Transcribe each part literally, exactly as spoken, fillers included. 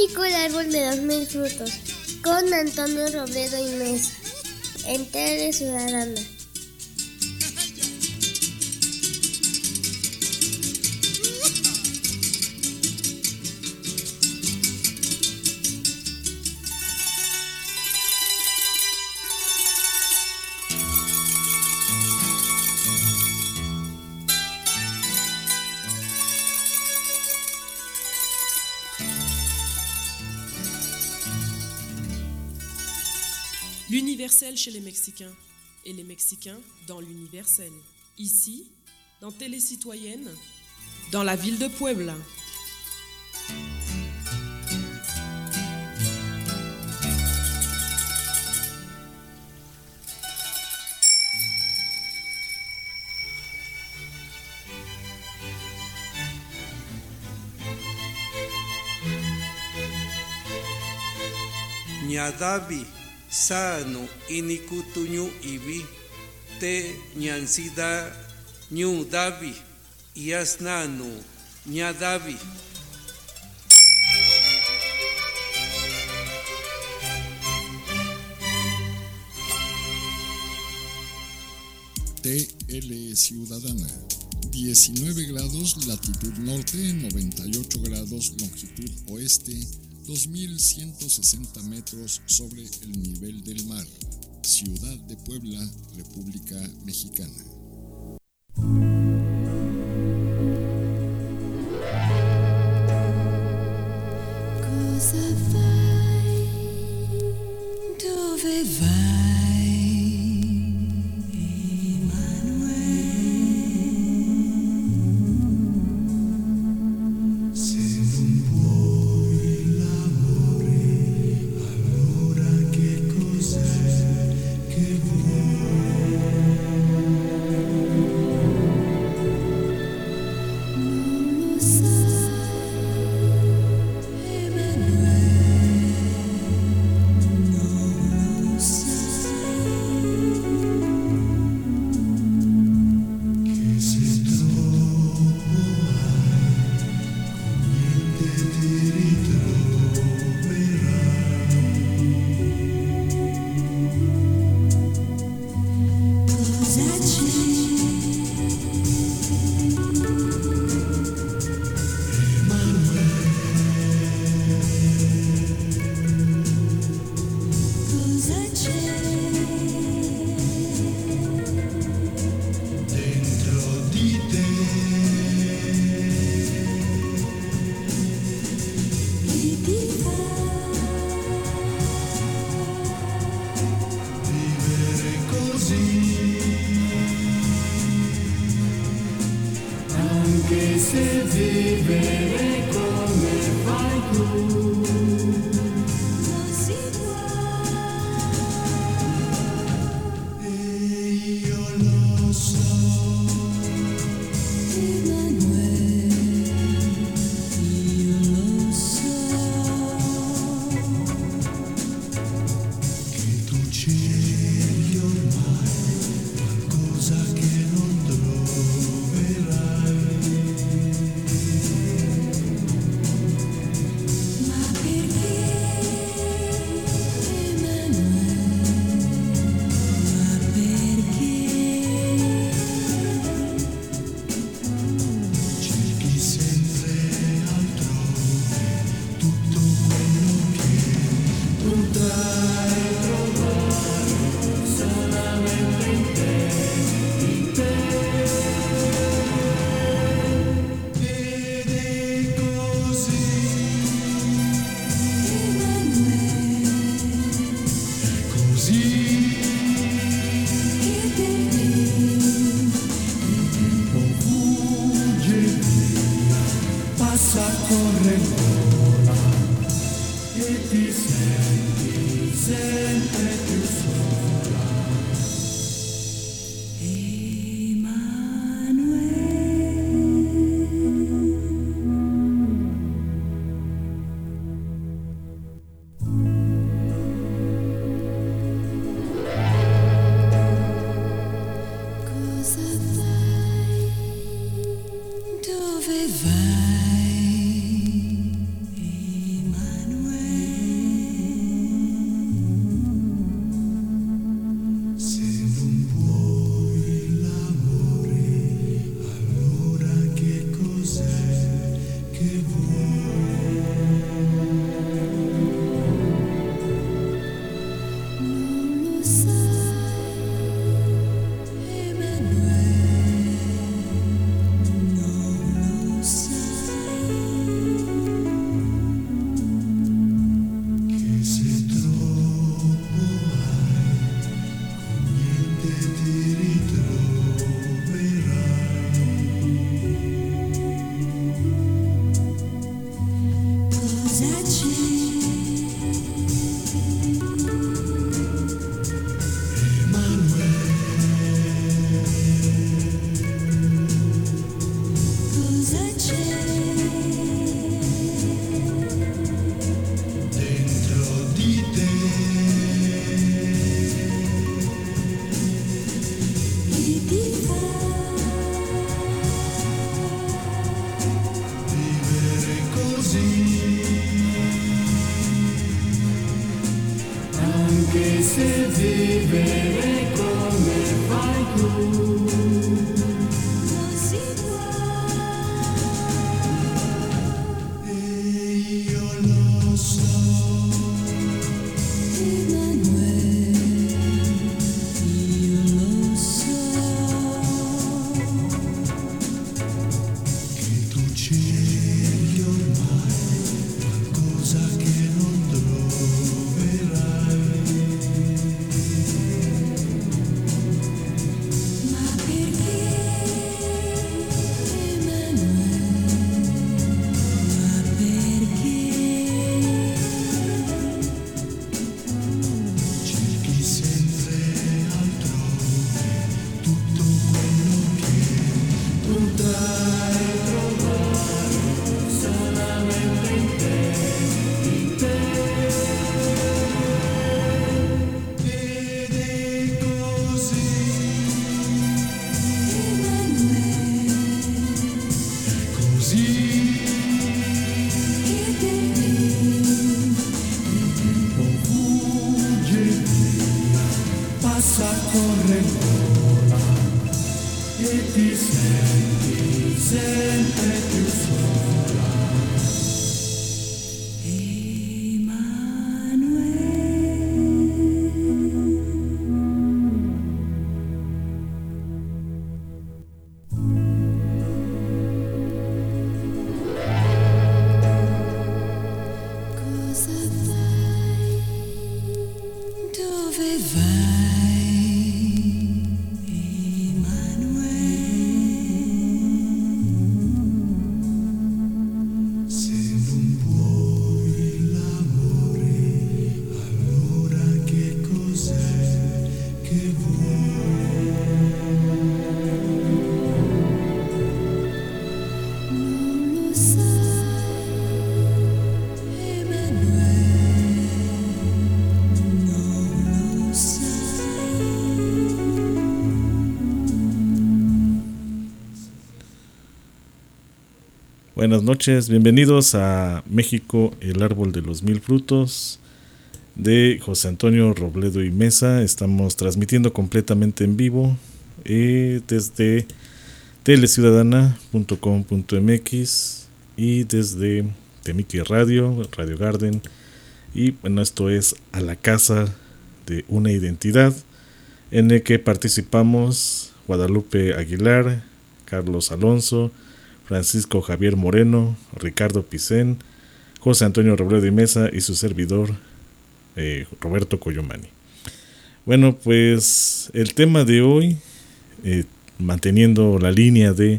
México, el árbol de los mil frutos, con Antonio Robledo y Mesa, en Tele Ciudadana. L'universel chez les Mexicains et les Mexicains dans l'universel. Ici, dans Télé Citoyenne, dans la ville de Puebla. Ñadavi sano inikutuñu ibi te ñansida ñu davi yasnanu ñadavi. T L Ciudadana, diecinueve grados latitud norte, noventa y ocho grados longitud oeste, dos mil ciento sesenta metros sobre el nivel del mar. Ciudad de Puebla, República Mexicana. Cosa fai? Dove vai? Ma Buenas noches, bienvenidos a México, el árbol de los mil frutos de José Antonio Robledo y Mesa. Estamos transmitiendo completamente en vivo eh, desde teleciudadana punto com punto m x y desde Temiki Radio, Radio Garden. Y bueno, esto es A la Casa de una Identidad, en el que participamos Guadalupe Aguilar, Carlos Alonso, Francisco Javier Moreno, Ricardo Picén, José Antonio Robledo y Mesa y su servidor eh, Roberto Coyomani. Bueno, pues el tema de hoy, eh, manteniendo la línea de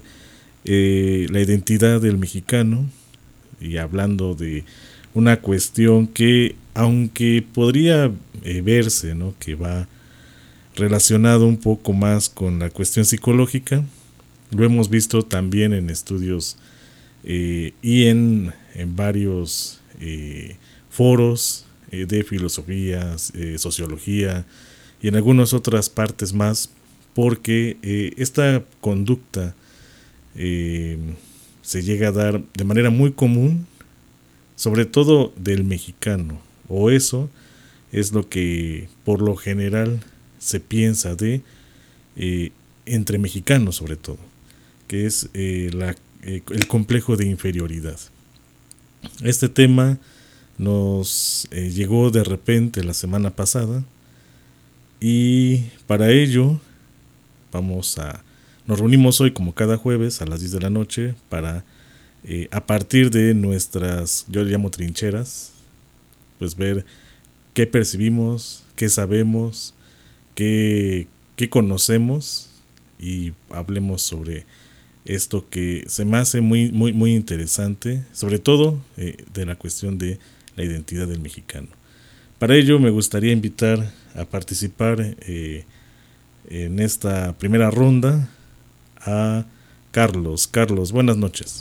eh, la identidad del mexicano y hablando de una cuestión que, aunque podría eh, verse, ¿no?, que va relacionado un poco más con la cuestión psicológica, lo hemos visto también en estudios eh, y en, en varios eh, foros eh, de filosofía, eh, sociología y en algunas otras partes más, porque eh, esta conducta eh, se llega a dar de manera muy común, sobre todo del mexicano, o eso es lo que por lo general se piensa de eh, entre mexicanos, sobre todo, que es eh, la, eh, el complejo de inferioridad. Este tema nos eh, llegó de repente la semana pasada y para ello vamos a nos reunimos hoy como cada jueves a las diez de la noche para eh, a partir de nuestras, yo le llamo trincheras, pues ver qué percibimos, qué sabemos, qué, qué conocemos y hablemos sobre esto que se me hace muy, muy, muy interesante, sobre todo eh, de la cuestión de la identidad del mexicano. Para ello me gustaría invitar a participar eh, en esta primera ronda a Carlos. Carlos, buenas noches.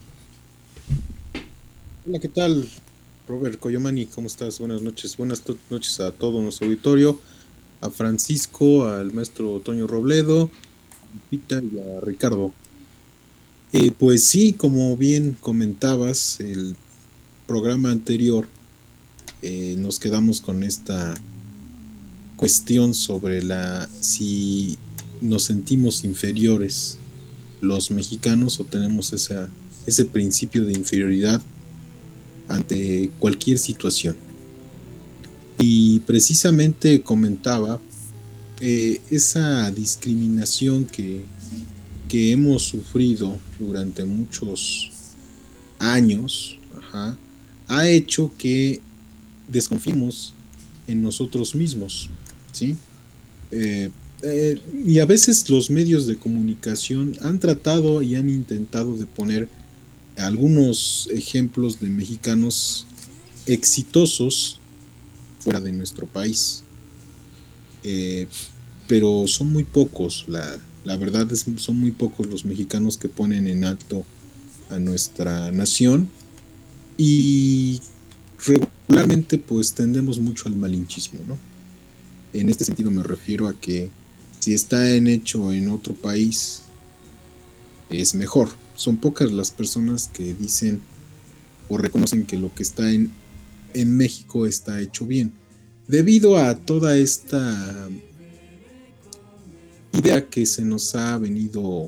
Hola, ¿qué tal? Robert Coyomani, ¿cómo estás? Buenas noches. Buenas to- noches a todo nuestro auditorio, a Francisco, al maestro Toño Robledo, a Pita y a Ricardo. Eh, pues sí, como bien comentabas, el programa anterior eh, nos quedamos con esta cuestión sobre la si nos sentimos inferiores los mexicanos o tenemos esa, ese principio de inferioridad ante cualquier situación. Y precisamente comentaba eh, esa discriminación que que hemos sufrido durante muchos años, ajá, ha hecho que desconfiemos en nosotros mismos, ¿sí? Eh, eh, y a veces los medios de comunicación han tratado y han intentado de poner algunos ejemplos de mexicanos exitosos fuera de nuestro país, eh, pero son muy pocos. La La verdad es que son muy pocos los mexicanos que ponen en alto a nuestra nación y regularmente pues tendemos mucho al malinchismo, ¿no? En este sentido me refiero a que si está en hecho en otro país es mejor. Son pocas las personas que dicen o reconocen que lo que está en, en México está hecho bien. Debido a toda esta idea que se nos ha venido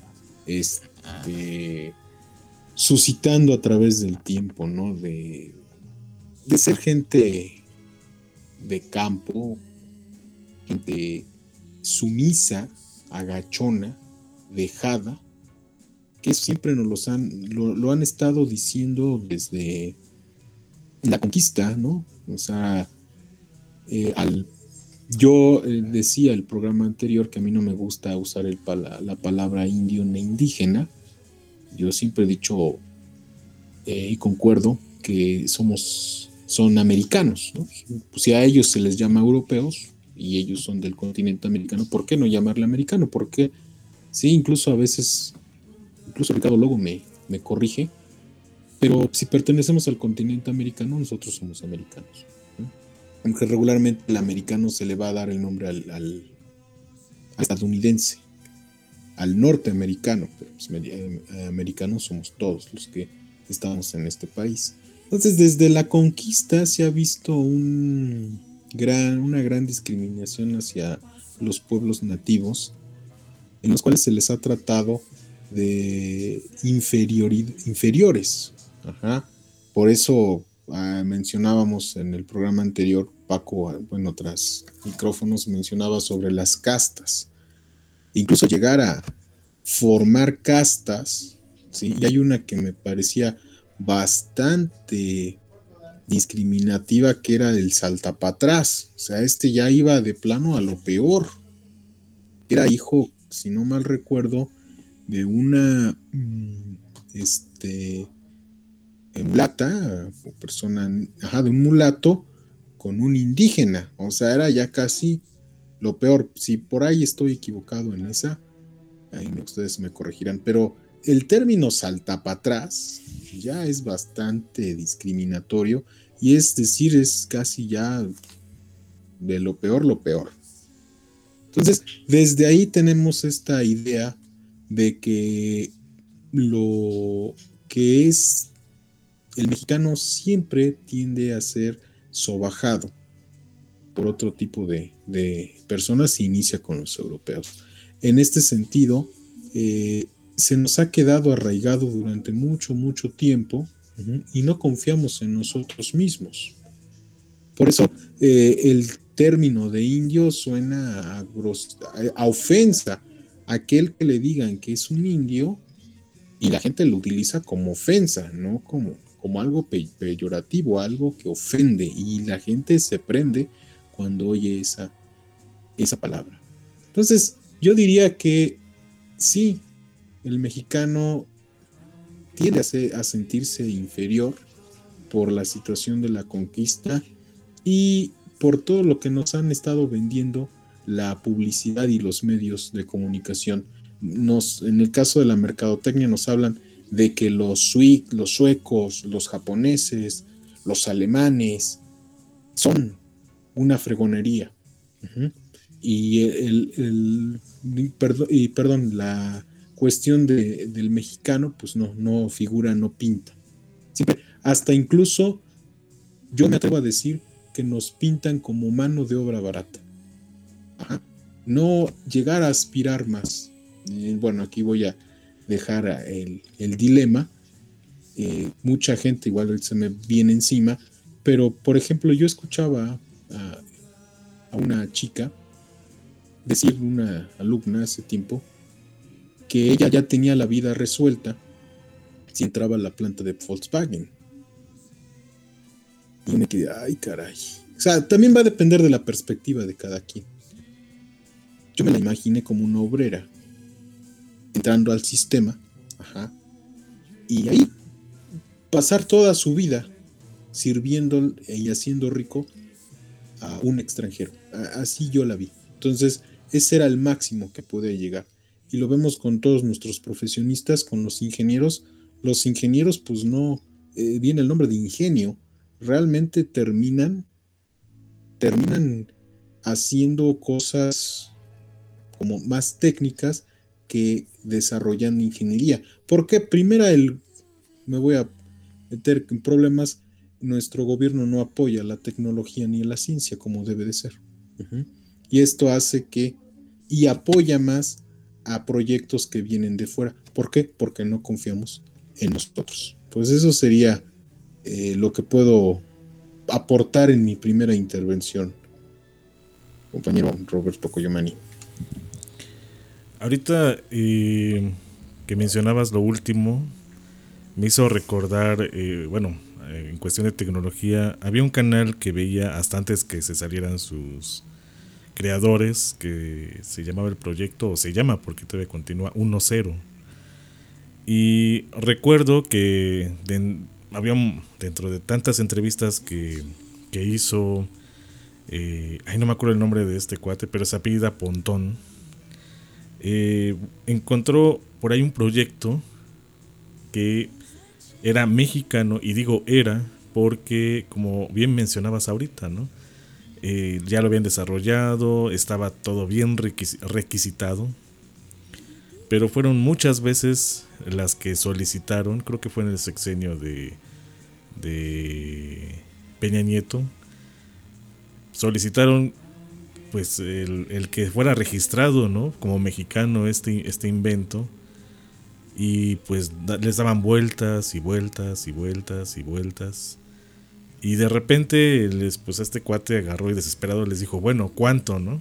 este, suscitando a través del tiempo, ¿no? De, de ser gente de campo, gente sumisa, agachona, dejada, que siempre nos los han, lo, lo han estado diciendo desde la conquista, ¿no? O sea, eh, al, yo eh, decía el programa anterior que a mí no me gusta usar el pala, la palabra indio ni indígena. Yo siempre he dicho eh, y concuerdo que somos, son americanos, ¿no? Pues si a ellos se les llama europeos y ellos son del continente americano, ¿por qué no llamarle americano? ¿Por qué? Sí, incluso a veces, incluso Ricardo luego me, me corrige, pero si pertenecemos al continente americano, nosotros somos americanos, ¿no? Aunque regularmente al americano se le va a dar el nombre al, al, al estadounidense, al norteamericano, pero pues, americanos somos todos los que estamos en este país. Entonces, desde la conquista se ha visto un gran, una gran discriminación hacia los pueblos nativos, en los cuales se les ha tratado de inferiores. Ajá. Por eso ah, mencionábamos en el programa anterior, Paco, bueno, tras micrófonos, mencionaba sobre las castas. Incluso llegar a formar castas, ¿sí? Y hay una que me parecía bastante discriminativa, que era el saltapatrás. O sea, este ya iba de plano a lo peor. Era hijo, si no mal recuerdo, de una este mulata o persona, ajá, de un mulato con un indígena. O sea, era ya casi lo peor. Si por ahí estoy equivocado en esa, ahí ustedes me corregirán, pero el término saltapatrás ya es bastante discriminatorio, y es decir, es casi ya de lo peor, lo peor. Entonces, desde ahí tenemos esta idea de que lo que es el mexicano siempre tiende a ser sobajado por otro tipo de, de personas y inicia con los europeos. En este sentido, eh, se nos ha quedado arraigado durante mucho, mucho tiempo, uh-huh, y no confiamos en nosotros mismos. Por eso, eh, el término de indio suena a, gros- a ofensa. Aquel que le digan que es un indio, y la gente lo utiliza como ofensa, no como, como algo pe- peyorativo, algo que ofende, y la gente se prende cuando oye esa, esa palabra. Entonces, yo diría que sí, el mexicano tiende a, ser, a sentirse inferior por la situación de la conquista y por todo lo que nos han estado vendiendo la publicidad y los medios de comunicación. Nos, en el caso de la mercadotecnia nos hablan de que los, sui, los suecos, los japoneses, los alemanes son una fregonería. Uh-huh. Y el, el, el perdón, y perdón, la cuestión de, del mexicano, pues no, no figura, no pinta. Siempre, hasta incluso yo me atrevo a decir que nos pintan como mano de obra barata. Ajá. No llegar a aspirar más. Eh, bueno, aquí voy a dejar el, el dilema. Eh, mucha gente igual se me viene encima, pero por ejemplo yo escuchaba a, a una chica decir, una alumna hace tiempo, que ella ya tenía la vida resuelta si entraba a la planta de Volkswagen. Y me quedé, ay caray. O sea, también va a depender de la perspectiva de cada quien. Yo me la imaginé como una obrera entrando al sistema, ajá, y ahí pasar toda su vida sirviendo y haciendo rico a un extranjero. Así yo la vi. Entonces, ese era el máximo que podía llegar. Y lo vemos con todos nuestros profesionistas, con los ingenieros. Los ingenieros, pues no, eh, viene el nombre de ingenio, realmente terminan, terminan haciendo cosas como más técnicas que desarrollando ingeniería. Porque primero el, me voy a meter en problemas, nuestro gobierno no apoya la tecnología ni la ciencia como debe de ser. Uh-huh. Y esto hace que y apoya más a proyectos que vienen de fuera. ¿Por qué? Porque no confiamos en nosotros. Pues eso sería eh, lo que puedo aportar en mi primera intervención, compañero Roberto Coyomani. Ahorita eh, que mencionabas lo último, me hizo recordar, eh, bueno, eh, en cuestión de tecnología, había un canal que veía hasta antes que se salieran sus creadores, que se llamaba el proyecto, o se llama porque todavía continúa, uno cero. Y recuerdo que de, había dentro de tantas entrevistas que, que hizo, eh, ay no me acuerdo el nombre de este cuate, pero se apellida Pontón, eh, encontró por ahí un proyecto que era mexicano, y digo era porque, como bien mencionabas ahorita, ¿no? Eh, ya lo habían desarrollado, estaba todo bien requis- requisitado, pero fueron muchas veces las que solicitaron, creo que fue en el sexenio de, de Peña Nieto, solicitaron pues el, el que fuera registrado, ¿no? Como mexicano este, este invento, y pues da, les daban vueltas y vueltas y vueltas y vueltas. Y de repente, les, pues este cuate agarró y desesperado les dijo, bueno, ¿cuánto, no?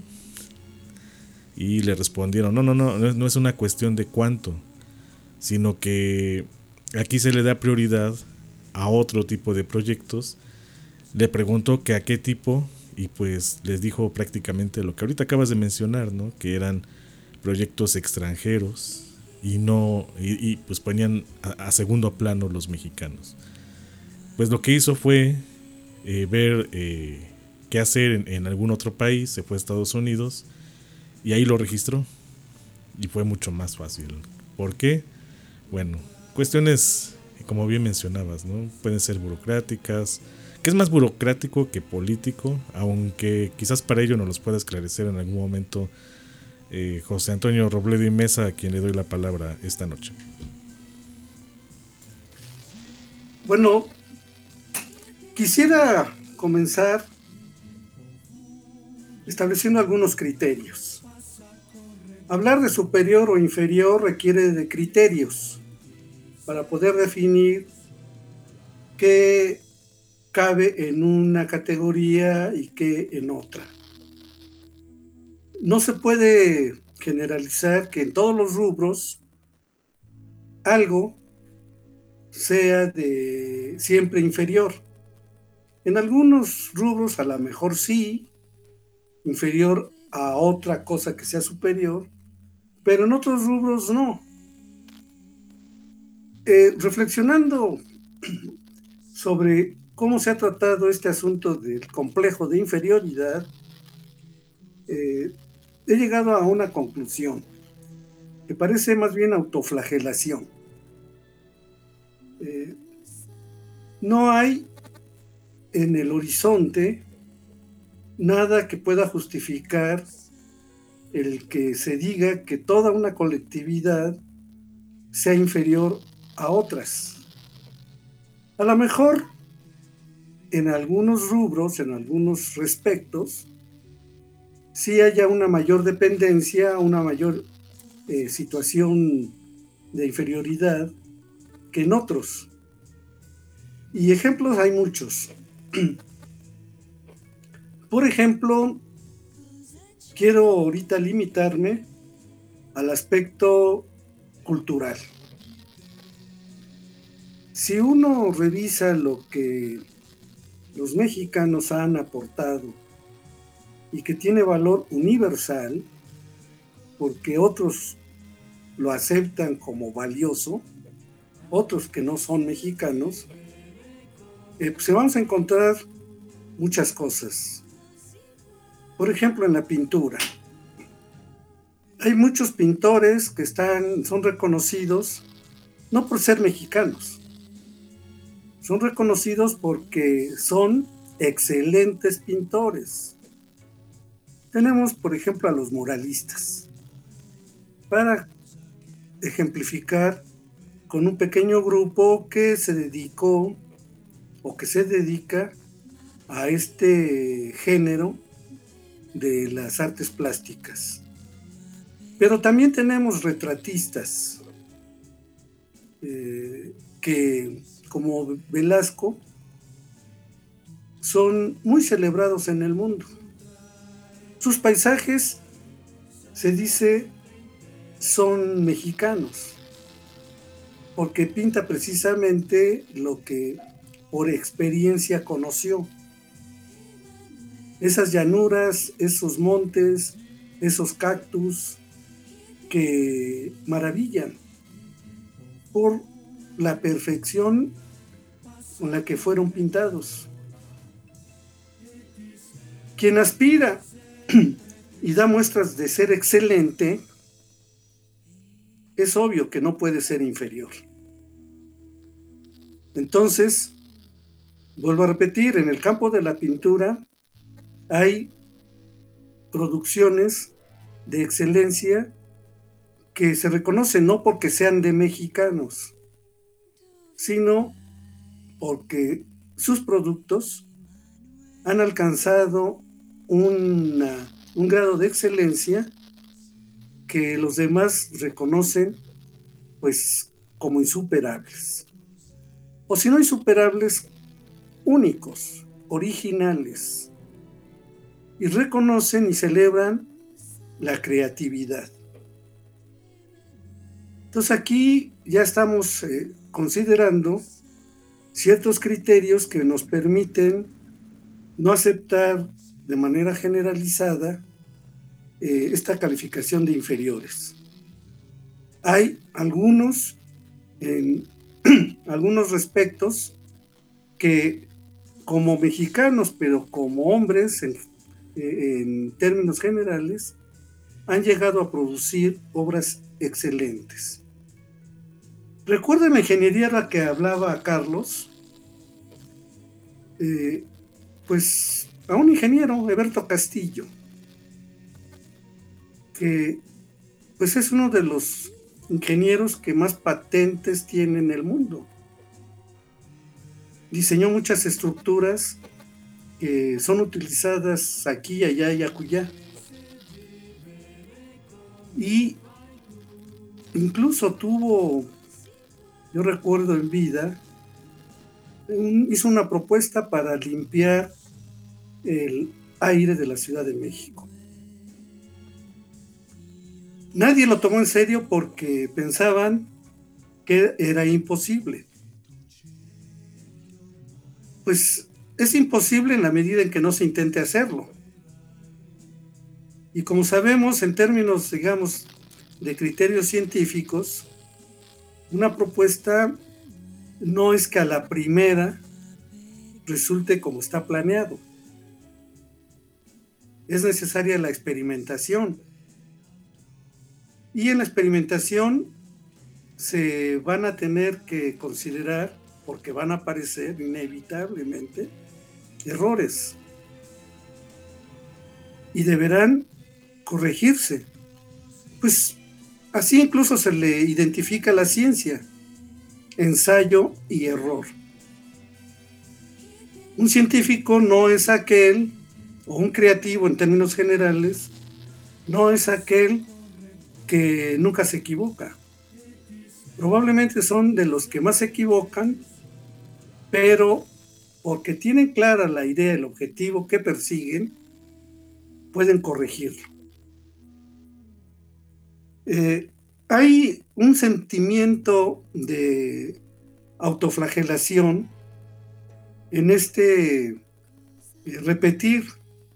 Y le respondieron, no, no, no, no es una cuestión de cuánto, sino que aquí se le da prioridad a otro tipo de proyectos. Le preguntó que a qué tipo, y pues les dijo prácticamente lo que ahorita acabas de mencionar, ¿no? Que eran proyectos extranjeros y no, y, y pues ponían a, a segundo plano los mexicanos. Pues lo que hizo fue Eh, ver eh, qué hacer en, en algún otro país, se fue a Estados Unidos y ahí lo registró y fue mucho más fácil. ¿Por qué? Bueno, cuestiones como bien mencionabas, ¿no? Pueden ser burocráticas, que es más burocrático que político, aunque quizás para ello nos los pueda esclarecer en algún momento eh, José Antonio Robledo y Mesa, a quien le doy la palabra esta noche. Bueno, quisiera comenzar estableciendo algunos criterios. Hablar de superior o inferior requiere de criterios para poder definir qué cabe en una categoría y qué en otra. No se puede generalizar que en todos los rubros algo sea de siempre inferior. En algunos rubros a lo mejor sí, inferior a otra cosa que sea superior, pero en otros rubros no. Eh, reflexionando sobre cómo se ha tratado este asunto del complejo de inferioridad, eh, he llegado a una conclusión que parece más bien autoflagelación. Eh, no hay en el horizonte nada que pueda justificar el que se diga que toda una colectividad sea inferior a otras. A lo mejor en algunos rubros, en algunos respectos, sí haya una mayor dependencia, una mayor eh, situación de inferioridad que en otros. Y ejemplos hay muchos. Por ejemplo, quiero ahorita limitarme al aspecto cultural. Si uno revisa lo que los mexicanos han aportado y que tiene valor universal, porque otros lo aceptan como valioso, otros que no son mexicanos, eh, pues se vamos a encontrar muchas cosas. Por ejemplo, en la pintura. Hay muchos pintores que están, son reconocidos no por ser mexicanos, son reconocidos porque son excelentes pintores. Tenemos, por ejemplo, a los muralistas, para ejemplificar con un pequeño grupo que se dedicó o que se dedica a este género de las artes plásticas. Pero también tenemos retratistas eh, que, como Velasco, son muy celebrados en el mundo. Sus paisajes, se dice, son mexicanos, porque pinta precisamente lo que por experiencia conoció. Esas llanuras, esos montes, esos cactus que maravillan por la perfección con la que fueron pintados. Quien aspira y da muestras de ser excelente, es obvio que no puede ser inferior. Entonces, vuelvo a repetir, en el campo de la pintura hay producciones de excelencia que se reconocen no porque sean de mexicanos, sino porque sus productos han alcanzado una, un grado de excelencia que los demás reconocen pues como insuperables. O si no insuperables, únicos, originales. Y reconocen y celebran la creatividad. Entonces aquí ya estamos eh, considerando ciertos criterios que nos permiten no aceptar de manera generalizada eh, esta calificación de inferiores. Hay algunos, en algunos respectos, que como mexicanos, pero como hombres, en, en términos generales, han llegado a producir obras excelentes. Recuerden la ingeniería a la que hablaba Carlos, eh, pues a un ingeniero, Eberto Castillo, que pues es uno de los ingenieros que más patentes tiene en el mundo. Diseñó muchas estructuras que son utilizadas aquí, allá y acullá. Y incluso tuvo, yo recuerdo en vida, un, hizo una propuesta para limpiar el aire de la Ciudad de México. Nadie lo tomó en serio porque pensaban que era imposible. Pues es imposible en la medida en que no se intente hacerlo. Y como sabemos, en términos, digamos, de criterios científicos, una propuesta no es que a la primera resulte como está planeado. Es necesaria la experimentación. Y en la experimentación se van a tener que considerar, porque van a aparecer inevitablemente, errores. Y deberán corregirse. Pues así incluso se le identifica a la ciencia: ensayo y error. Un científico no es aquel, o un creativo en términos generales, no es aquel que nunca se equivoca. Probablemente son de los que más se equivocan, pero porque tienen clara la idea, el objetivo que persiguen, pueden corregirlo. Eh, hay un sentimiento de autoflagelación en este eh, repetir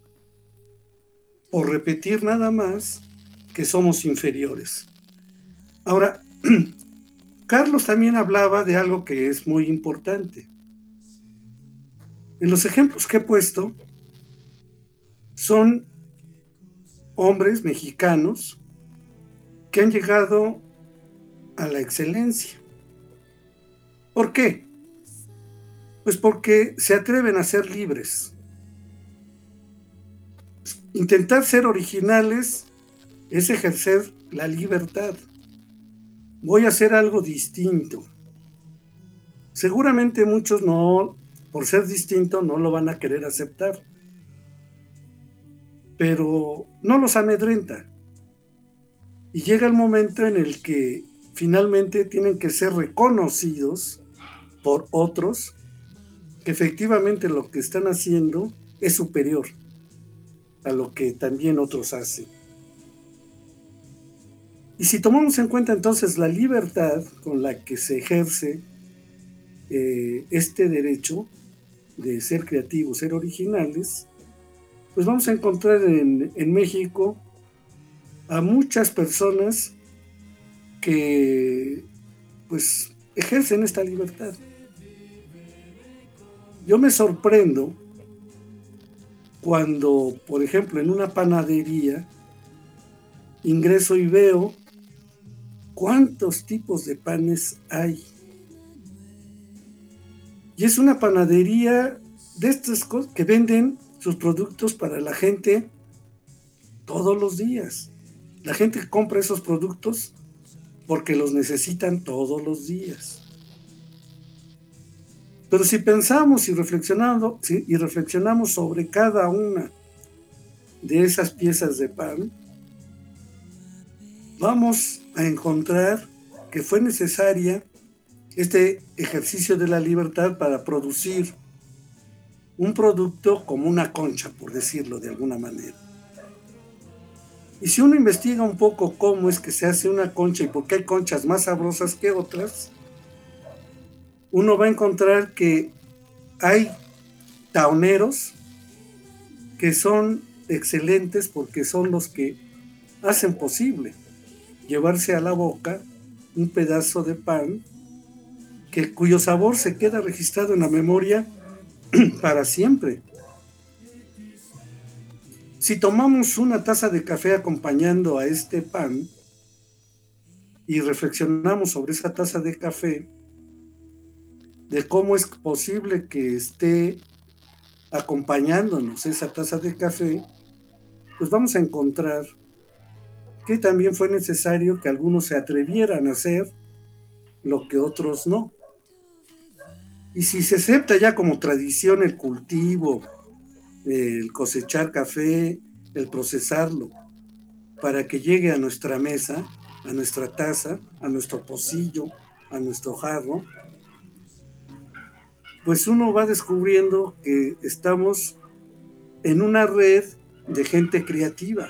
o repetir nada más que somos inferiores. Ahora, Carlos también hablaba de algo que es muy importante. En los ejemplos que he puesto son hombres mexicanos que han llegado a la excelencia. ¿Por qué? Pues porque se atreven a ser libres. Intentar ser originales es ejercer la libertad. Voy a hacer algo distinto. Seguramente muchos no, por ser distinto, no lo van a querer aceptar. Pero no los amedrenta. Y llega el momento en el que finalmente tienen que ser reconocidos por otros que efectivamente lo que están haciendo es superior a lo que también otros hacen. Y si tomamos en cuenta entonces la libertad con la que se ejerce eh, este derecho de ser creativos, ser originales, pues vamos a encontrar en, en México a muchas personas que pues ejercen esta libertad. Yo me sorprendo cuando, por ejemplo, en una panadería ingreso y veo cuántos tipos de panes hay. Y es una panadería de estas cosas que venden sus productos para la gente todos los días. La gente compra esos productos porque los necesitan todos los días. Pero si pensamos y reflexionamos, ¿sí? y reflexionamos sobre cada una de esas piezas de pan, vamos a encontrar que fue necesaria este ejercicio de la libertad para producir un producto como una concha, por decirlo de alguna manera. Y si uno investiga un poco cómo es que se hace una concha y por qué hay conchas más sabrosas que otras, uno va a encontrar que hay taoneros que son excelentes porque son los que hacen posible llevarse a la boca un pedazo de pan que, cuyo sabor se queda registrado en la memoria para siempre. Si tomamos una taza de café acompañando a este pan y reflexionamos sobre esa taza de café, de cómo es posible que esté acompañándonos esa taza de café, pues vamos a encontrar que también fue necesario que algunos se atrevieran a hacer lo que otros no. Y si se acepta ya como tradición el cultivo, el cosechar café, el procesarlo, para que llegue a nuestra mesa, a nuestra taza, a nuestro pocillo, a nuestro jarro, pues uno va descubriendo que estamos en una red de gente creativa.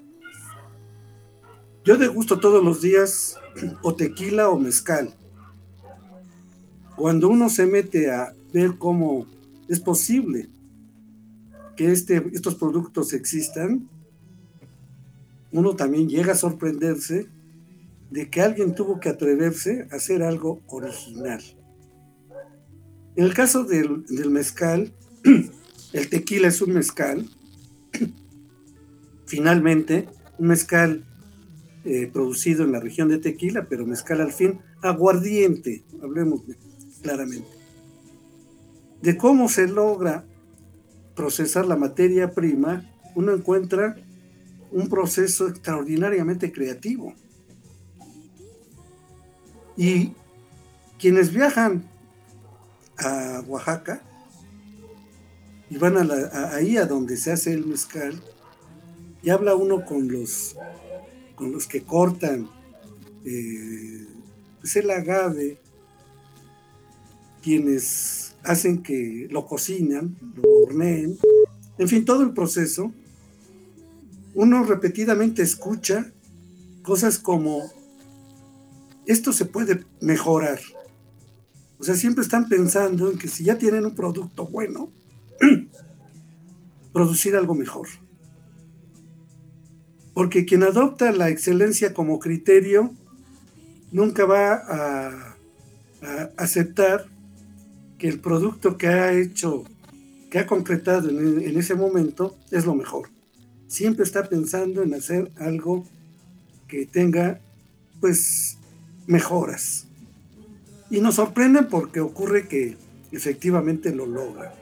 Yo degusto todos los días o tequila o mezcal. Cuando uno se mete a ver cómo es posible que este, estos productos existan, uno también llega a sorprenderse de que alguien tuvo que atreverse a hacer algo original. En el caso del, del mezcal, el tequila es un mezcal, finalmente, un mezcal eh, producido en la región de Tequila, pero mezcal al fin, aguardiente, hablemos claramente, de cómo se logra procesar la materia prima. Uno encuentra un proceso extraordinariamente creativo. Y quienes viajan a Oaxaca y van a, la, a ahí a donde se hace el mezcal, y habla uno con los con los que cortan eh, pues el agave, quienes hacen que lo cocinan, lo horneen, en fin, todo el proceso. Uno repetidamente escucha cosas como: esto se puede mejorar. O sea, siempre están pensando en que si ya tienen un producto bueno, producir algo mejor. Porque quien adopta la excelencia como criterio nunca va a, a aceptar que el producto que ha hecho, que ha concretado en, en ese momento es lo mejor. Siempre está pensando en hacer algo que tenga, pues, mejoras. Y nos sorprende porque ocurre que efectivamente lo logra.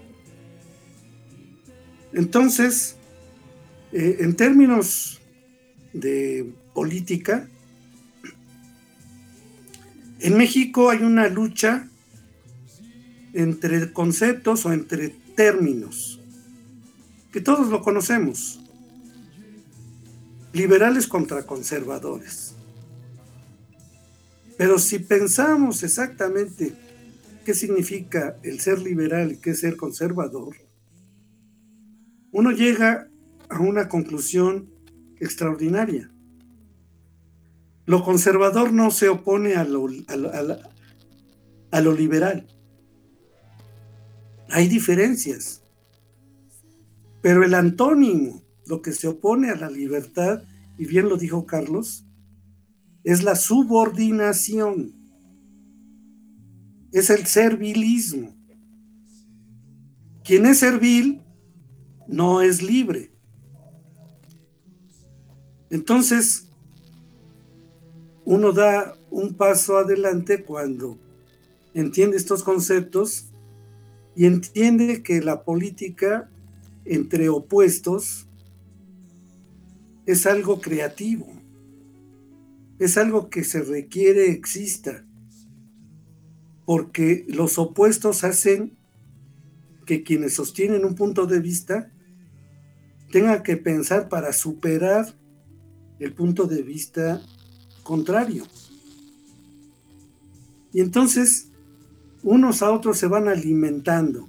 Entonces, eh, en términos de política, en México hay una lucha entre conceptos o entre términos, que todos lo conocemos. liberales contra conservadores. Pero si pensamos exactamente qué significa el ser liberal y qué es ser conservador, uno llega a una conclusión extraordinaria. Lo conservador no se opone a lo, a lo, a la, a lo liberal. Hay diferencias. Pero el antónimo, lo que se opone a la libertad, y bien lo dijo Carlos, es la subordinación. Es el servilismo. Quien es servil no es libre. Entonces, uno da un paso adelante cuando entiende estos conceptos y entiende que la política entre opuestos es algo creativo, es algo que se requiere exista, porque los opuestos hacen que quienes sostienen un punto de vista tengan que pensar para superar el punto de vista contrario. Y entonces unos a otros se van alimentando.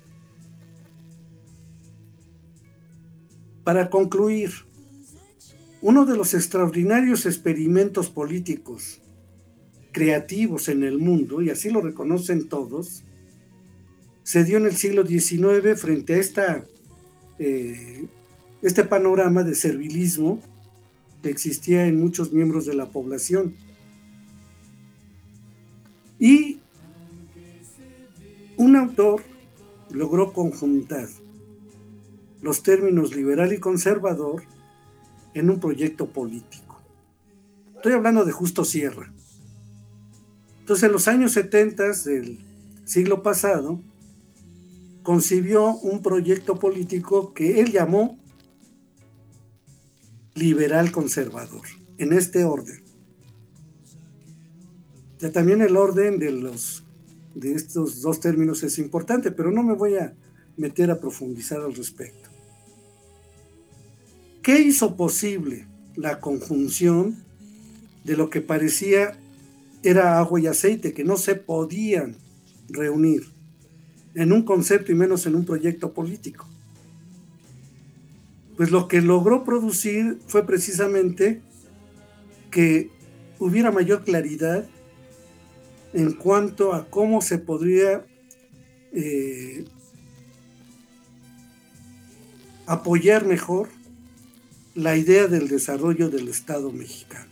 Para concluir, uno de los extraordinarios experimentos políticos creativos en el mundo, y así lo reconocen todos, se dio en el siglo diecinueve frente a esta, eh, este panorama de servilismo que existía en muchos miembros de la población. Y un autor logró conjuntar los términos liberal y conservador en un proyecto político. Estoy hablando de Justo Sierra. Entonces, en los años setenta del siglo pasado, concibió un proyecto político que él llamó liberal conservador, en este orden. Ya también el orden de los de estos dos términos es importante, pero no me voy a meter a profundizar al respecto. ¿Qué hizo posible la conjunción de lo que parecía era agua y aceite, que no se podían reunir en un concepto y menos en un proyecto político? Pues lo que logró producir fue precisamente que hubiera mayor claridad en cuanto a cómo se podría eh, apoyar mejor la idea del desarrollo del Estado mexicano.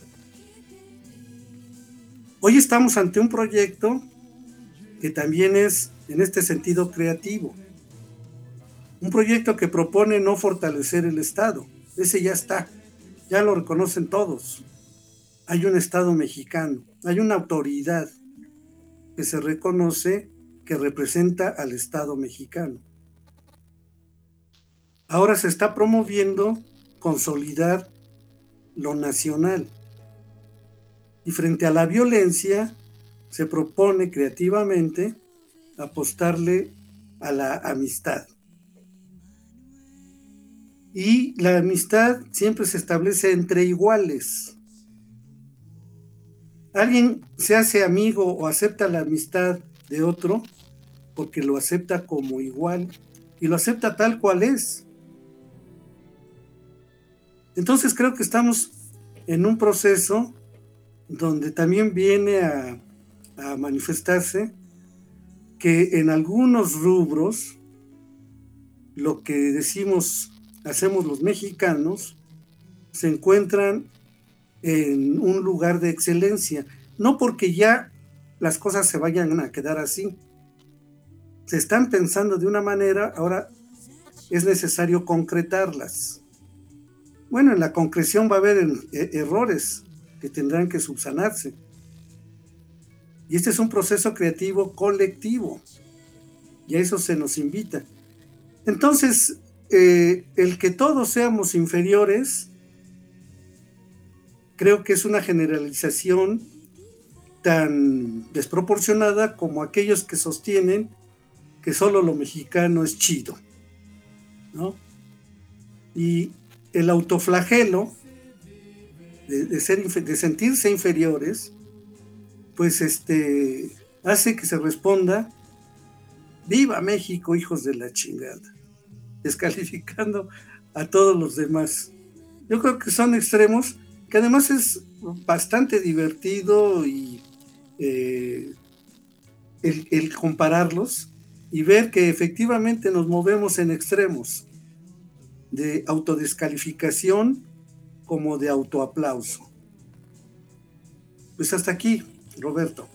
Hoy estamos ante un proyecto que también es, en este sentido, creativo. Un proyecto que propone no fortalecer el Estado. Ese ya está, ya lo reconocen todos. Hay un Estado mexicano, hay una autoridad que se reconoce que representa al Estado mexicano. Ahora se está promoviendo consolidar lo nacional. Y frente a la violencia, se propone creativamente apostarle a la amistad. Y la amistad siempre se establece entre iguales. Alguien se hace amigo o acepta la amistad de otro porque lo acepta como igual y lo acepta tal cual es. Entonces creo que estamos en un proceso donde también viene a, a manifestarse que en algunos rubros lo que decimos hacemos los mexicanos se encuentran en un lugar de excelencia, no porque ya las cosas se vayan a quedar así, se están pensando de una manera, ahora es necesario concretarlas. Bueno, en la concreción va a haber errores que tendrán que subsanarse. Y este es un proceso creativo colectivo, y a eso se nos invita. Entonces, eh, el que todos seamos inferiores, creo que es una generalización tan desproporcionada como aquellos que sostienen que solo lo mexicano es chido, ¿no? Y el autoflagelo de, de, ser, de sentirse inferiores, pues este, hace que se responda: ¡viva México, hijos de la chingada!, descalificando a todos los demás. Yo creo que son extremos que además es bastante divertido y eh, el, el compararlos y ver que efectivamente nos movemos en extremos de autodescalificación como de autoaplauso. Pues hasta aquí, Roberto.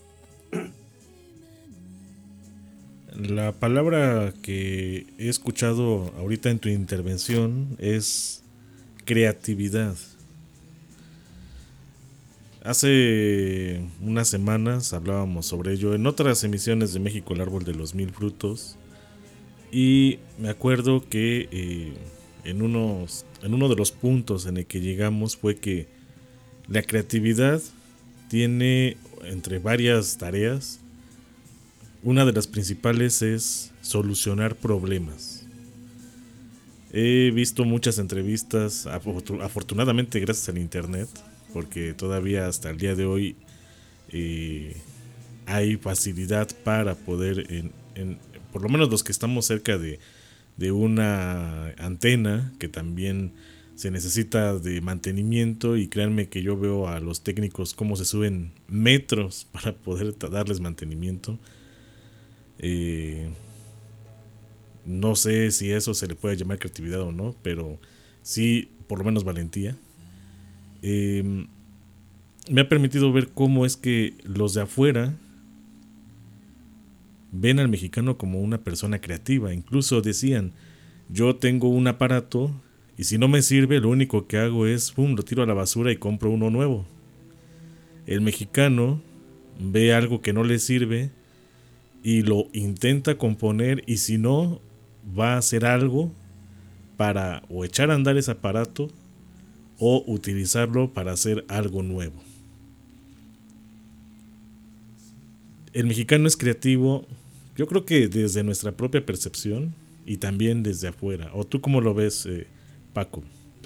La palabra que he escuchado ahorita en tu intervención es creatividad. Hace unas semanas hablábamos sobre ello en otras emisiones de México, el árbol de los mil frutos, y me acuerdo que eh, en, unos, en uno de los puntos en el que llegamos fue que la creatividad tiene, entre varias tareas, una de las principales es solucionar problemas. He visto muchas entrevistas, afortunadamente gracias al internet, porque todavía hasta el día de hoy eh, hay facilidad para poder, en, en, por lo menos los que estamos cerca de, de una antena, que también se necesita de mantenimiento, y créanme que yo veo a los técnicos cómo se suben metros para poder darles mantenimiento. Eh, no sé si eso se le puede llamar creatividad o no, pero sí, por lo menos valentía. Eh, me ha permitido ver cómo es que los de afuera ven al mexicano como una persona creativa. Incluso decían: yo tengo un aparato y si no me sirve, lo único que hago es pum, lo tiro a la basura y compro uno nuevo. El mexicano ve algo que no le sirve y lo intenta componer, y si no, va a hacer algo para o echar a andar ese aparato o utilizarlo para hacer algo nuevo. El mexicano es creativo, yo creo que desde nuestra propia percepción y también desde afuera. ¿O tú cómo lo ves, eh, Paco?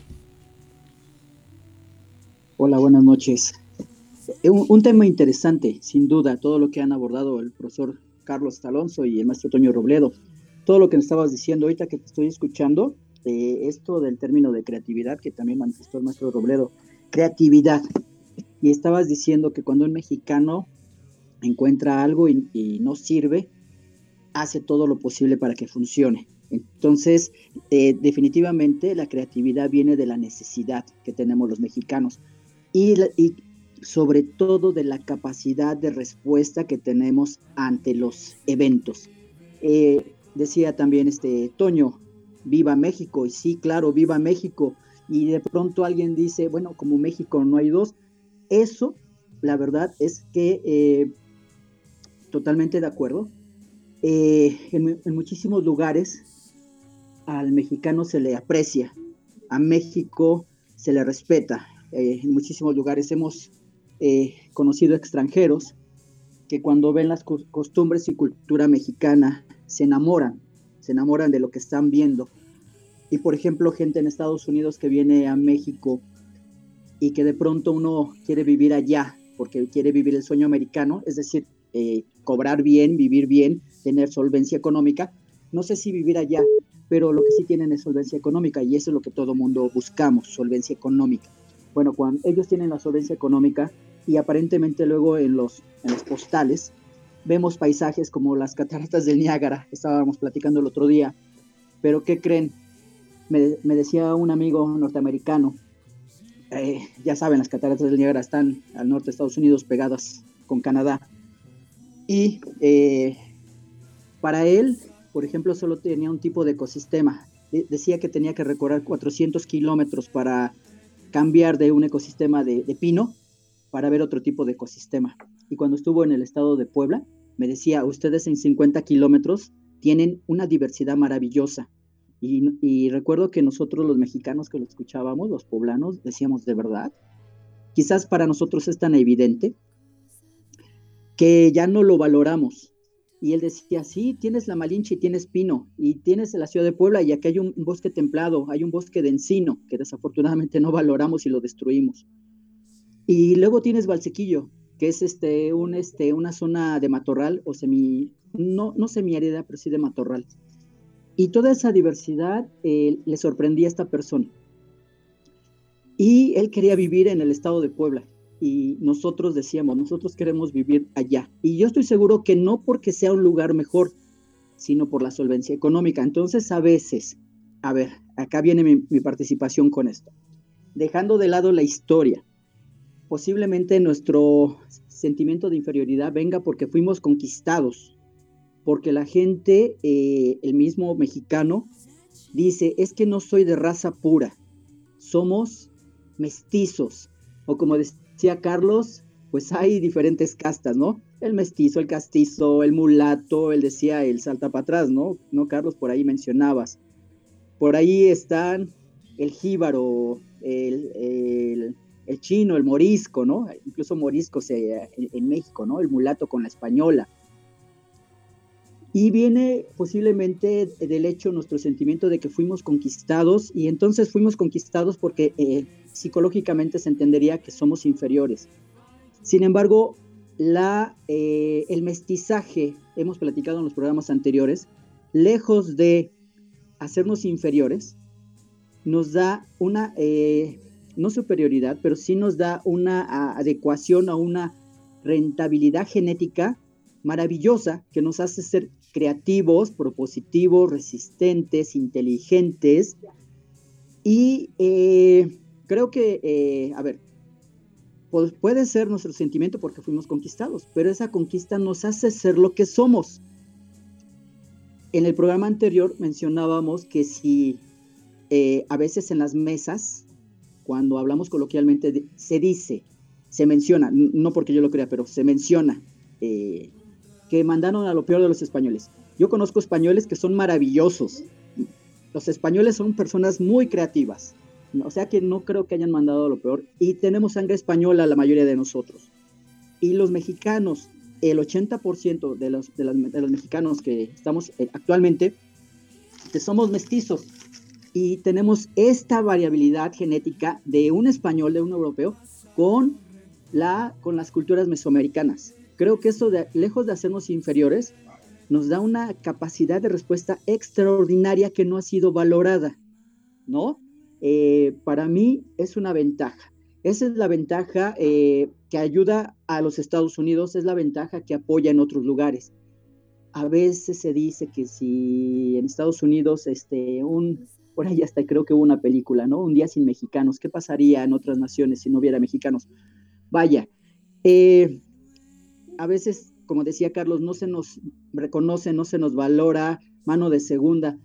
Hola, buenas noches. Un, un tema interesante, sin duda, todo lo que han abordado el profesor Carlos Alonso y el maestro Toño Robledo. Todo lo que me estabas diciendo ahorita que te estoy escuchando, eh, esto del término de creatividad que también manifestó el maestro Robledo, creatividad. Y estabas diciendo que cuando un mexicano encuentra algo y, y no sirve, hace todo lo posible para que funcione. Entonces, eh, definitivamente la creatividad viene de la necesidad que tenemos los mexicanos y, y sobre todo de la capacidad de respuesta que tenemos ante los eventos. Eh, decía también este Toño, viva México, y sí, claro, viva México, y de pronto alguien dice, bueno, como México no hay dos. Eso, la verdad es que eh, totalmente de acuerdo. Eh, en, en muchísimos lugares al mexicano se le aprecia, a México se le respeta. Eh, en muchísimos lugares hemos eh, conocido extranjeros que cuando ven las co- costumbres y cultura mexicana se enamoran, se enamoran de lo que están viendo. Y por ejemplo, gente en Estados Unidos que viene a México y que de pronto uno quiere vivir allá porque quiere vivir el sueño americano, es decir, eh, cobrar bien, vivir bien, tener solvencia económica. No sé si vivir allá, pero lo que sí tienen es solvencia económica, y eso es lo que todo mundo buscamos, solvencia económica. Bueno, cuando ellos tienen la solvencia económica y aparentemente luego en los, en los postales vemos paisajes como las cataratas del Niágara, estábamos platicando el otro día, pero ¿qué creen? Me, me decía un amigo norteamericano, eh, ya saben, las cataratas del Niágara están al norte de Estados Unidos pegadas con Canadá, y eh, para él, por ejemplo, solo tenía un tipo de ecosistema. De- decía que tenía que recorrer cuatrocientos kilómetros para cambiar de un ecosistema de, de pino para ver otro tipo de ecosistema. Y cuando estuvo en el estado de Puebla, me decía, ustedes en cincuenta kilómetros tienen una diversidad maravillosa. Y, y recuerdo que nosotros los mexicanos que lo escuchábamos, los poblanos, decíamos, ¿de verdad? Quizás para nosotros es tan evidente que ya no lo valoramos. Y él decía, sí, tienes la Malinche y tienes pino, y tienes la ciudad de Puebla, y aquí hay un, un bosque templado, hay un bosque de encino, que desafortunadamente no valoramos y lo destruimos. Y luego tienes Valsequillo, que es este, un, este, una zona de matorral, o semi, no, no semiárida, pero sí de matorral. Y toda esa diversidad eh, le sorprendía a esta persona. Y él quería vivir en el estado de Puebla. Y nosotros decíamos, nosotros queremos vivir allá. Y yo estoy seguro que no porque sea un lugar mejor, sino por la solvencia económica. Entonces, a veces, a ver, acá viene mi, mi participación con esto. Dejando de lado la historia, posiblemente nuestro sentimiento de inferioridad venga porque fuimos conquistados, porque la gente, eh, el mismo mexicano, dice, es que no soy de raza pura, somos mestizos, o como decía Carlos, pues hay diferentes castas, ¿no? El mestizo, el castizo, el mulato, él decía el salta para atrás, ¿no? ¿No, Carlos? Por ahí mencionabas. Por ahí están el jíbaro, el, el, el chino, el morisco, ¿no? Incluso morisco se, en, en México, ¿no? El mulato con la española. Y viene posiblemente del hecho nuestro sentimiento de que fuimos conquistados, y entonces fuimos conquistados porque eh, psicológicamente se entendería que somos inferiores. Sin embargo, la, eh, el mestizaje, hemos platicado en los programas anteriores, lejos de hacernos inferiores, nos da una, eh, no superioridad, pero sí nos da una a, adecuación a una rentabilidad genética maravillosa que nos hace ser creativos, propositivos, resistentes, inteligentes. Y eh, creo que, eh, a ver, pues puede ser nuestro sentimiento porque fuimos conquistados, pero esa conquista nos hace ser lo que somos. En el programa anterior mencionábamos que si eh, a veces en las mesas, cuando hablamos coloquialmente, se dice, se menciona, no porque yo lo crea, pero se menciona eh, que mandaron a lo peor de los españoles. Yo conozco españoles que son maravillosos. Los españoles son personas muy creativas. O sea que no creo que hayan mandado a lo peor. Y tenemos sangre española la mayoría de nosotros. Y los mexicanos, el ochenta por ciento de los, de los, de los mexicanos que estamos actualmente, que somos mestizos. Y tenemos esta variabilidad genética de un español, de un europeo, con, la, con las culturas mesoamericanas. Creo que eso, de, lejos de hacernos inferiores, nos da una capacidad de respuesta extraordinaria que no ha sido valorada, ¿no? Eh, para mí es una ventaja. Esa es la ventaja eh, que ayuda a los Estados Unidos, es la ventaja que apoya en otros lugares. A veces se dice que si en Estados Unidos, este, un, por ahí hasta creo que hubo una película, ¿no? Un día sin mexicanos. ¿Qué pasaría en otras naciones si no hubiera mexicanos? Vaya, eh, a veces, como decía Carlos, no se nos reconoce, no se nos valora, mano de segunda.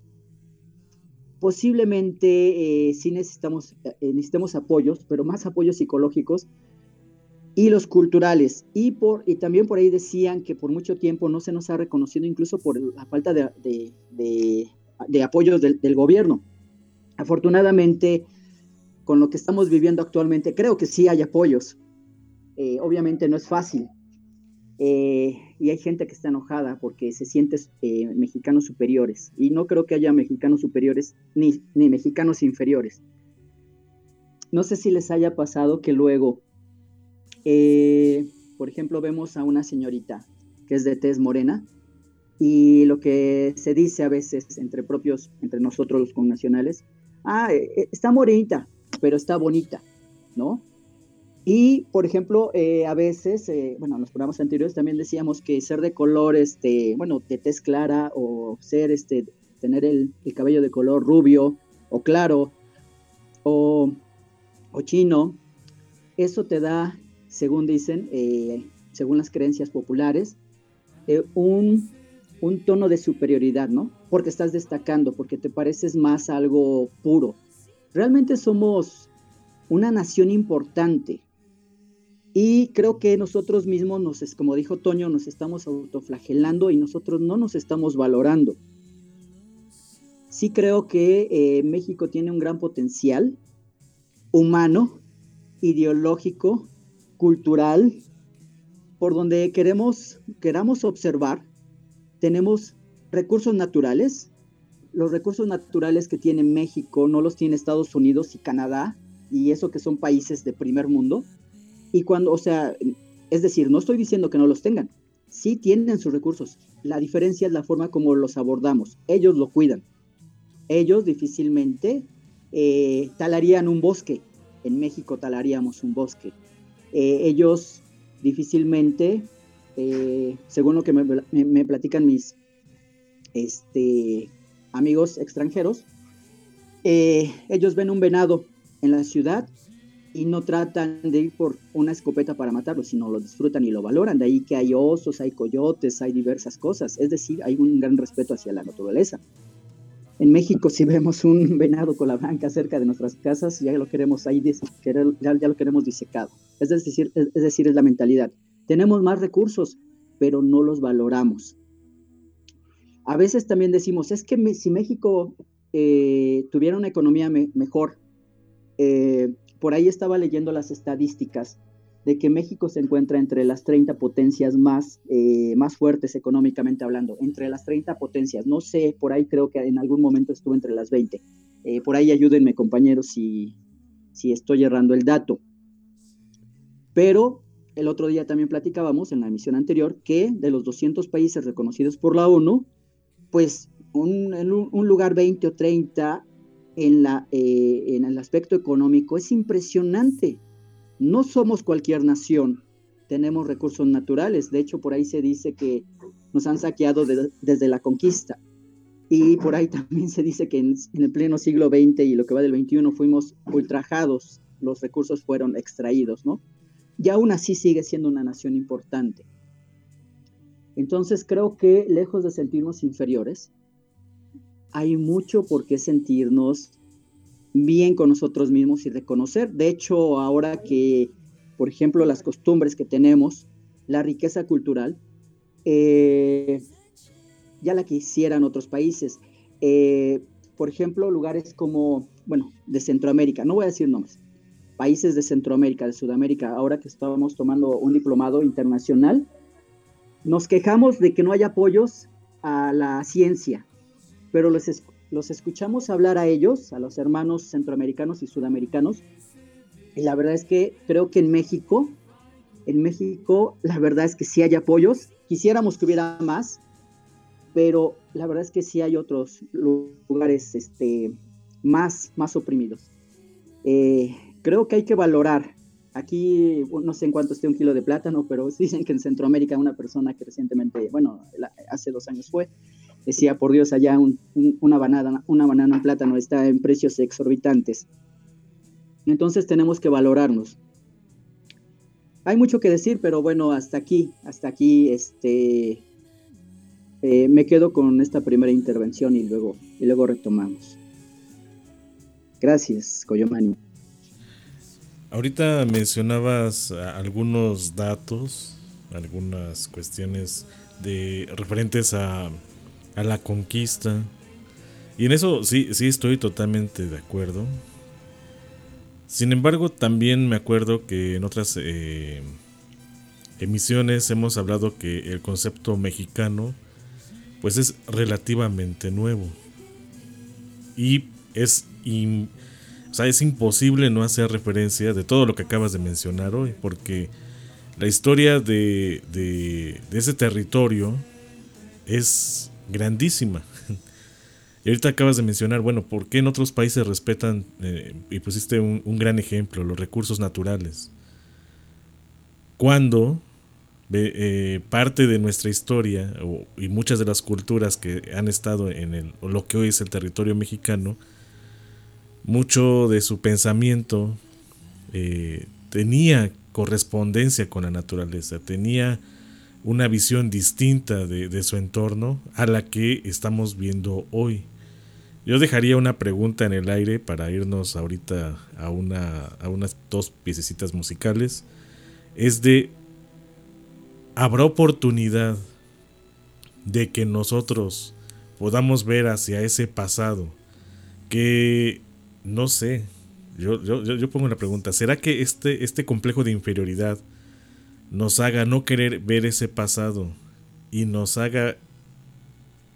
Posiblemente eh, sí necesitamos, eh, necesitamos apoyos, pero más apoyos psicológicos y los culturales. Y, por, y también por ahí decían que por mucho tiempo no se nos ha reconocido, incluso por la falta de, de, de, de apoyos del, del gobierno. Afortunadamente, con lo que estamos viviendo actualmente, creo que sí hay apoyos. Eh, obviamente no es fácil. Eh, y hay gente que está enojada porque se siente eh, mexicanos superiores, y no creo que haya mexicanos superiores ni, ni mexicanos inferiores. No sé si les haya pasado que luego, eh, por ejemplo, vemos a una señorita que es de tez morena, y lo que se dice a veces entre propios, entre nosotros los connacionales, ah, eh, está morenita, pero está bonita, ¿no? Y, por ejemplo, eh, a veces, eh, bueno, en los programas anteriores también decíamos que ser de color, este, bueno, de tez clara, o ser, este, tener el, el cabello de color rubio o claro o, o chino, eso te da, según dicen, eh, según las creencias populares, eh, un, un tono de superioridad, ¿no? Porque estás destacando, porque te pareces más a algo puro. Realmente somos una nación importante. Y creo que nosotros mismos, nos, como dijo Toño, nos estamos autoflagelando y nosotros no nos estamos valorando. Sí creo que eh, México tiene un gran potencial humano, ideológico, cultural, por donde queremos, queramos observar, tenemos recursos naturales. Los recursos naturales que tiene México no los tiene Estados Unidos y Canadá, y eso que son países de primer mundo. Y cuando, o sea, es decir, no estoy diciendo que no los tengan, sí tienen sus recursos. La diferencia es la forma como los abordamos. Ellos lo cuidan. Ellos difícilmente eh, talarían un bosque. En México talaríamos un bosque. Eh, ellos difícilmente, eh, según lo que me, me, me platican mis este, amigos extranjeros, eh, ellos ven un venado en la ciudad y no tratan de ir por una escopeta para matarlo, sino lo disfrutan y lo valoran. De ahí que hay osos, hay coyotes, hay diversas cosas. Es decir, hay un gran respeto hacia la naturaleza. En México, si vemos un venado cola blanca cerca de nuestras casas, ya lo queremos ahí, ya, ya lo queremos disecado. Es decir, es, es decir, es la mentalidad. Tenemos más recursos, pero no los valoramos. A veces también decimos, es que me, si México eh, tuviera una economía me, mejor, eh, por ahí estaba leyendo las estadísticas de que México se encuentra entre las treinta potencias más, eh, más fuertes económicamente hablando, entre las treinta potencias. No sé, por ahí creo que en algún momento estuvo entre las veinte. Eh, por ahí ayúdenme, compañeros, si, si estoy errando el dato. Pero el otro día también platicábamos en la emisión anterior que de los doscientos países reconocidos por la ONU, pues un, un, un lugar veinte o treinta en, la, eh, en el aspecto económico es impresionante. No somos cualquier nación, tenemos recursos naturales. De hecho, por ahí se dice que nos han saqueado de, desde la conquista. Y por ahí también se dice que en, en el pleno siglo veinte y lo que va del veintiuno fuimos ultrajados, los recursos fueron extraídos, ¿no? Y aún así sigue siendo una nación importante. Entonces creo que lejos de sentirnos inferiores, hay mucho por qué sentirnos bien con nosotros mismos y reconocer. De hecho, ahora que, por ejemplo, las costumbres que tenemos, la riqueza cultural, eh, ya la quisieran otros países. Eh, por ejemplo, lugares como, bueno, de Centroamérica, no voy a decir nombres, países de Centroamérica, de Sudamérica, ahora que estábamos tomando un diplomado internacional, nos quejamos de que no hay apoyos a la ciencia, pero los es, los escuchamos hablar a ellos, a los hermanos centroamericanos y sudamericanos, y la verdad es que creo que en México, en México, la verdad es que sí hay apoyos, quisiéramos que hubiera más, pero la verdad es que sí hay otros lugares este, más, más oprimidos. Eh, creo que hay que valorar. Aquí, no sé en cuánto esté un kilo de plátano, pero dicen que en Centroamérica una persona que recientemente, bueno, hace dos años fue, decía, por Dios, allá un, un, una banana, una banana, un plátano está en precios exorbitantes. Entonces tenemos que valorarnos. Hay mucho que decir, pero bueno, hasta aquí, hasta aquí, este, eh, me quedo con esta primera intervención y luego, y luego retomamos. Gracias, Coyomani. Ahorita mencionabas algunos datos, algunas cuestiones de referentes a, a la conquista, y en eso sí, sí estoy totalmente de acuerdo. Sin embargo, también me acuerdo que en otras eh, emisiones hemos hablado que el concepto mexicano pues es relativamente nuevo y es in, o sea, es imposible no hacer referencia de todo lo que acabas de mencionar hoy, porque la historia de, de, de ese territorio es grandísima. Y ahorita acabas de mencionar, bueno, ¿por qué en otros países respetan, eh, y pusiste un, un gran ejemplo, los recursos naturales? Cuando eh, parte de nuestra historia o, y muchas de las culturas que han estado en el, o lo que hoy es el territorio mexicano, mucho de su pensamiento eh, tenía correspondencia con la naturaleza, tenía una visión distinta de, de su entorno a la que estamos viendo hoy. Yo dejaría una pregunta en el aire para irnos ahorita a, una, a unas dos piececitas musicales. Es de, ¿habrá oportunidad de que nosotros podamos ver hacia ese pasado que, no sé, yo, yo, yo pongo la pregunta, ¿será que este, este complejo de inferioridad nos haga no querer ver ese pasado y nos haga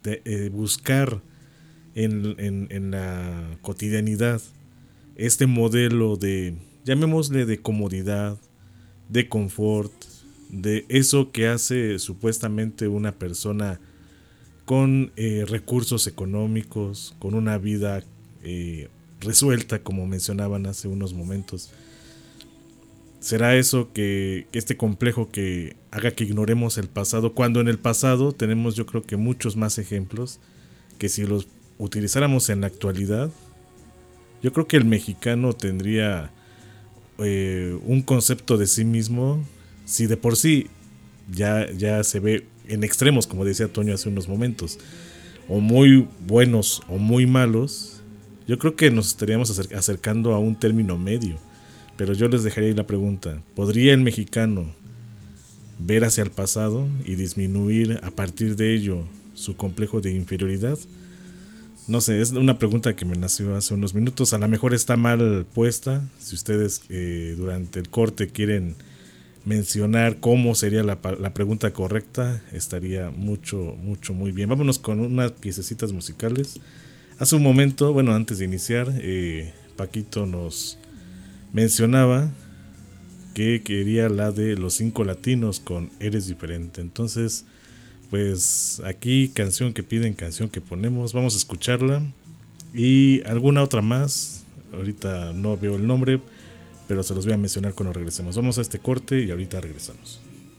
de, eh, buscar en, en, en la cotidianidad este modelo de, llamémosle, de comodidad, de confort, de eso que hace supuestamente una persona con eh, recursos económicos, con una vida eh, resuelta, como mencionaban hace unos momentos. ¿Será eso que, que este complejo que haga que ignoremos el pasado, cuando en el pasado tenemos, yo creo que muchos más ejemplos que si los utilizáramos en la actualidad, yo creo que el mexicano tendría eh, un concepto de sí mismo, si de por sí ya, ya se ve en extremos, como decía Toño hace unos momentos, o muy buenos o muy malos, yo creo que nos estaríamos acer- acercando a un término medio. Pero yo les dejaría ahí la pregunta: ¿podría el mexicano ver hacia el pasado y disminuir a partir de ello su complejo de inferioridad? No sé, es una pregunta que me nació hace unos minutos. A lo mejor está mal puesta. Si ustedes eh, durante el corte quieren mencionar cómo sería la, la pregunta correcta, estaría mucho, mucho, muy bien. Vámonos con unas piececitas musicales. Hace un momento, bueno, antes de iniciar, eh, Paquito nos mencionaba que quería la de Los Cinco Latinos con Eres Diferente. Entonces, pues aquí canción que piden, canción que ponemos, vamos a escucharla. Y alguna otra más, ahorita no veo el nombre, pero se los voy a mencionar cuando regresemos. Vamos a este corte y ahorita regresamos.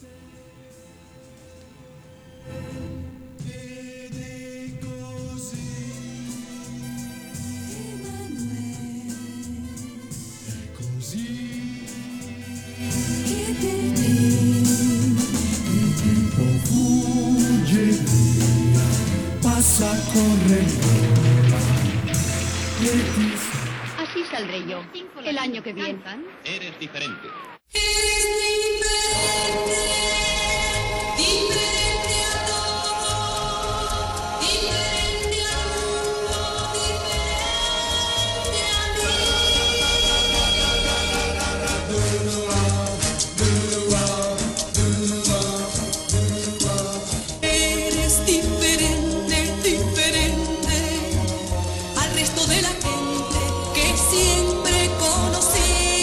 Así saldré yo el año que viene. Eres diferente. Eres diferente, diferente a todo, diferente al mundo, diferente a mí. Eres diferente, diferente al resto de la gente que siempre conocí.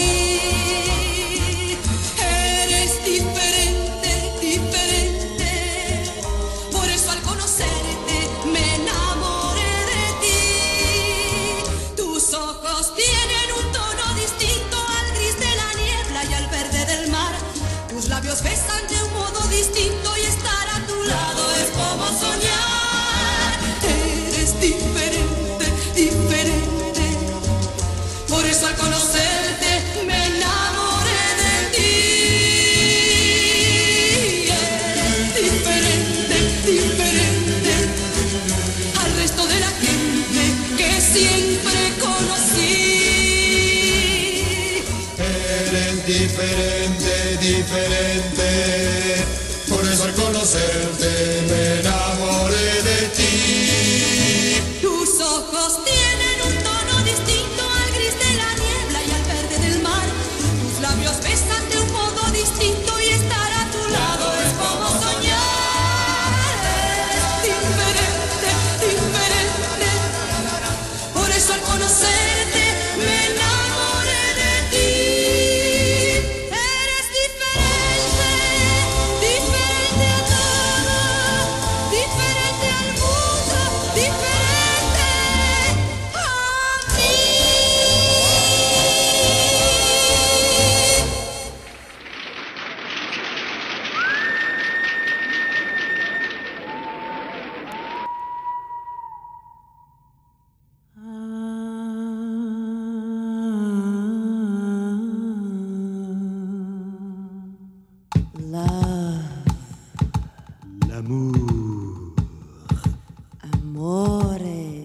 Eres diferente, diferente, por eso al conocerte me enamoré de ti. Tus ojos tienen un tono distinto al gris de la niebla y al verde del mar. Tus labios besan de un modo distinto y estar a tu lado es como soñar. Eres diferente, diferente, por eso al conocerte me enamoré de ti. Eres diferente, diferente al resto de la gente que siempre conocí. Eres diferente, diferente, por eso al conocerte me enamoré de ti. Tus ojos tienen un tono distinto al gris de la niebla y al verde del mar. Tus labios besan de un modo distinto y estar a tu lado es como soñar. Eres diferente, diferente, por eso al conocerte me enamoré de ti. Eres diferente, diferente a todo, diferente al mundo, diferente a mí. Love, L'amour. amore.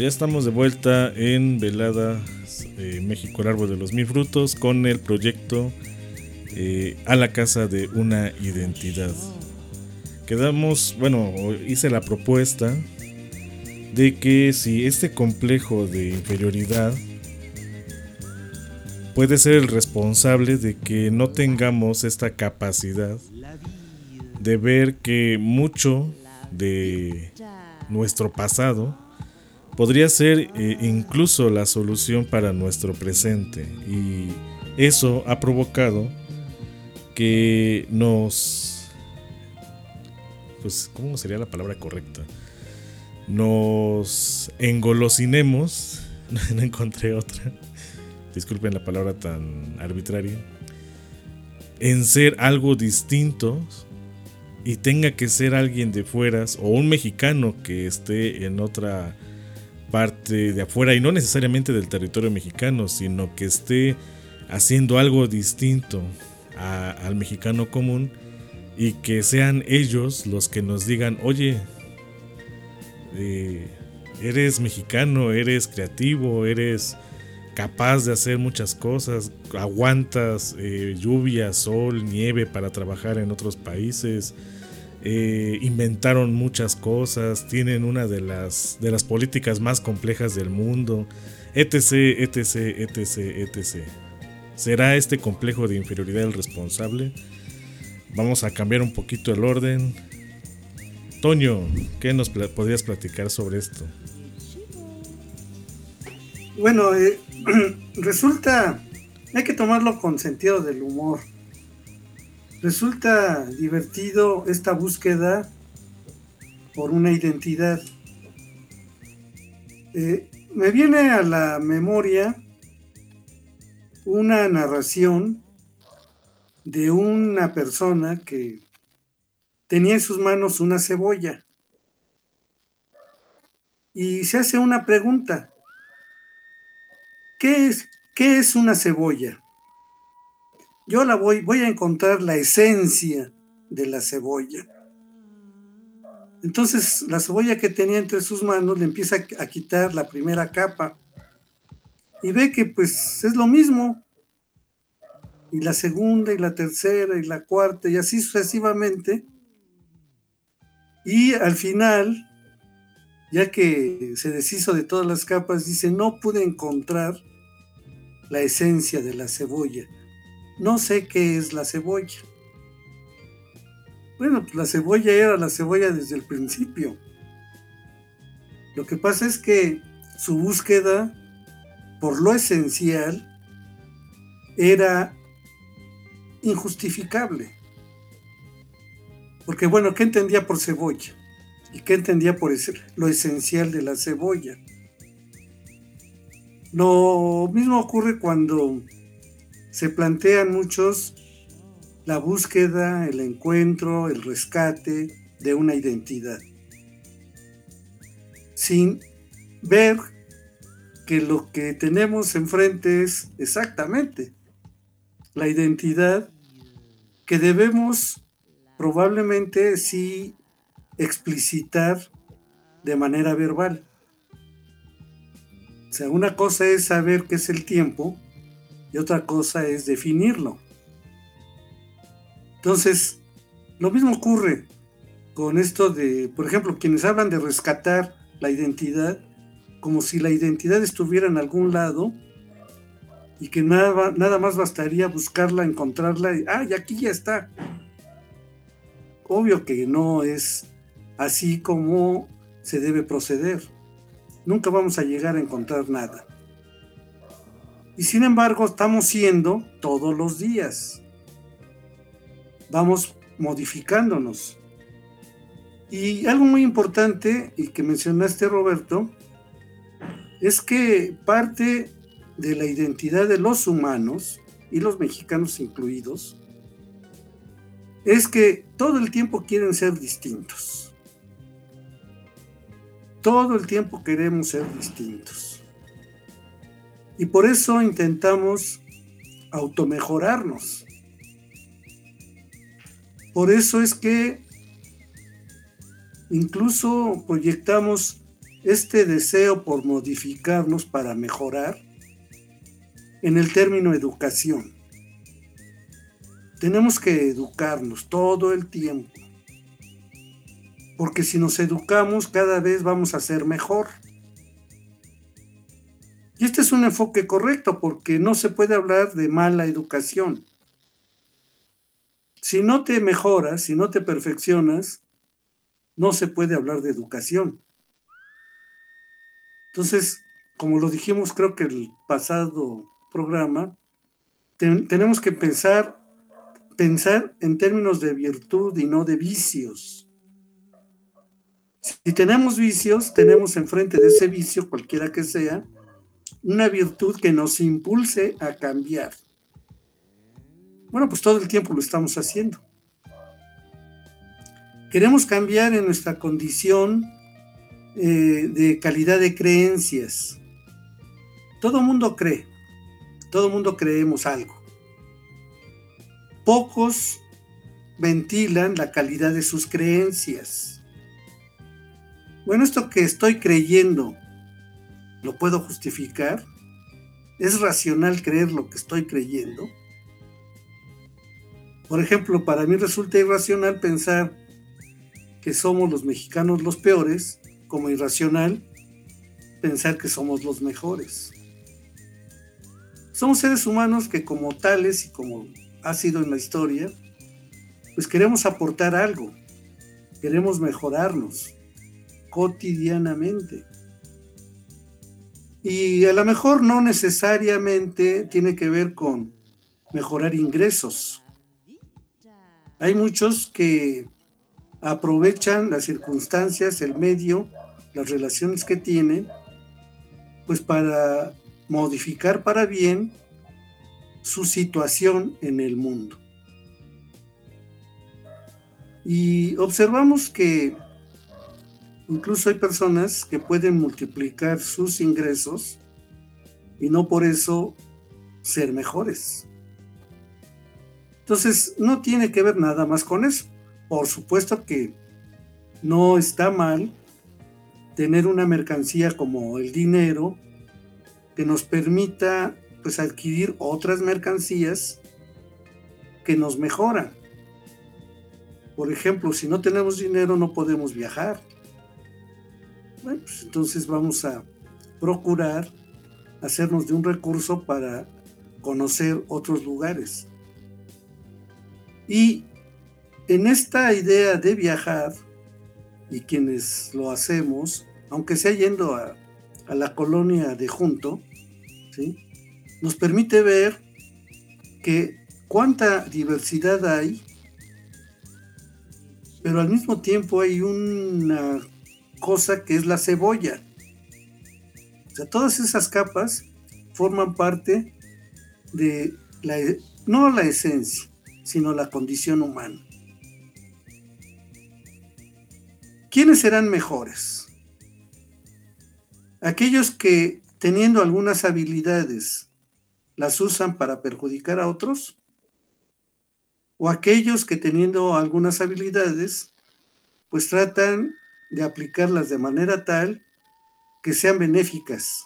ya estamos de vuelta en Velada eh, México, el árbol de los mil frutos, con el proyecto eh, A la casa de una identidad. Quedamos, bueno, hice la propuesta de que si este complejo de inferioridad puede ser el responsable de que no tengamos esta capacidad de ver que mucho de nuestro pasado podría ser eh, incluso la solución para nuestro presente, y eso ha provocado que nos, pues, ¿cómo sería la palabra correcta? Nos engolosinemos, no encontré otra, disculpen la palabra tan arbitraria, en ser algo distinto, y tenga que ser alguien de fueras o un mexicano que esté en otra parte de afuera, y no necesariamente del territorio mexicano, sino que esté haciendo algo distinto a, al mexicano común, y que sean ellos los que nos digan: oye, eh, eres mexicano, eres creativo, eres capaz de hacer muchas cosas, aguantas eh, lluvia, sol, nieve para trabajar en otros países, eh, inventaron muchas cosas, tienen una de las, de las políticas más complejas del mundo, etc, etc, etc, etcétera. ¿Será este complejo de inferioridad el responsable? Vamos a cambiar un poquito el orden. Toño, ¿qué nos pl- podrías platicar sobre esto? Bueno, eh, resulta, hay que tomarlo con sentido del humor. Resulta divertido esta búsqueda por una identidad. Eh, me viene a la memoria una narración de una persona que tenía en sus manos una cebolla y se hace una pregunta. ¿Qué es, qué es una cebolla? Yo la voy, voy a encontrar la esencia de la cebolla. Entonces, la cebolla que tenía entre sus manos le empieza a quitar la primera capa y ve que pues es lo mismo. Y la segunda, y la tercera, y la cuarta, y así sucesivamente. Y al final, ya que se deshizo de todas las capas, dice: no pude encontrar la esencia de la cebolla. No sé qué es la cebolla. Bueno, pues la cebolla era la cebolla desde el principio. Lo que pasa es que su búsqueda por lo esencial era injustificable. Porque bueno, ¿qué entendía por cebolla? ¿Y qué entendía por ese, lo esencial de la cebolla? Lo mismo ocurre cuando se plantean muchos la búsqueda, el encuentro, el rescate de una identidad, sin ver que lo que tenemos enfrente es exactamente la identidad que debemos probablemente sí explicitar de manera verbal. O sea, una cosa es saber qué es el tiempo y otra cosa es definirlo. Entonces, lo mismo ocurre con esto de, por ejemplo, quienes hablan de rescatar la identidad, como si la identidad estuviera en algún lado y que nada, nada más bastaría buscarla, encontrarla y ¡ah, y aquí ya está! Obvio que no es así como se debe proceder. Nunca vamos a llegar a encontrar nada. Y sin embargo, estamos siendo todos los días. Vamos modificándonos. Y algo muy importante, y que mencionaste, Roberto, es que parte de la identidad de los humanos, y los mexicanos incluidos, es que todo el tiempo quieren ser distintos. Todo el tiempo queremos ser distintos. Y por eso intentamos automejorarnos. Por eso es que incluso proyectamos este deseo por modificarnos para mejorar en el término educación. Tenemos que educarnos todo el tiempo, porque si nos educamos cada vez vamos a ser mejor. Y este es un enfoque correcto, porque no se puede hablar de mala educación. Si no te mejoras, si no te perfeccionas, no se puede hablar de educación. Entonces, como lo dijimos creo que el pasado programa, ten, tenemos que pensar, pensar en términos de virtud y no de vicios. Si tenemos vicios, tenemos enfrente de ese vicio, cualquiera que sea, una virtud que nos impulse a cambiar. Bueno, pues todo el tiempo lo estamos haciendo. Queremos cambiar en nuestra condición eh, de calidad de creencias. Todo mundo cree, todo mundo creemos algo. Pocos ventilan la calidad de sus creencias. Bueno, esto que estoy creyendo, ¿lo puedo justificar? ¿Es racional creer lo que estoy creyendo? Por ejemplo, para mí resulta irracional pensar que somos los mexicanos los peores, como irracional pensar que somos los mejores. Somos seres humanos que como tales y como ha sido en la historia, pues queremos aportar algo, queremos mejorarnos cotidianamente. Y a lo mejor no necesariamente tiene que ver con mejorar ingresos. Hay muchos que aprovechan las circunstancias, el medio, las relaciones que tienen, pues para modificar para bien su situación en el mundo. Y observamos que incluso hay personas que pueden multiplicar sus ingresos y no por eso ser mejores. Entonces, no tiene que ver nada más con eso. Por supuesto que no está mal tener una mercancía como el dinero que nos permita pues adquirir otras mercancías que nos mejoran. Por ejemplo, si no tenemos dinero no podemos viajar. Bueno, pues entonces vamos a procurar hacernos de un recurso para conocer otros lugares. Y en esta idea de viajar, y quienes lo hacemos, aunque sea yendo a, a la colonia de Junto, ¿sí?, nos permite ver que cuánta diversidad hay, pero al mismo tiempo hay una cosa que es la cebolla. O sea, todas esas capas forman parte de la, no la esencia, sino la condición humana. ¿Quiénes serán mejores? Aquellos que, teniendo algunas habilidades, las usan para perjudicar a otros, o aquellos que, teniendo algunas habilidades, pues tratan de aplicarlas de manera tal que sean benéficas.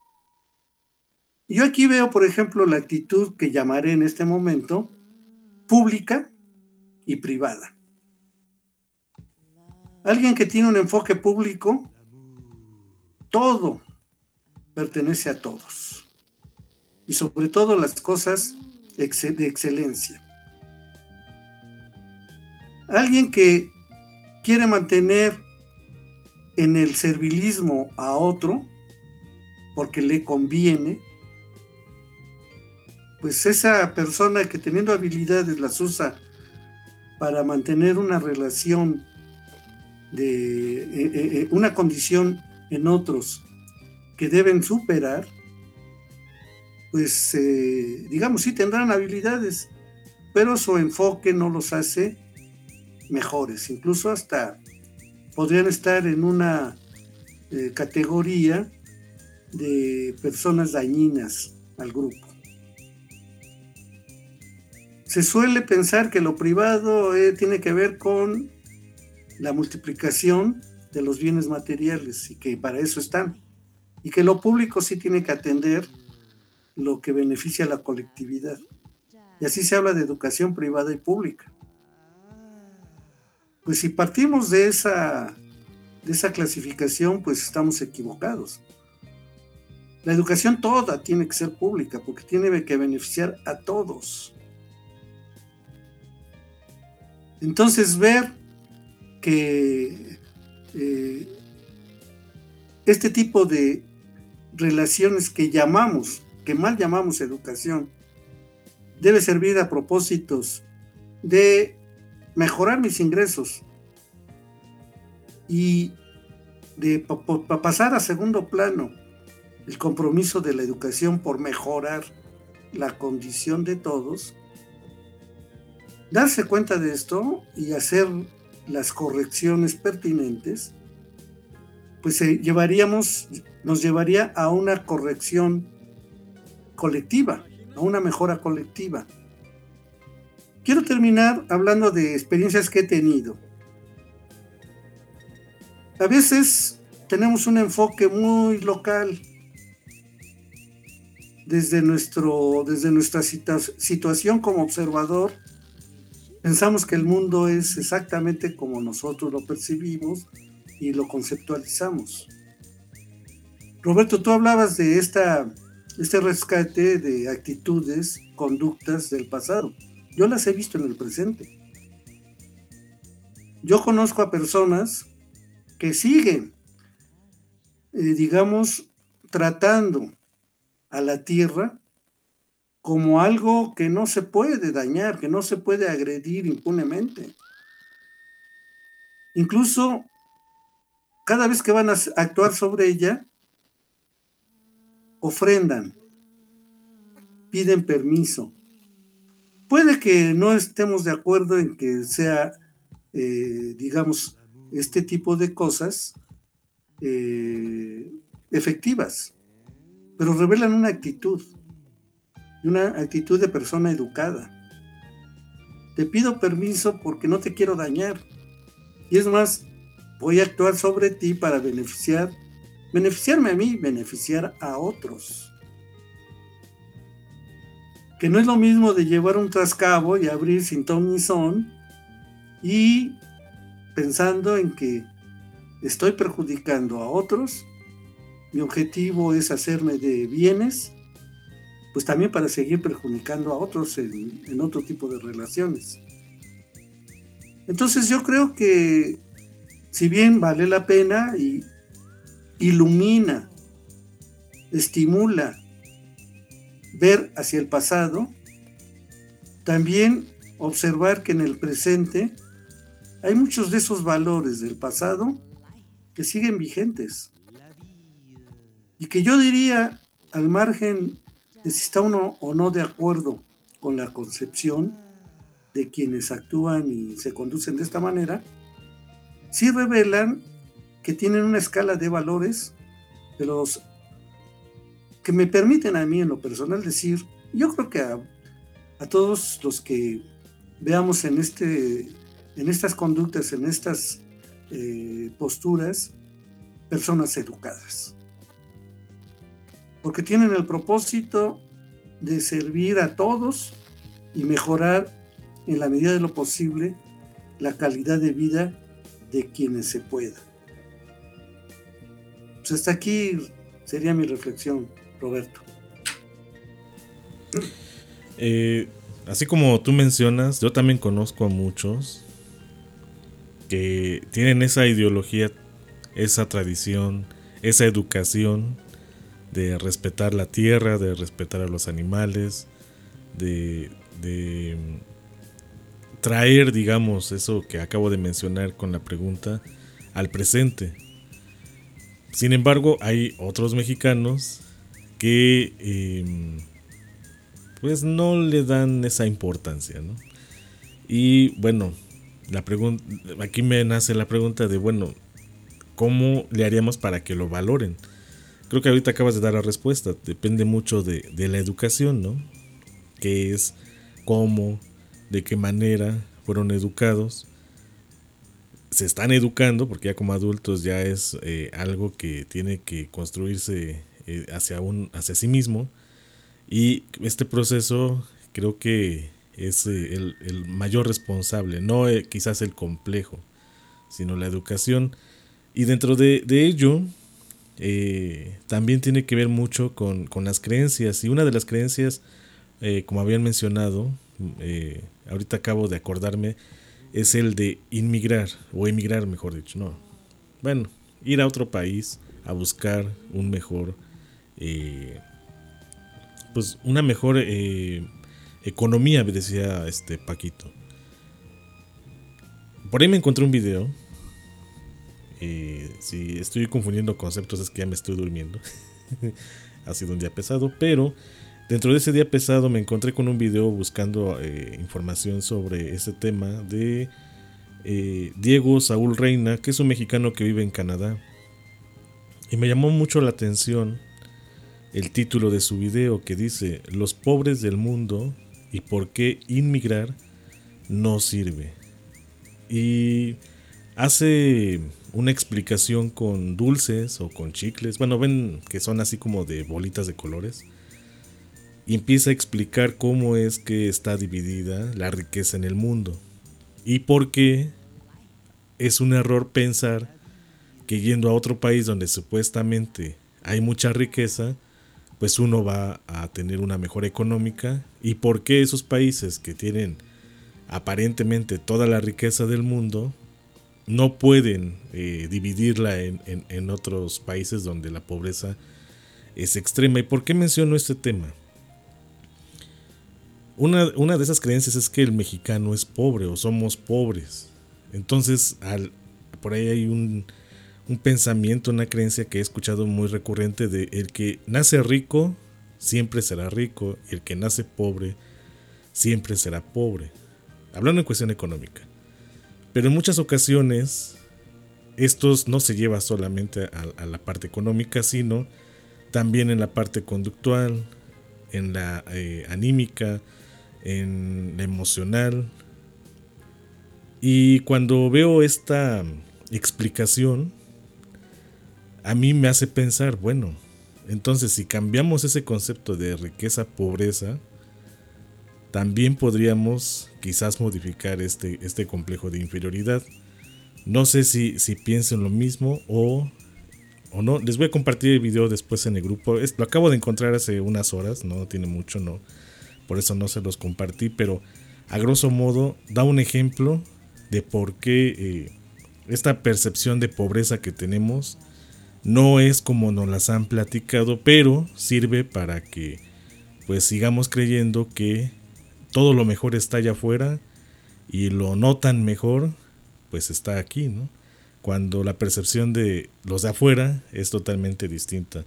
Yo aquí veo, por ejemplo, la actitud que llamaré en este momento pública y privada. Alguien que tiene un enfoque público, todo pertenece a todos. Y sobre todo las cosas de excelencia. Alguien que quiere mantener en el servilismo a otro, porque le conviene, pues esa persona que teniendo habilidades las usa para mantener una relación de eh, eh, una condición en otros que deben superar, pues eh, digamos sí tendrán habilidades, pero su enfoque no los hace mejores, incluso hasta podrían estar en una eh, categoría de personas dañinas al grupo. Se suele pensar que lo privado eh, tiene que ver con la multiplicación de los bienes materiales y que para eso están. Y que lo público sí tiene que atender lo que beneficia a la colectividad. Y así se habla de educación privada y pública. Pues si partimos de esa, de esa clasificación, pues estamos equivocados. La educación toda tiene que ser pública porque tiene que beneficiar a todos. Entonces ver que eh, este tipo de relaciones que llamamos, que mal llamamos educación, debe servir a propósitos de mejorar mis ingresos y de pa- pa- pasar a segundo plano el compromiso de la educación por mejorar la condición de todos, darse cuenta de esto y hacer las correcciones pertinentes, pues eh, llevaríamos, nos llevaría a una corrección colectiva, a una mejora colectiva. Quiero terminar hablando de experiencias que he tenido. A veces tenemos un enfoque muy local. Desde, nuestro, desde nuestra situa- situación como observador, pensamos que el mundo es exactamente como nosotros lo percibimos y lo conceptualizamos. Roberto, tú hablabas de esta, este rescate de actitudes, conductas del pasado. Yo las he visto en el presente. Yo conozco a personas que siguen, eh, digamos, tratando a la tierra como algo que no se puede dañar, que no se puede agredir impunemente. Incluso cada vez que van a actuar sobre ella, ofrendan, piden permiso. Puede que no estemos de acuerdo en que sea, eh, digamos, este tipo de cosas eh, efectivas, pero revelan una actitud, una actitud de persona educada. Te pido permiso porque no te quiero dañar. Y es más, voy a actuar sobre ti para beneficiar, beneficiarme a mí, beneficiar a otros. Que no es lo mismo de llevar un trascabo y abrir sin ton ni son y pensando en que estoy perjudicando a otros. Mi objetivo es hacerme de bienes, pues también para seguir perjudicando a otros en, en otro tipo de relaciones. Entonces yo creo que si bien vale la pena y ilumina, estimula ver hacia el pasado, también observar que en el presente hay muchos de esos valores del pasado que siguen vigentes. Y que yo diría, al margen de si está uno o no de acuerdo con la concepción de quienes actúan y se conducen de esta manera, sí revelan que tienen una escala de valores de los que me permiten a mí en lo personal decir, yo creo que a, a todos los que veamos en, este, en estas conductas, en estas eh, posturas, personas educadas. Porque tienen el propósito de servir a todos y mejorar en la medida de lo posible la calidad de vida de quienes se pueda. Pues hasta aquí sería mi reflexión, Roberto. Eh, así como tú mencionas, yo también conozco a muchos que tienen esa ideología, esa tradición, esa educación de respetar la tierra, de respetar a los animales, de, de traer, digamos, eso que acabo de mencionar con la pregunta, al presente. Sin embargo, hay otros mexicanos que eh, pues no le dan esa importancia, ¿no? Y bueno, la pregunta, aquí me nace la pregunta de, bueno, ¿cómo le haríamos para que lo valoren? Creo que ahorita acabas de dar la respuesta. Depende mucho de, de la educación, ¿no? ¿Qué es? ¿Cómo? ¿De qué manera fueron educados? se están educando, porque ya como adultos ya es eh, algo que tiene que construirse eh, hacia, un, hacia sí mismo, y este proceso creo que es eh, el, el mayor responsable, no eh, quizás el complejo, sino la educación. Y dentro de, de ello eh, también tiene que ver mucho con, con las creencias, y una de las creencias, eh, como habían mencionado, eh, ahorita acabo de acordarme, es el de inmigrar, o emigrar mejor dicho, no, bueno, ir a otro país a buscar un mejor, eh, pues una mejor eh, economía, decía este Paquito. Por ahí me encontré un video. Eh, si estoy confundiendo conceptos es que ya me estoy durmiendo. Ha sido un día pesado, pero dentro de ese día pesado me encontré con un video buscando eh, información sobre ese tema de eh, Diego Saúl Reina, que es un mexicano que vive en Canadá. Y me llamó mucho la atención el título de su video, que dice: Los pobres del mundo y por qué inmigrar no sirve. Y hace una explicación con dulces o con chicles, bueno, ven que son así como de bolitas de colores, y empieza a explicar cómo es que está dividida la riqueza en el mundo y por qué es un error pensar que yendo a otro país donde supuestamente hay mucha riqueza, pues uno va a tener una mejor económica, y por qué esos países que tienen aparentemente toda la riqueza del mundo no pueden eh, dividirla en, en, en otros países donde la pobreza es extrema. ¿Y por qué menciono este tema? Una, una de esas creencias es que el mexicano es pobre o somos pobres. Entonces, al, por ahí hay un, un pensamiento, una creencia que he escuchado muy recurrente de el que nace rico siempre será rico, y el que nace pobre siempre será pobre. Hablando en cuestión económica. Pero en muchas ocasiones esto no se lleva solamente a, a la parte económica, sino también en la parte conductual, en la eh, anímica, en la emocional. Y cuando veo esta explicación, a mí me hace pensar, bueno, entonces si cambiamos ese concepto de riqueza-pobreza, también podríamos quizás modificar este, este complejo de inferioridad. No sé si, si piensen lo mismo o, o no. Les voy a compartir el video después en el grupo. Es, lo acabo de encontrar hace unas horas, no tiene mucho, no, por eso no se los compartí, pero a grosso modo da un ejemplo de por qué eh, esta percepción de pobreza que tenemos no es como nos las han platicado, pero sirve para que pues sigamos creyendo que todo lo mejor está allá afuera y lo no tan mejor pues está aquí, ¿no? Cuando la percepción de los de afuera es totalmente distinta.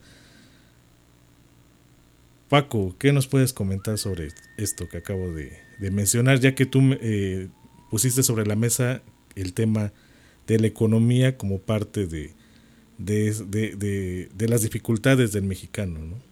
Paco, ¿qué nos puedes comentar sobre esto que acabo de, de mencionar? Ya que tú eh, pusiste sobre la mesa el tema de la economía como parte de, de, de, de, de las dificultades del mexicano, ¿no?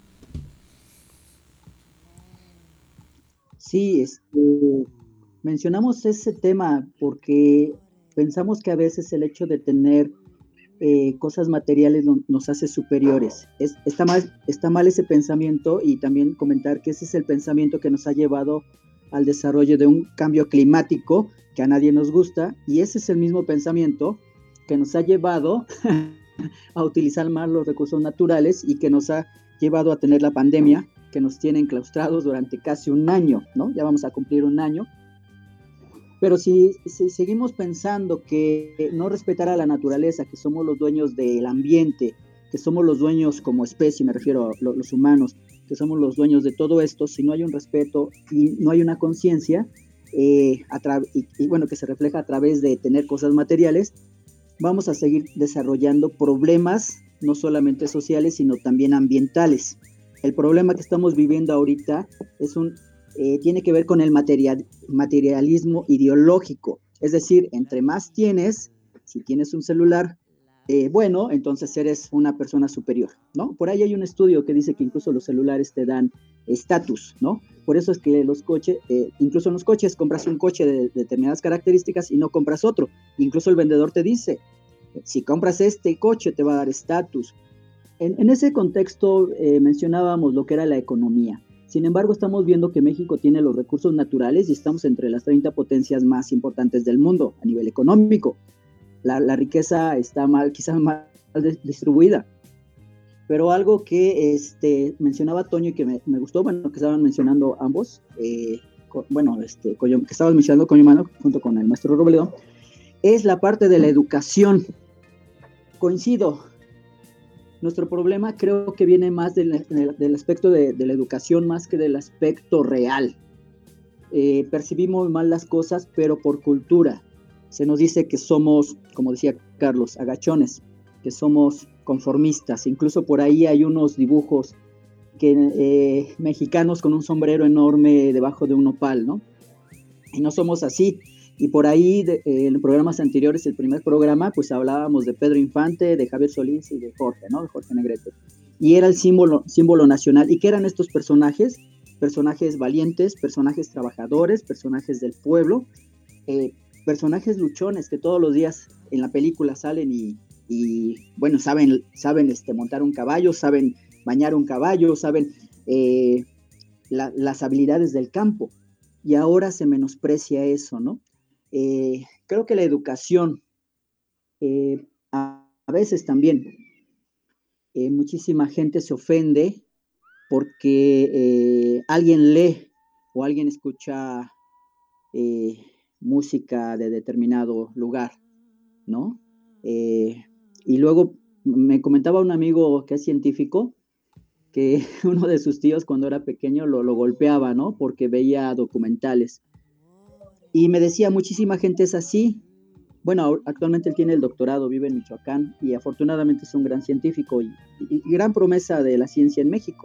Sí, este, mencionamos ese tema porque pensamos que a veces el hecho de tener eh, cosas materiales no, nos hace superiores. Es, está, mal, está mal ese pensamiento, y también comentar que ese es el pensamiento que nos ha llevado al desarrollo de un cambio climático que a nadie nos gusta, y ese es el mismo pensamiento que nos ha llevado a utilizar mal los recursos naturales y que nos ha llevado a tener la pandemia que nos tiene enclaustrados durante casi un año, ¿no? Ya vamos a cumplir un año. Pero si, si seguimos pensando que no respetar a la naturaleza, que somos los dueños del ambiente, que somos los dueños como especie, me refiero a lo, los humanos, que somos los dueños de todo esto, si no hay un respeto y no hay una conciencia, eh, y, y bueno, que se refleja a través de tener cosas materiales, vamos a seguir desarrollando problemas no solamente sociales, sino también ambientales. El problema que estamos viviendo ahorita es un, eh, tiene que ver con el material, materialismo ideológico. Es decir, entre más tienes, si tienes un celular, eh, bueno, entonces eres una persona superior, ¿no? Por ahí hay un estudio que dice que incluso los celulares te dan estatus, ¿no? por eso es que los coches, eh, incluso en los coches, compras un coche de, de determinadas características y no compras otro. Incluso el vendedor te dice, si compras este coche te va a dar estatus. En, en ese contexto eh, mencionábamos lo que era la economía. Sin embargo, estamos viendo que México tiene los recursos naturales y estamos entre las treinta potencias más importantes del mundo a nivel económico. La, la riqueza está mal, quizás mal distribuida. Pero algo que este, mencionaba Toño y que me, me gustó, bueno, que estaban mencionando ambos, eh, co, bueno, este, Coyo, que estaban mencionando Coyomano junto con el maestro Robledo, es la parte de la educación. Coincido. Nuestro problema creo que viene más del, del aspecto de, de la educación más que del aspecto real. Eh, percibimos mal las cosas, pero por cultura. Se nos dice que somos, como decía Carlos, agachones, que somos conformistas. Incluso por ahí hay unos dibujos que, eh, mexicanos con un sombrero enorme debajo de un nopal, ¿no? Y no somos así. Y por ahí, de, eh, en programas anteriores, el primer programa, pues hablábamos de Pedro Infante, de Javier Solís y de Jorge, ¿no? De Jorge Negrete. Y era el símbolo, símbolo nacional. ¿Y qué eran estos personajes? Personajes valientes, personajes trabajadores, personajes del pueblo, eh, personajes luchones que todos los días en la película salen y, y bueno, saben, saben este, montar un caballo, saben bañar un caballo, saben eh, la, las habilidades del campo. Y ahora se menosprecia eso, ¿no? Eh, creo que la educación, eh, a, a veces también, eh, muchísima gente se ofende porque eh, alguien lee o alguien escucha eh, música de determinado lugar, ¿no? Eh, y luego me comentaba un amigo que es científico que uno de sus tíos cuando era pequeño lo, lo golpeaba, ¿no? Porque veía documentales. Y me decía, muchísima gente es así. Bueno, actualmente él tiene el doctorado, vive en Michoacán y afortunadamente es un gran científico y, y, y gran promesa de la ciencia en México.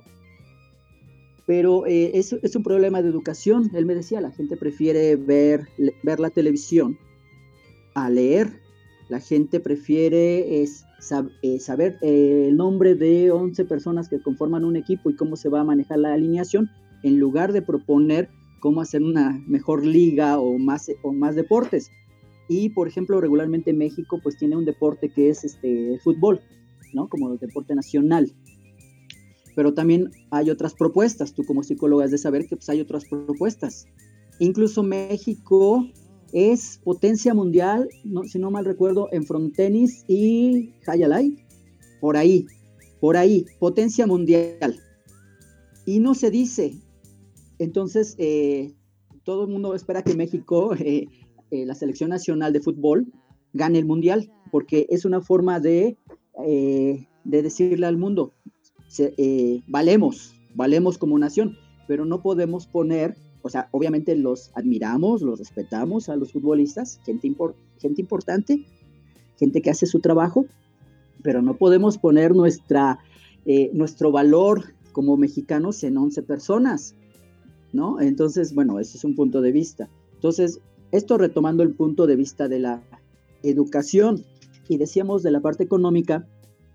Pero eh, es, es un problema de educación. Él me decía, la gente prefiere ver, ver la televisión a leer. La gente prefiere es, sab, eh, saber eh, el nombre de once personas que conforman un equipo y cómo se va a manejar la alineación, en lugar de proponer cómo hacer una mejor liga o más, o más deportes. Y, por ejemplo, regularmente México pues tiene un deporte que es este, el fútbol, ¿no? Como el deporte nacional. Pero también hay otras propuestas. Tú como psicóloga has de saber que pues, hay otras propuestas. Incluso México es potencia mundial, no, si no mal recuerdo, en frontenis y hayalay. Por ahí, por ahí, potencia mundial. Y no se dice. Entonces, eh, todo el mundo espera que México, eh, eh, la selección nacional de fútbol, gane el mundial, porque es una forma de, eh, de decirle al mundo, se, eh, valemos, valemos como nación, pero no podemos poner, o sea, obviamente los admiramos, los respetamos a los futbolistas, gente, impor, gente importante, gente que hace su trabajo, pero no podemos poner nuestra, eh, nuestro valor como mexicanos en once personas, ¿no? Entonces, bueno, ese es un punto de vista. Entonces, esto retomando el punto de vista de la educación, y decíamos de la parte económica,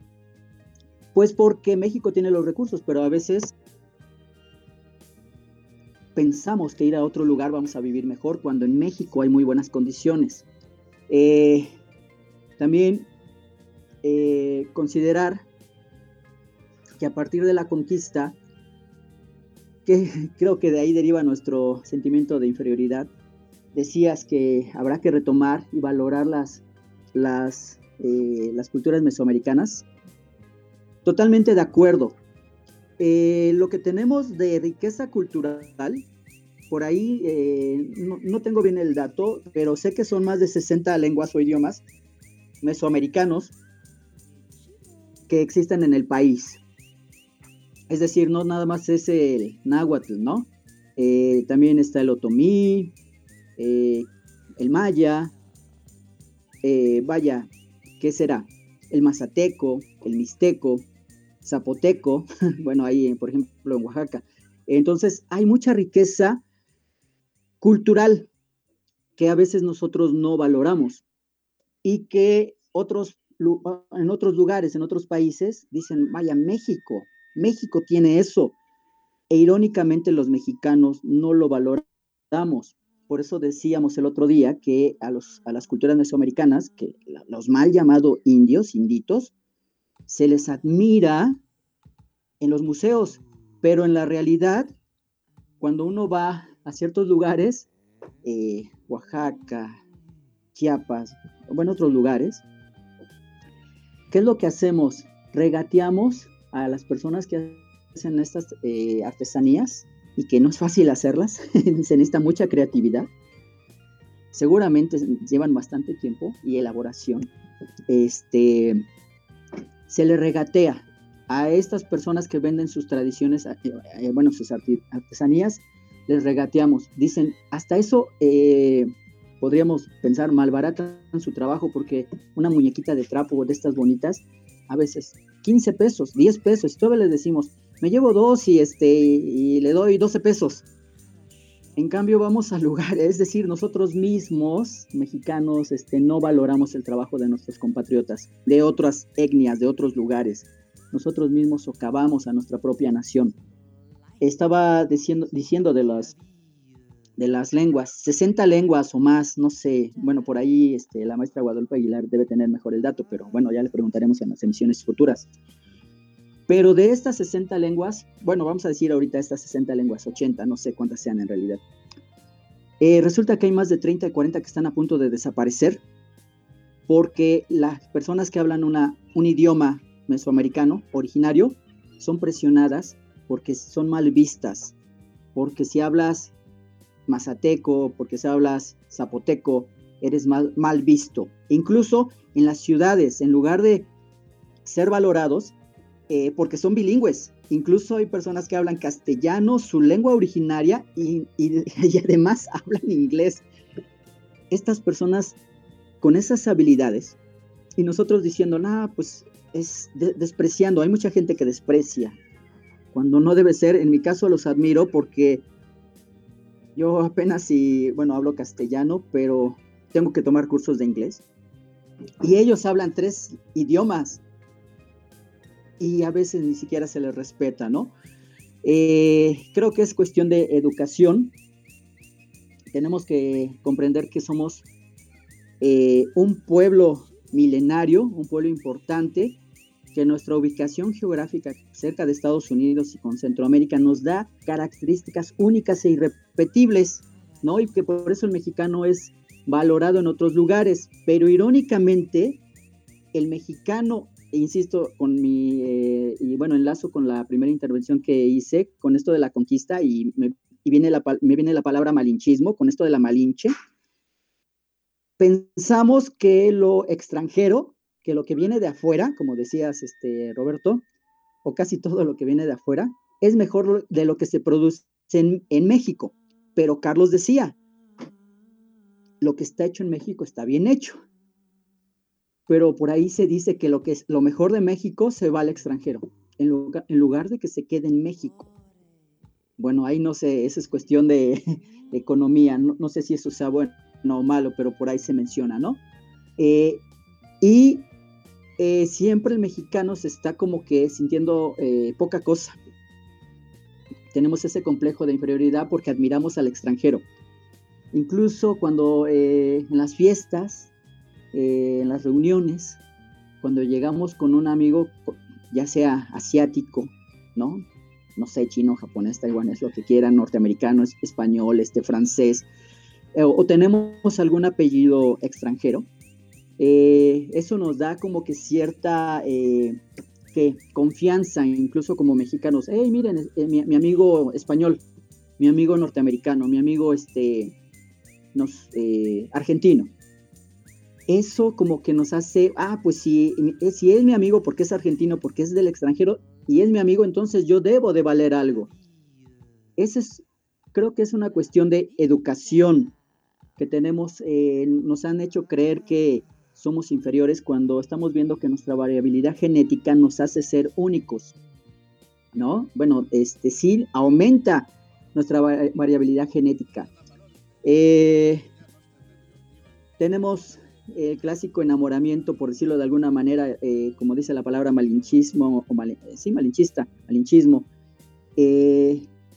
pues porque México tiene los recursos, pero a veces pensamos que ir a otro lugar vamos a vivir mejor, cuando en México hay muy buenas condiciones. Eh, también eh, considerar que a partir de la conquista, que creo que de ahí deriva nuestro sentimiento de inferioridad, decías que habrá que retomar y valorar las, las, eh, las culturas mesoamericanas. Totalmente de acuerdo. Eh, lo que tenemos de riqueza cultural, por ahí eh, no, no tengo bien el dato, pero sé que son más de sesenta lenguas o idiomas mesoamericanos que existen en el país. Es decir, no nada más es el náhuatl, ¿no? Eh, también está el otomí, eh, el maya, eh, vaya, ¿qué será? El mazateco, el mixteco, zapoteco, bueno, ahí, por ejemplo, en Oaxaca. Entonces, hay mucha riqueza cultural que a veces nosotros no valoramos y que otros, en otros lugares, en otros países, dicen, vaya, México, México tiene eso. e irónicamente los mexicanos no lo valoramos. Por eso decíamos el otro día que a, los, a las culturas mesoamericanas, que los mal llamados indios, inditos, se les admira en los museos, pero en la realidad, cuando uno va a ciertos lugares, eh, Oaxaca, Chiapas, bueno, otros lugares, ¿qué es lo que hacemos? Regateamos a las personas que hacen estas eh, artesanías, y que no es fácil hacerlas, se necesita mucha creatividad, seguramente llevan bastante tiempo y elaboración. Este, se le regatea a estas personas que venden sus tradiciones, eh, bueno, sus artesanías, les regateamos. Dicen, hasta eso eh, podríamos pensar, malbaratan su trabajo, porque una muñequita de trapo de estas bonitas, a veces quince pesos, diez pesos, y todavía les decimos, me llevo dos y, este, y le doy doce pesos. En cambio, vamos al lugar, es decir, nosotros mismos, mexicanos, este, no valoramos el trabajo de nuestros compatriotas, de otras etnias, de otros lugares. Nosotros mismos socavamos a nuestra propia nación. Estaba diciendo, diciendo de las, de las lenguas, sesenta lenguas o más, no sé, bueno, por ahí este, la maestra Guadalupe Aguilar debe tener mejor el dato, pero bueno, ya le preguntaremos en las emisiones futuras. Pero de estas sesenta lenguas, bueno, vamos a decir ahorita estas sesenta lenguas, ochenta, no sé cuántas sean en realidad. Eh, resulta que hay más de treinta y cuarenta que están a punto de desaparecer porque las personas que hablan una, un idioma mesoamericano originario son presionadas porque son mal vistas, porque si hablas mazateco, porque si hablas zapoteco, eres mal, mal visto. Incluso en las ciudades, en lugar de ser valorados, Eh, porque son bilingües, incluso hay personas que hablan castellano, su lengua originaria, y, y, y además hablan inglés. Estas personas con esas habilidades, y nosotros diciendo, nah, pues es de- despreciando, hay mucha gente que desprecia, cuando no debe ser. En mi caso los admiro porque yo apenas si, bueno, hablo castellano, pero tengo que tomar cursos de inglés, y ellos hablan tres idiomas, y a veces ni siquiera se les respeta, ¿no? Eh, creo que es cuestión de educación. Tenemos que comprender que somos eh, un pueblo milenario, un pueblo importante, que nuestra ubicación geográfica cerca de Estados Unidos y con Centroamérica nos da características únicas e irrepetibles, ¿no? Y que por eso el mexicano es valorado en otros lugares, pero irónicamente el mexicano, e insisto, con mi, eh, y bueno, enlazo con la primera intervención que hice, con esto de la conquista, y me, y viene, la, me viene la palabra malinchismo, con esto de la malinche. Pensamos que lo extranjero, que lo que viene de afuera, como decías, este, Roberto, o casi todo lo que viene de afuera, es mejor de lo que se produce en, en México. Pero Carlos decía, lo que está hecho en México está bien hecho. Pero por ahí se dice que lo que es lo mejor de México se va al extranjero, en lugar, en lugar de que se quede en México. Bueno, ahí no sé, esa es cuestión de, de economía, no, no sé si eso sea bueno o malo, pero por ahí se menciona, ¿no? Eh, y eh, siempre el mexicano se está como que sintiendo eh, poca cosa. Tenemos ese complejo de inferioridad porque admiramos al extranjero. Incluso cuando eh, en las fiestas, Eh, en las reuniones, cuando llegamos con un amigo, ya sea asiático, ¿no? No sé, chino, japonés, taiwanés, lo que quieran, norteamericano, español, este, francés, eh, o tenemos algún apellido extranjero, eh, eso nos da como que cierta eh, ¿qué? Confianza, incluso como mexicanos. Hey, miren, eh, mi, mi amigo español, mi amigo norteamericano, mi amigo este, nos, eh, argentino. Eso como que nos hace, ah, pues si, si es mi amigo porque es argentino, porque es del extranjero y es mi amigo, entonces yo debo de valer algo. Ese es, creo que es una cuestión de educación que tenemos, eh, nos han hecho creer que somos inferiores cuando estamos viendo que nuestra variabilidad genética nos hace ser únicos, ¿no? Bueno, este sí aumenta nuestra va- variabilidad genética. Eh, tenemos el clásico enamoramiento, por decirlo de alguna manera, eh, como dice la palabra malinchismo, o mal, sí, malinchista, malinchismo, eh,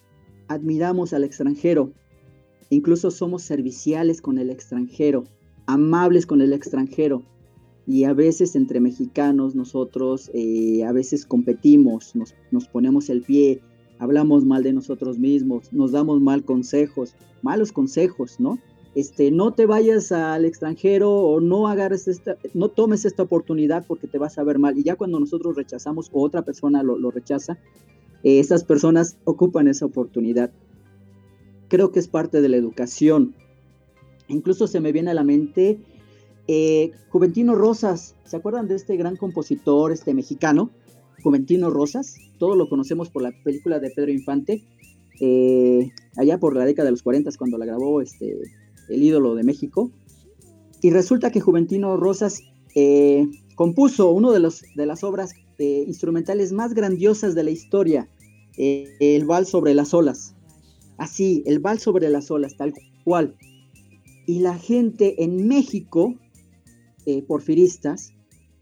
admiramos al extranjero, incluso somos serviciales con el extranjero, amables con el extranjero, y a veces entre mexicanos nosotros eh, a veces competimos, nos, nos ponemos el pie, hablamos mal de nosotros mismos, nos damos mal consejos, malos consejos, ¿no? Este, no te vayas al extranjero o no agarres esta, no tomes esta oportunidad porque te vas a ver mal. Y ya cuando nosotros rechazamos o otra persona lo, lo rechaza, eh, esas personas ocupan esa oportunidad. Creo que es parte de la educación. Incluso se me viene a la mente eh, Juventino Rosas. ¿Se acuerdan de este gran compositor este mexicano? Juventino Rosas. Todos lo conocemos por la película de Pedro Infante. Eh, allá por la década de los cuarenta, cuando la grabó este, el ídolo de México. Y resulta que Juventino Rosas eh, compuso uno de, los, de las obras eh, instrumentales más grandiosas de la historia, eh, el Vals sobre las olas. Así, el Vals sobre las olas, tal cual. Y la gente en México, eh, porfiristas,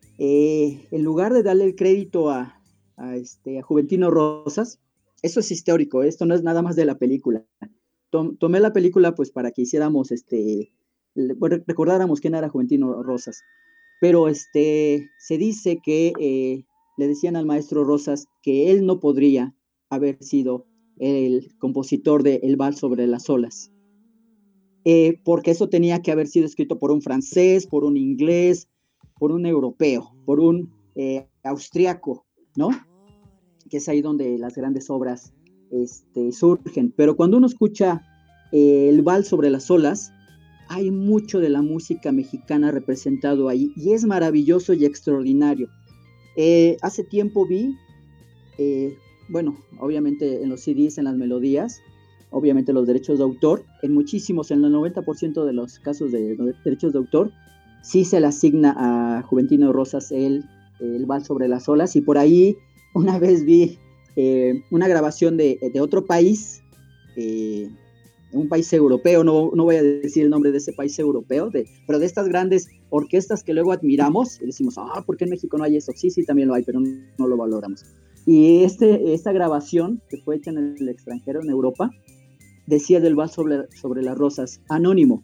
eh, en lugar de darle el crédito a, a, este, a Juventino Rosas, eso es histórico, esto no es nada más de la película. Tom, tomé la película pues para que hiciéramos, este, recordáramos quién era Juventino Rosas. Pero este, se dice que eh, le decían al maestro Rosas que él no podría haber sido el compositor de El Vals sobre las olas. Eh, porque eso tenía que haber sido escrito por un francés, por un inglés, por un europeo, por un eh, austriaco, ¿no? Que es ahí donde las grandes obras este, surgen. Pero cuando uno escucha eh, el Vals sobre las olas, hay mucho de la música mexicana representado ahí, y es maravilloso y extraordinario. Eh, hace tiempo vi, eh, bueno, obviamente en los C Ds, en las melodías, obviamente los derechos de autor, en muchísimos, en el noventa por ciento de los casos de derechos de autor, sí se le asigna a Juventino Rosas el, el Vals sobre las olas, y por ahí una vez vi eh, una grabación de, de otro país, eh, un país europeo, no, no voy a decir el nombre de ese país europeo, de, pero de estas grandes orquestas que luego admiramos, y decimos, ah, ¿por qué en México no hay eso? Sí, sí, también lo hay, pero no, no lo valoramos. Y este, esta grabación, que fue hecha en el extranjero, en Europa, decía del Vals sobre, sobre las rosas, anónimo.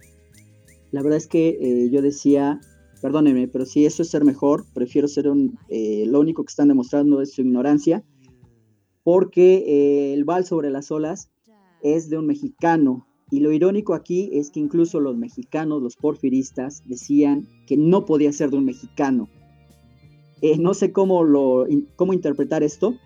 La verdad es que eh, yo decía, perdónenme, pero si eso es ser mejor, prefiero ser un, eh, lo único que están demostrando es su ignorancia, porque eh, el Vals sobre las olas es de un mexicano, y lo irónico aquí es que incluso los mexicanos, los porfiristas, decían que no podía ser de un mexicano. Eh, no sé cómo, lo, cómo interpretar esto,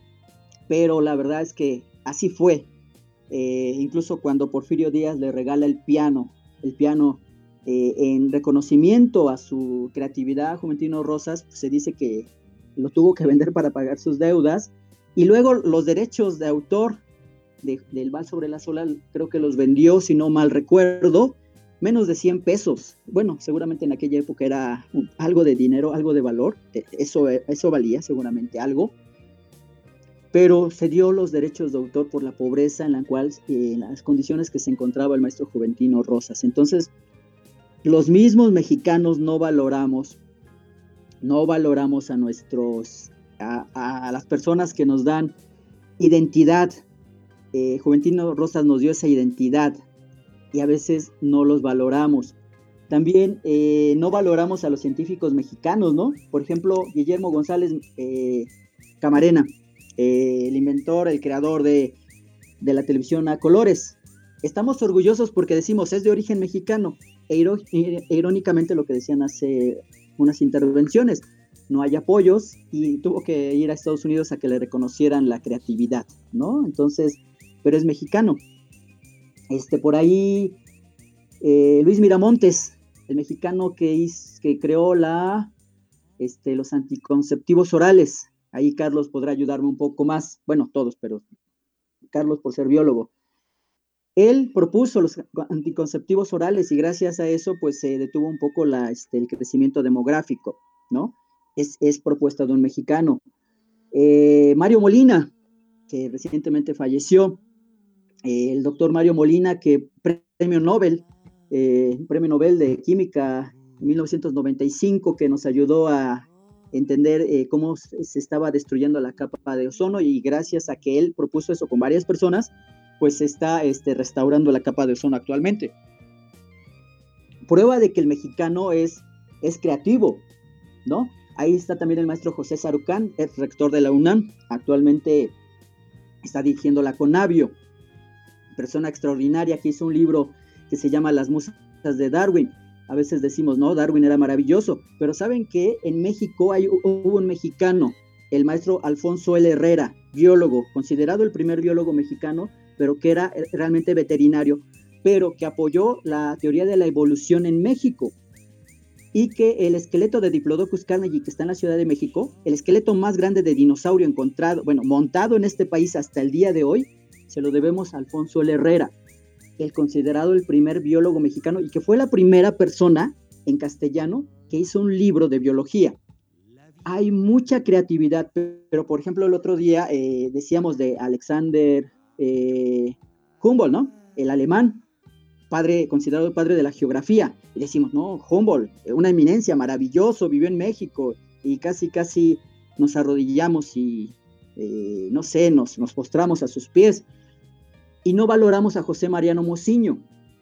pero la verdad es que así fue. Eh, incluso cuando Porfirio Díaz le regala el piano, el piano eh, en reconocimiento a su creatividad, Juventino Rosas, pues se dice que lo tuvo que vender para pagar sus deudas, y luego los derechos de autor de, del Vals sobre las olas, creo que los vendió, si no mal recuerdo, menos de cien pesos. Bueno, seguramente en aquella época era algo de dinero, algo de valor, eso, eso valía seguramente algo, pero se dio los derechos de autor por la pobreza en la cual, eh, en las condiciones que se encontraba el maestro Juventino Rosas. Entonces, los mismos mexicanos no valoramos, no valoramos a nuestros, a, a, a las personas que nos dan identidad. Eh, Juventino Rosas nos dio esa identidad, y a veces no los valoramos. También eh, no valoramos a los científicos mexicanos, ¿no? Por ejemplo, Guillermo González eh, Camarena, eh, el inventor, el creador de, de la televisión a colores. Estamos orgullosos porque decimos, es de origen mexicano, e, iro, e irónicamente lo que decían hace unas intervenciones, no hay apoyos, y tuvo que ir a Estados Unidos a que le reconocieran la creatividad, ¿no? Entonces, pero es mexicano. Este, por ahí, eh, Luis Miramontes, el mexicano que, hizo, que creó la, este, los anticonceptivos orales. Ahí Carlos podrá ayudarme un poco más. Bueno, todos, pero Carlos por ser biólogo. Él propuso los anticonceptivos orales, y gracias a eso pues se detuvo un poco la, este, el crecimiento demográfico, ¿no? Es, es propuesta de un mexicano. Eh, Mario Molina, que recientemente falleció, eh, el doctor Mario Molina, que premio Nobel, eh, premio Nobel de Química en mil novecientos noventa y cinco, que nos ayudó a, entender eh, cómo se estaba destruyendo la capa de ozono, y gracias a que él propuso eso con varias personas, pues se está este, restaurando la capa de ozono actualmente. Prueba de que el mexicano es, es creativo, ¿no? Ahí está también el maestro José Sarucán, es rector de la UNAM, actualmente está dirigiendo la Conavio, persona extraordinaria que hizo un libro que se llama Las Musas de Darwin. A veces decimos, no, Darwin era maravilloso, pero ¿saben que en México hay, hubo un mexicano, el maestro Alfonso L. Herrera, biólogo, considerado el primer biólogo mexicano, pero que era realmente veterinario, pero que apoyó la teoría de la evolución en México, y que el esqueleto de Diplodocus carnegie, que está en la Ciudad de México, el esqueleto más grande de dinosaurio encontrado, bueno, montado en este país hasta el día de hoy, se lo debemos a Alfonso L. Herrera, el considerado el primer biólogo mexicano, y que fue la primera persona en castellano que hizo un libro de biología. Hay mucha creatividad, pero por ejemplo el otro día eh, decíamos de Alexander eh, Humboldt, ¿no? El alemán, padre, considerado el padre de la geografía, y decimos, no, Humboldt, una eminencia, maravilloso, vivió en México, y casi casi nos arrodillamos y, eh, no sé, nos, nos postramos a sus pies, y no valoramos a José Mariano Mociño.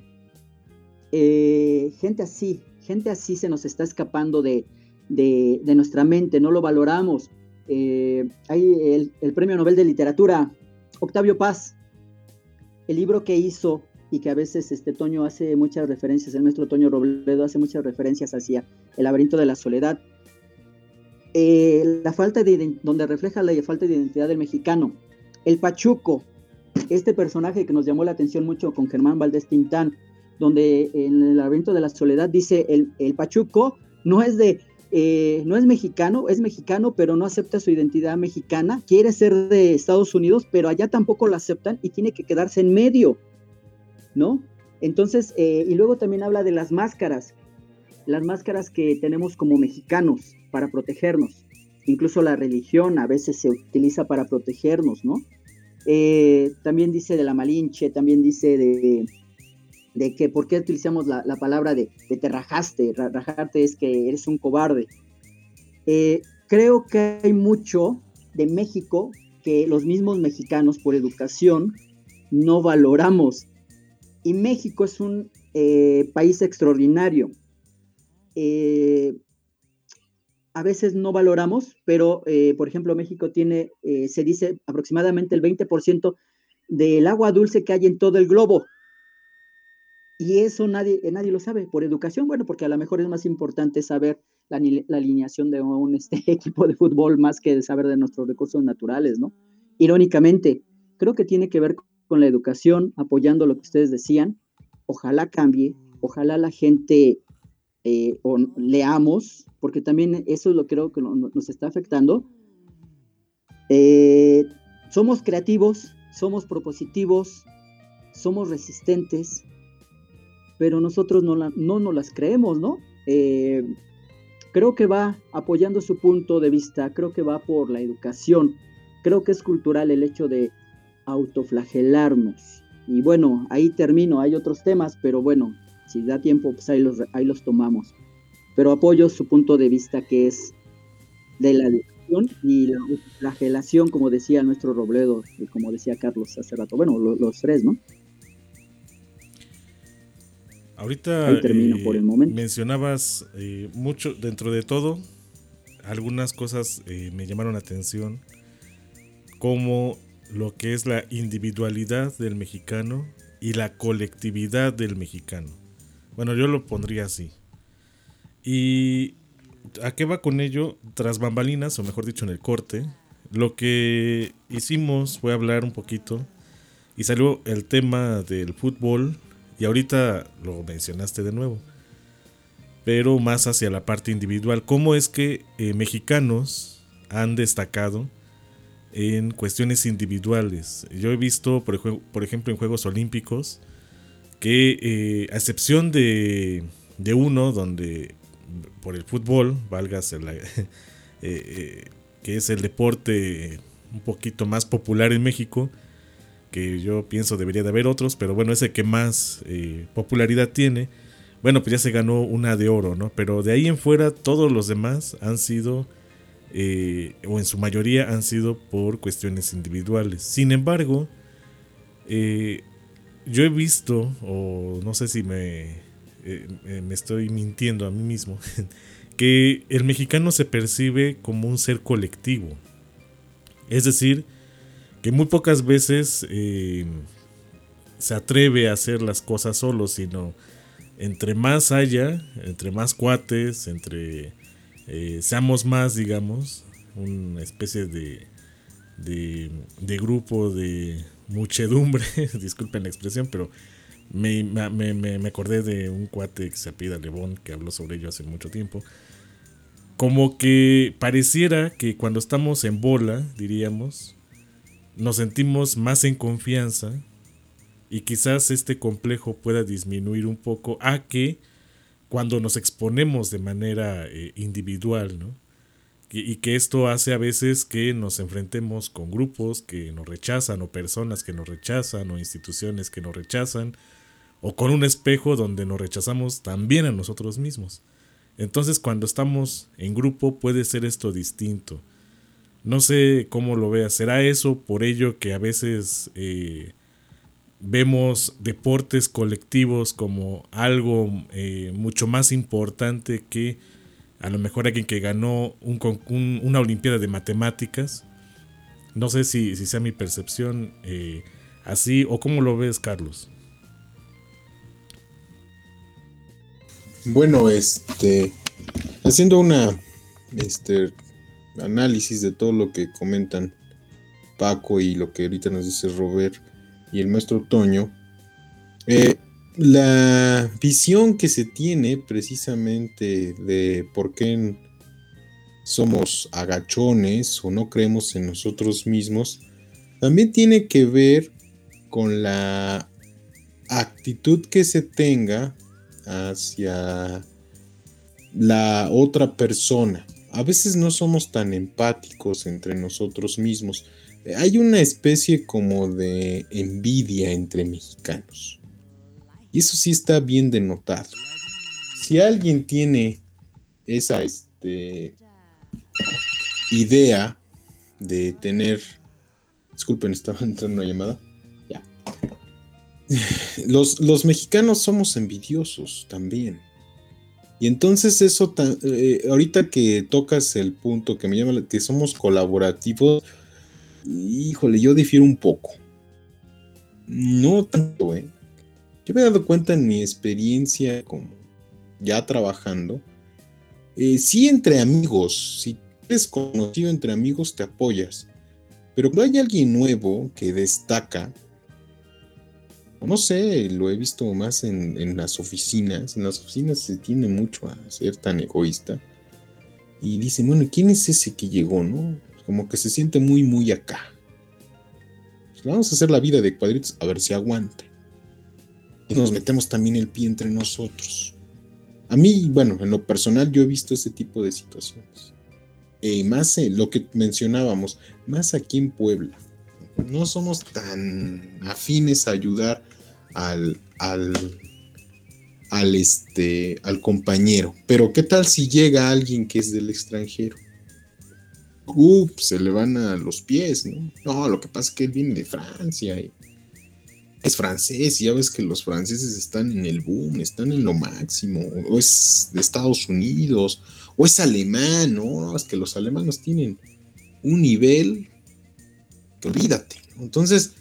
Eh, gente así, gente así se nos está escapando de, de, de nuestra mente, no lo valoramos. Eh, hay el, el Premio Nobel de Literatura, Octavio Paz, el libro que hizo, y que a veces este Toño hace muchas referencias, el maestro Toño Robledo hace muchas referencias hacia El laberinto de la soledad, eh, la falta de, donde refleja la falta de identidad del mexicano. El Pachuco, este personaje que nos llamó la atención mucho con Germán Valdés Tintán, donde en El laberinto de la soledad dice, el, el Pachuco no es de, eh, no es mexicano, es mexicano, pero no acepta su identidad mexicana, quiere ser de Estados Unidos, pero allá tampoco lo aceptan y tiene que quedarse en medio, ¿no? Entonces, eh, y luego también habla de las máscaras, las máscaras que tenemos como mexicanos para protegernos, incluso la religión a veces se utiliza para protegernos, ¿no? Eh, también dice de la Malinche, también dice de, de que por qué utilizamos la, la palabra de, de te rajaste, rajarte es que eres un cobarde. Eh, creo que hay mucho de México que los mismos mexicanos por educación no valoramos, y México es un eh, país extraordinario. Eh, a veces no valoramos, pero eh, por ejemplo México tiene, eh, se dice aproximadamente el veinte por ciento del agua dulce que hay en todo el globo, y eso nadie, nadie lo sabe por educación. Bueno, porque a lo mejor es más importante saber la, la alineación de un este, equipo de fútbol más que saber de nuestros recursos naturales, ¿no? Irónicamente, creo que tiene que ver con la educación, apoyando lo que ustedes decían. Ojalá cambie, ojalá la gente eh, o leamos, porque también eso es lo que creo que nos está afectando. Eh, somos creativos, somos propositivos, somos resistentes, pero nosotros no, la, no nos las creemos, ¿no? Eh, creo que va apoyando su punto de vista, creo que va por la educación, creo que es cultural el hecho de autoflagelarnos. Y bueno, ahí termino, hay otros temas, pero bueno, si da tiempo, pues ahí los, ahí los tomamos. Pero apoyo su punto de vista, que es de la educación y la flagelación, como decía nuestro Robledo, y como decía Carlos hace rato. Bueno, lo, los tres, ¿no? Ahorita ahí termino eh, por el momento. Mencionabas eh, mucho, dentro de todo, algunas cosas eh, me llamaron la atención, como lo que es la individualidad del mexicano y la colectividad del mexicano. Bueno, yo lo pondría así. ¿Y a qué va con ello? Tras bambalinas, o mejor dicho en el corte, lo que hicimos fue hablar un poquito y salió el tema del fútbol, y ahorita lo mencionaste de nuevo, pero más hacia la parte individual. ¿Cómo es que eh, mexicanos han destacado en cuestiones individuales? Yo he visto, por, ej- por ejemplo, en Juegos Olímpicos, que eh, a excepción de, de uno donde por el fútbol, válgase la, eh, eh, que es el deporte un poquito más popular en México, que yo pienso debería de haber otros, pero bueno, ese que más eh, popularidad tiene, bueno, pues ya se ganó una de oro, ¿no? Pero de ahí en fuera todos los demás han sido eh, o en su mayoría han sido por cuestiones individuales. Sin embargo, eh, yo he visto, o no sé si me, eh, me estoy mintiendo a mí mismo, que el mexicano se percibe como un ser colectivo. Es decir, que muy pocas veces eh, se atreve a hacer las cosas solo, sino entre más haya, entre más cuates, entre eh, seamos más, digamos, una especie de, de, de grupo, de muchedumbre, disculpen la expresión, pero me, me, me, me acordé de un cuate que se apellida Lebón, que habló sobre ello hace mucho tiempo. Como que pareciera que cuando estamos en bola, diríamos, nos sentimos más en confianza y quizás este complejo pueda disminuir un poco a que cuando nos exponemos de manera eh, individual, ¿no? Y, y que esto hace a veces que nos enfrentemos con grupos que nos rechazan o personas que nos rechazan o instituciones que nos rechazan o con un espejo donde nos rechazamos también a nosotros mismos. Entonces cuando estamos en grupo puede ser esto distinto. No sé cómo lo veas. ¿Será eso por ello que a veces eh, vemos deportes colectivos como algo eh, mucho más importante que a lo mejor alguien que ganó un, un, una olimpiada de matemáticas? No sé si, si sea mi percepción eh, así, o cómo lo ves, Carlos. Bueno, este, haciendo una este, análisis de todo lo que comentan Paco y lo que ahorita nos dice Robert y el maestro Toño, eh, la visión que se tiene precisamente de por qué somos agachones o no creemos en nosotros mismos, también tiene que ver con la actitud que se tenga hacia la otra persona. A veces no somos tan empáticos entre nosotros mismos. Hay una especie como de envidia entre mexicanos. Y eso sí está bien denotado. Si alguien tiene esa este, idea de tener... Disculpen, estaba entrando una llamada. Ya. Los, los mexicanos somos envidiosos también. Y entonces eso, eh, ahorita que tocas el punto que me llama, que somos colaborativos, híjole, yo difiero un poco. No tanto, ¿eh? Yo me he dado cuenta en mi experiencia como ya trabajando, eh, sí entre amigos, si eres conocido entre amigos te apoyas, pero cuando hay alguien nuevo que destaca, no sé, lo he visto más en, en las oficinas, en las oficinas se tiende mucho a ser tan egoísta y dicen, bueno, ¿quién es ese que llegó, no? Como que se siente muy, muy acá. Pues vamos a hacer la vida de cuadritos a ver si aguanta. Y nos metemos también el pie entre nosotros. A mí, bueno, en lo personal yo he visto ese tipo de situaciones. Eh, más eh, lo que mencionábamos, más aquí en Puebla. No somos tan afines a ayudar al, al, al, este, al compañero. Pero ¿qué tal si llega alguien que es del extranjero? Uh, se le van a los pies, ¿no? No, lo que pasa es que él viene de Francia y es francés, y ya ves que los franceses están en el boom, están en lo máximo, o es de Estados Unidos, o es alemán, ¿no? Es que los alemanes tienen un nivel que olvídate. Entonces,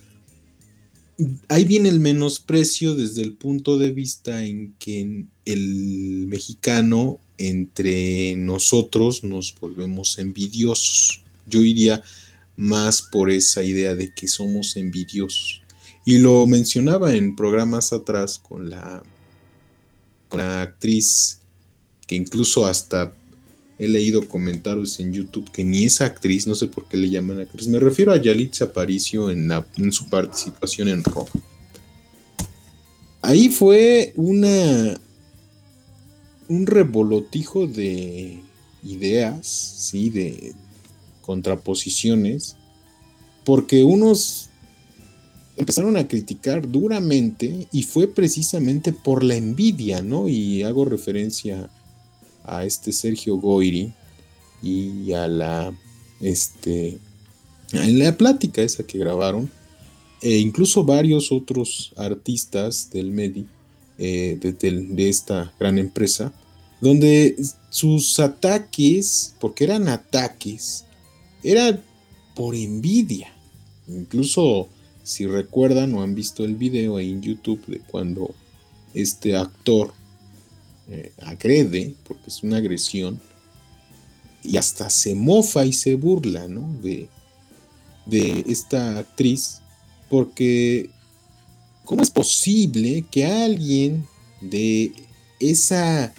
ahí viene el menosprecio desde el punto de vista en que el mexicano, entre nosotros, nos volvemos envidiosos. Yo iría más por esa idea de que somos envidiosos. Y lo mencionaba en programas atrás con la, con la actriz, que incluso hasta he leído comentarios en YouTube que ni es actriz, no sé por qué le llaman actriz. Me refiero a Yalitza Aparicio en, la, en su participación en Rock. Ahí fue una un revolotijo de ideas, sí, de contraposiciones, porque unos empezaron a criticar duramente y fue precisamente por la envidia, ¿no? Y hago referencia a este Sergio Goyri, y a la, este, a la plática esa que grabaron, e incluso varios otros artistas del Medi, eh, de, de, de esta gran empresa, donde sus ataques, porque eran ataques, eran por envidia. Incluso si recuerdan o han visto el video ahí en YouTube de cuando este actor eh, agrede, porque es una agresión, y hasta se mofa y se burla, ¿no? de, de esta actriz, porque ¿cómo es posible que alguien de esa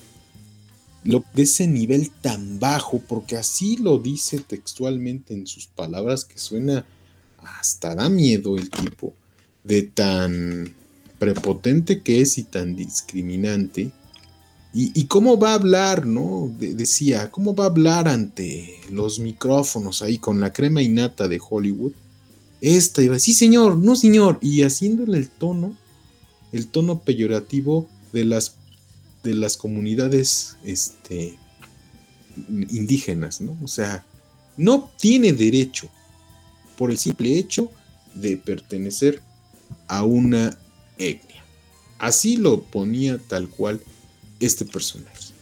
de ese nivel tan bajo, porque así lo dice textualmente en sus palabras, que suena hasta da miedo el tipo, de tan prepotente que es y tan discriminante, y, y cómo va a hablar, ¿no? De, decía, ¿cómo va a hablar ante los micrófonos ahí con la crema innata de Hollywood? Esta iba, sí señor, no señor, y haciéndole el tono, el tono peyorativo de las de las comunidades este, indígenas, ¿no? O sea, no tiene derecho por el simple hecho de pertenecer a una etnia. Así lo ponía tal cual este personaje.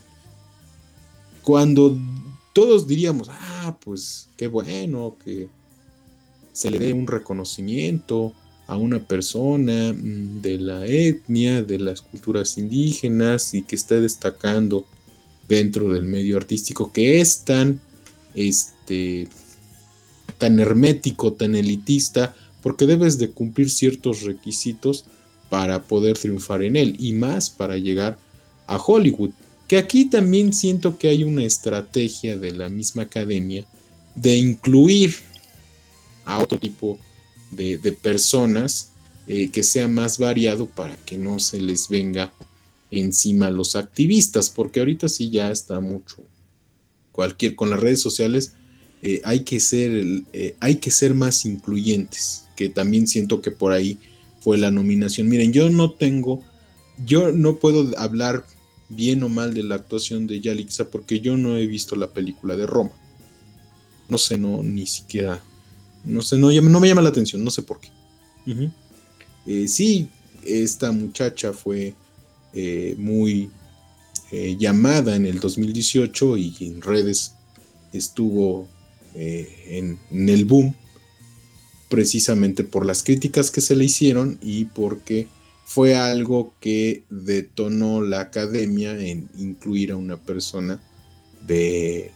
Cuando todos diríamos, ah, pues qué bueno que se le dé un reconocimiento a una persona de la etnia, de las culturas indígenas y que está destacando dentro del medio artístico, que es tan, este, tan hermético, tan elitista, porque debes de cumplir ciertos requisitos para poder triunfar en él, y más para llegar a Hollywood, que aquí también siento que hay una estrategia de la misma academia de incluir a otro tipo De, de personas eh, que sea más variado para que no se les venga encima a los activistas, porque ahorita sí ya está mucho cualquier con las redes sociales eh, hay que ser eh, hay que ser más incluyentes, que también siento que por ahí fue la nominación. Miren, yo no tengo yo no puedo hablar bien o mal de la actuación de Yalitza porque yo no he visto la película de Roma, no sé, no ni siquiera No sé, no, no me llama la atención, no sé por qué. Uh-huh. Eh, sí, esta muchacha fue eh, muy eh, llamada en el dos mil dieciocho y en redes estuvo eh, en, en el boom precisamente por las críticas que se le hicieron y porque fue algo que detonó la academia en incluir a una persona de,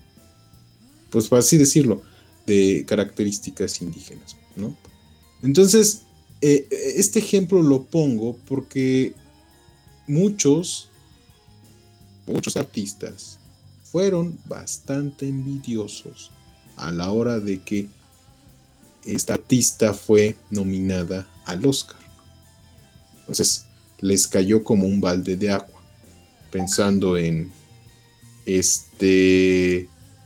pues por así decirlo, de características indígenas, ¿no? Entonces, eh, este ejemplo lo pongo porque muchos, muchos artistas fueron bastante envidiosos a la hora de que esta artista fue nominada al Oscar. Entonces, les cayó como un balde de agua, pensando en este...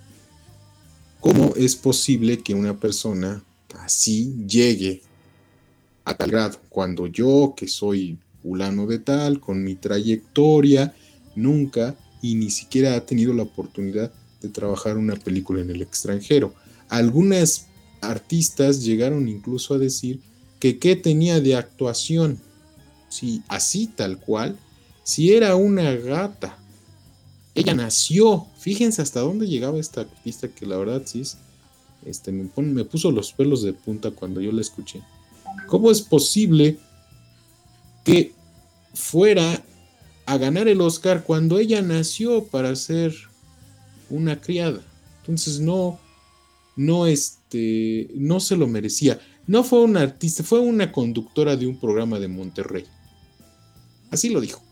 ¿Cómo es posible que una persona así llegue a tal grado? Cuando yo, que soy fulano de tal, con mi trayectoria, nunca y ni siquiera ha tenido la oportunidad de trabajar una película en el extranjero. Algunas artistas llegaron incluso a decir que qué tenía de actuación. Si así tal cual, si era una gata. Ella nació, fíjense hasta dónde llegaba esta artista, que la verdad sí es, este, me, pone, me puso los pelos de punta cuando yo la escuché. ¿Cómo es posible que fuera a ganar el Oscar cuando ella nació para ser una criada? Entonces no, no, este, no se lo merecía. No fue una artista, fue una conductora de un programa de Monterrey. Así lo dijo.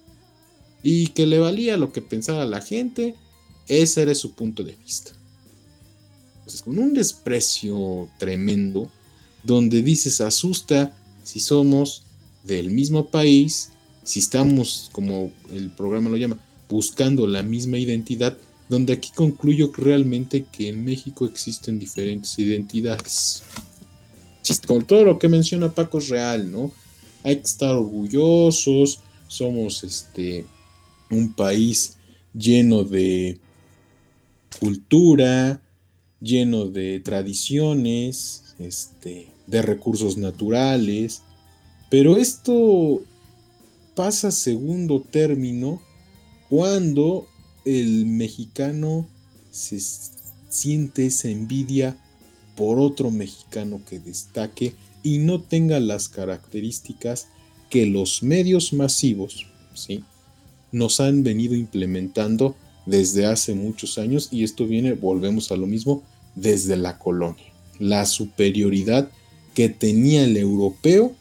Y que le valía lo que pensaba la gente, ese era su punto de vista. Entonces, con un desprecio tremendo, donde dices, asusta si somos del mismo país, si estamos, como el programa lo llama, buscando la misma identidad, donde aquí concluyo que realmente que en México existen diferentes identidades. Con todo lo que menciona Paco es real, ¿no? Hay que estar orgullosos, somos este... un país lleno de cultura, lleno de tradiciones, este, de recursos naturales, pero esto pasa a segundo término cuando el mexicano se siente esa envidia por otro mexicano que destaque y no tenga las características que los medios masivos, ¿sí?, nos han venido implementando desde hace muchos años, y esto viene, volvemos a lo mismo, desde la colonia. La superioridad que tenía el europeo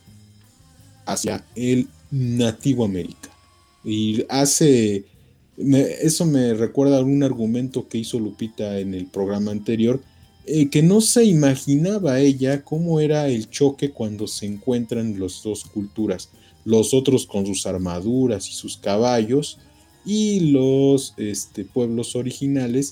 hacia el nativo americano. Y hace, me, eso me recuerda a un argumento que hizo Lupita en el programa anterior, eh, que no se imaginaba ella cómo era el choque cuando se encuentran las dos culturas. Los otros con sus armaduras y sus caballos, y los este, pueblos originales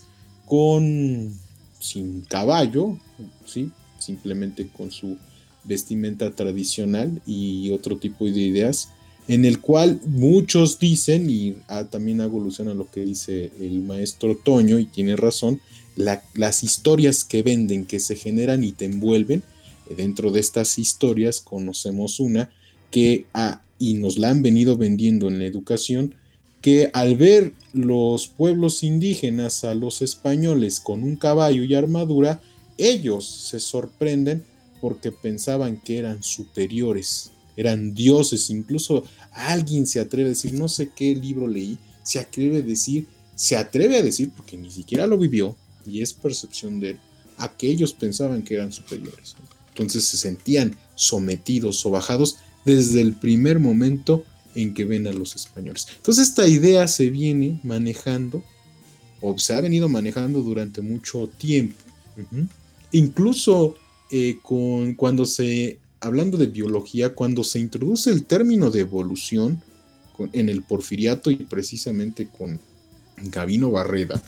con sin caballo, ¿sí?, simplemente con su vestimenta tradicional y otro tipo de ideas, en el cual muchos dicen, y ah, también hago alusión a lo que dice el maestro Toño, y tiene razón, la, las historias que venden, que se generan y te envuelven, dentro de estas historias conocemos una que, ah, y nos la han venido vendiendo en la educación, que al ver los pueblos indígenas a los españoles con un caballo y armadura, ellos se sorprenden porque pensaban que eran superiores, eran dioses. Incluso alguien se atreve a decir, no sé qué libro leí, se atreve a decir, se atreve a decir, porque ni siquiera lo vivió, y es percepción de él, a que ellos pensaban que eran superiores. Entonces se sentían sometidos o bajados desde el primer momento en que ven a los españoles. Entonces esta idea se viene manejando, o se ha venido manejando durante mucho tiempo. Uh-huh. Incluso eh, con, cuando se, hablando de biología, cuando se introduce el término de evolución con, en el Porfiriato, y precisamente con Gavino Barreda,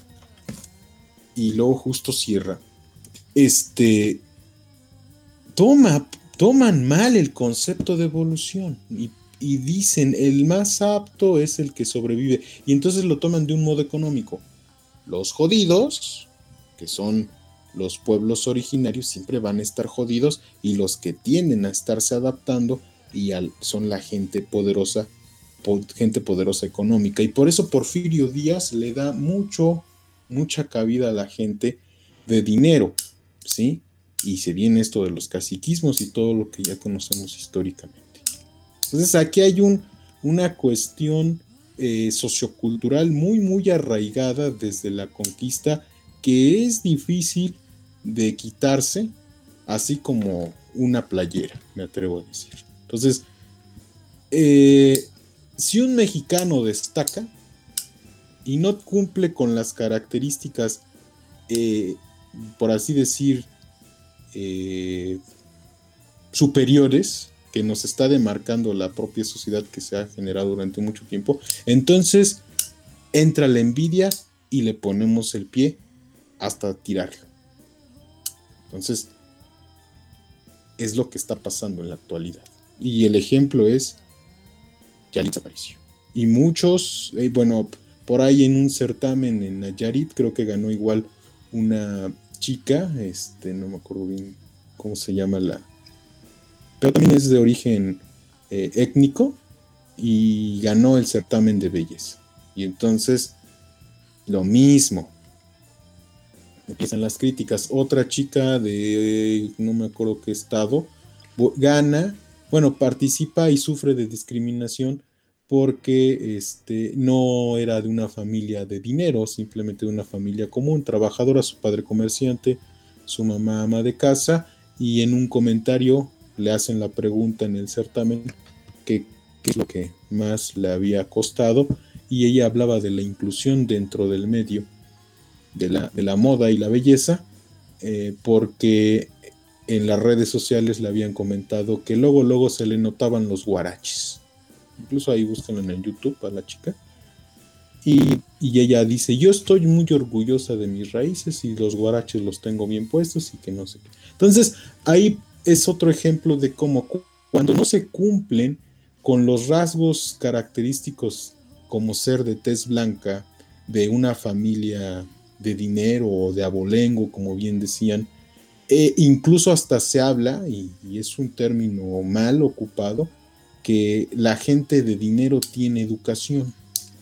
y luego Justo Sierra, este, toma, toman mal el concepto de evolución, y y dicen el más apto es el que sobrevive, y entonces lo toman de un modo económico. Los jodidos, que son los pueblos originarios, siempre van a estar jodidos, y los que tienden a estarse adaptando y al, son la gente poderosa, po, gente poderosa económica, y por eso Porfirio Díaz le da mucho, mucha cabida a la gente de dinero, ¿sí? Y se viene esto de los caciquismos y todo lo que ya conocemos históricamente. Entonces aquí hay un, una cuestión eh, sociocultural muy muy arraigada desde la conquista, que es difícil de quitarse, así como una playera, me atrevo a decir. Entonces, eh, si un mexicano destaca y no cumple con las características, eh, por así decir, eh, superiores, que nos está demarcando la propia sociedad que se ha generado durante mucho tiempo, entonces entra la envidia y le ponemos el pie hasta tirarlo. Entonces es lo que está pasando en la actualidad, y el ejemplo es Yalitza Aparicio, y muchos, eh, bueno, por ahí en un certamen en Nayarit creo que ganó igual una chica, este no me acuerdo bien cómo se llama la, pero también es de origen eh, étnico, y ganó el certamen de belleza. Y entonces, lo mismo, empiezan las críticas. Otra chica de no me acuerdo qué estado gana, bueno, participa y sufre de discriminación porque este, no era de una familia de dinero, simplemente de una familia común, trabajadora, su padre comerciante, su mamá ama de casa, y en un comentario le hacen la pregunta en el certamen que qué es lo que más le había costado, y ella hablaba de la inclusión dentro del medio de la, de la moda y la belleza, eh, porque en las redes sociales le habían comentado que luego luego se le notaban los guaraches. Incluso ahí búsquenlo en el YouTube a la chica, y, y ella dice, yo estoy muy orgullosa de mis raíces y los guaraches los tengo bien puestos y que no sé qué. Entonces ahí es otro ejemplo de cómo cuando no se cumplen con los rasgos característicos como ser de tez blanca, de una familia de dinero o de abolengo, como bien decían. E incluso hasta se habla, y, y es un término mal ocupado, que la gente de dinero tiene educación.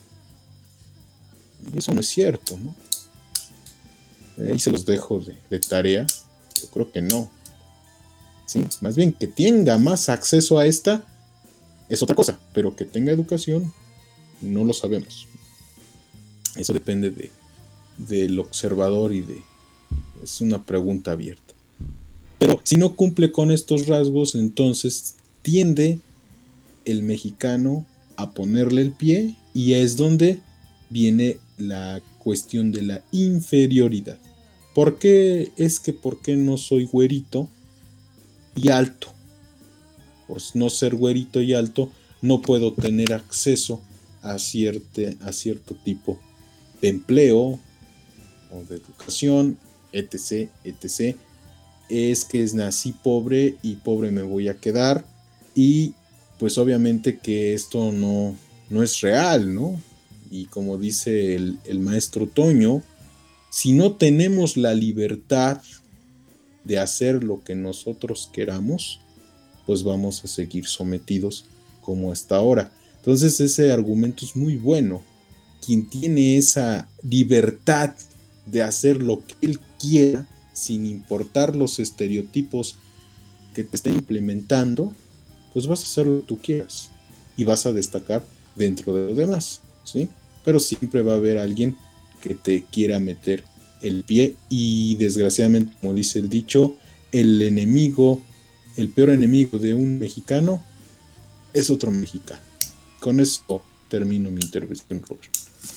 Y eso no es cierto, ¿no? Ahí se los dejo de, de tarea. Yo creo que no. Sí, más bien que tenga más acceso a esta es otra cosa, pero que tenga educación no lo sabemos. Eso depende de, del observador y de... es una pregunta abierta. Pero si no cumple con estos rasgos, entonces tiende el mexicano a ponerle el pie, y es donde viene la cuestión de la inferioridad. ¿Por qué es que por qué no soy güerito y alto? Por no ser güerito y alto, no puedo tener acceso a, cierte, a cierto tipo de empleo o de educación, etc, etcétera. Es que nací pobre y pobre me voy a quedar, y pues obviamente que esto no, no es real, ¿no? Y como dice el, el maestro Toño, si no tenemos la libertad de hacer lo que nosotros queramos, pues vamos a seguir sometidos como hasta ahora. Entonces ese argumento es muy bueno. Quien tiene esa libertad de hacer lo que él quiera, sin importar los estereotipos que te estén implementando, pues vas a hacer lo que tú quieras y vas a destacar dentro de los demás, ¿sí? Pero siempre va a haber alguien que te quiera meter el pie, y desgraciadamente, como dice el dicho, el enemigo, el peor enemigo de un mexicano es otro mexicano. Con eso termino mi intervención, Robert.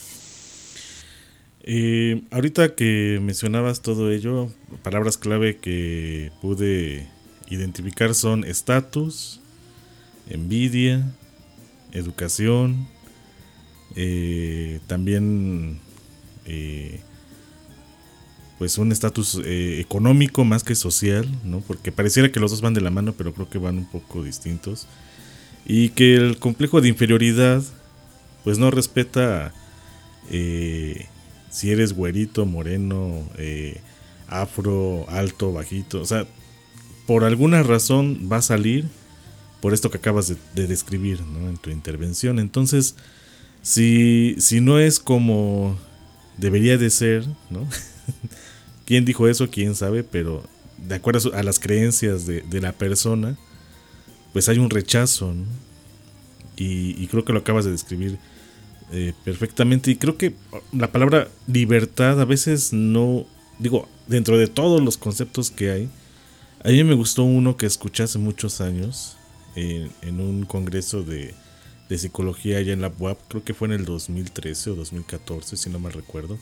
Eh, ahorita que mencionabas todo ello, palabras clave que pude identificar son estatus, envidia, educación, eh, también eh, pues un estatus eh, económico más que social, ¿no? Porque pareciera que los dos van de la mano, pero creo que van un poco distintos, y que el complejo de inferioridad pues no respeta eh, si eres güerito, moreno, eh, afro, alto, bajito. O sea, por alguna razón va a salir por esto que acabas de, de describir, ¿no? En tu intervención. Entonces, si, si no es como debería de ser, ¿no? ¿Quién dijo eso? ¿Quién sabe? Pero de acuerdo a las creencias de, de la persona, pues hay un rechazo, ¿no? Y, y creo que lo acabas de describir Eh, perfectamente. Y creo que la palabra libertad a veces no, digo, dentro de todos los conceptos que hay, a mí me gustó uno que escuché hace muchos años eh, en un congreso de, de psicología allá en la U A P, creo que fue en el dos mil trece o dos mil catorce, si no mal recuerdo.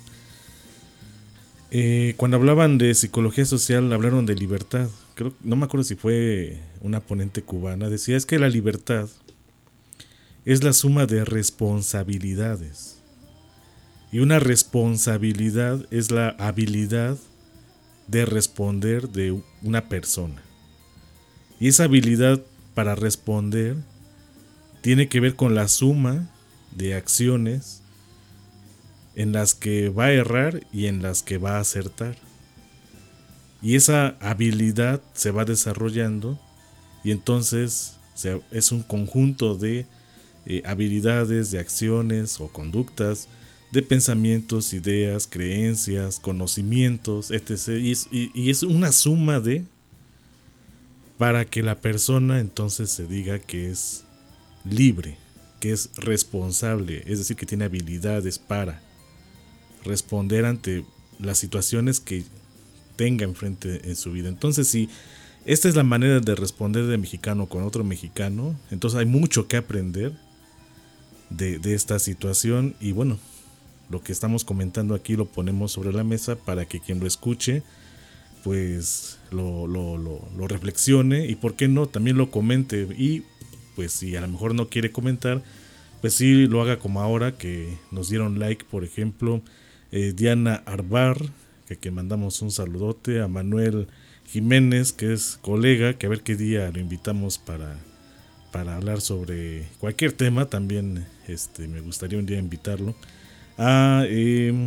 Eh, cuando hablaban de psicología social, hablaron de libertad. Creo, no me acuerdo si fue una ponente cubana, decía es que la libertad es la suma de responsabilidades. Y una responsabilidad es la habilidad de responder de una persona. Y esa habilidad para responder tiene que ver con la suma de acciones en las que va a errar y en las que va a acertar. Y esa habilidad se va desarrollando, y entonces es un conjunto de Eh, habilidades, de acciones o conductas, de pensamientos, ideas, creencias, conocimientos, etcétera. Y es, y, y es una suma de, para que la persona entonces se diga que es libre, que es responsable, es decir, que tiene habilidades para responder ante las situaciones que tenga enfrente en su vida. Entonces, si esta es la manera de responder de mexicano con otro mexicano, entonces hay mucho que aprender De, de esta situación. Y bueno, lo que estamos comentando aquí lo ponemos sobre la mesa para que quien lo escuche pues lo, lo, lo, lo reflexione, y por qué no también lo comente. Y pues si a lo mejor no quiere comentar, pues sí lo haga como ahora que nos dieron like, por ejemplo eh, Diana Arbar, que, que mandamos un saludote, a Manuel Jiménez, que es colega, que a ver qué día lo invitamos para para hablar sobre cualquier tema. También este, me gustaría un día invitarlo. A eh,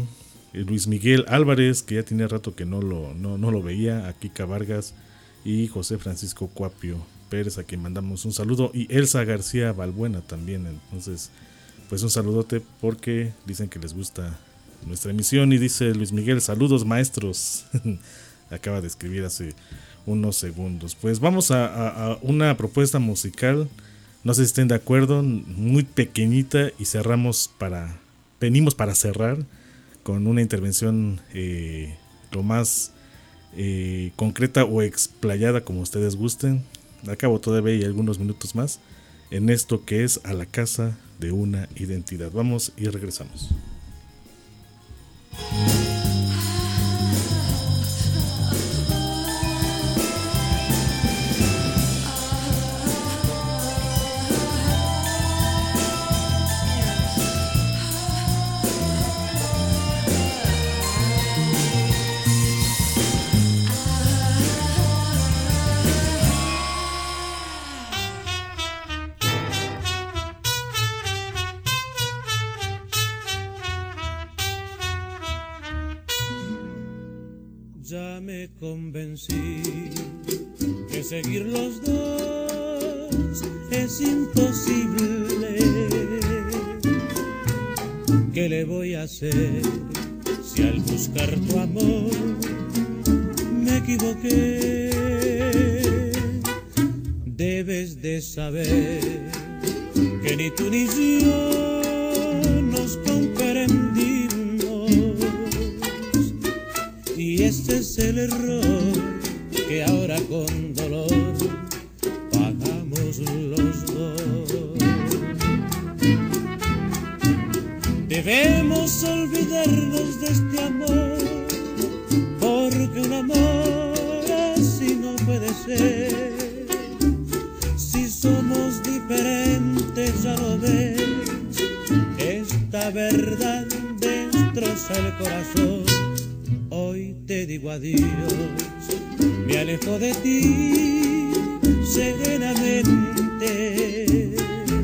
Luis Miguel Álvarez, que ya tenía rato que no lo, no, no lo veía, a Kika Vargas y José Francisco Cuapio Pérez, a quien mandamos un saludo, y Elsa García Balbuena también. Entonces, pues un saludote porque dicen que les gusta nuestra emisión. Y dice Luis Miguel, saludos maestros. Acaba de escribir hace unos segundos. Pues vamos a, a, a una propuesta musical, no sé si estén de acuerdo, muy pequeñita, y cerramos para, venimos para cerrar con una intervención eh, lo más eh, concreta o explayada como ustedes gusten. Acabo todavía y algunos minutos más en esto que es A la Casa de una Identidad. Vamos y regresamos. Ya me convencí que seguir los dos es imposible. ¿Qué le voy a hacer si al buscar tu amor me equivoqué? Debes de saber que ni tú ni yo nos comprendimos. Y ese es el error que ahora con dolor pagamos los dos. Debemos olvidarnos de este amor, porque un amor así no puede ser. Si somos diferentes, ya lo ves, esta verdad destroza el corazón. Hoy te digo adiós, me alejo de ti serenamente.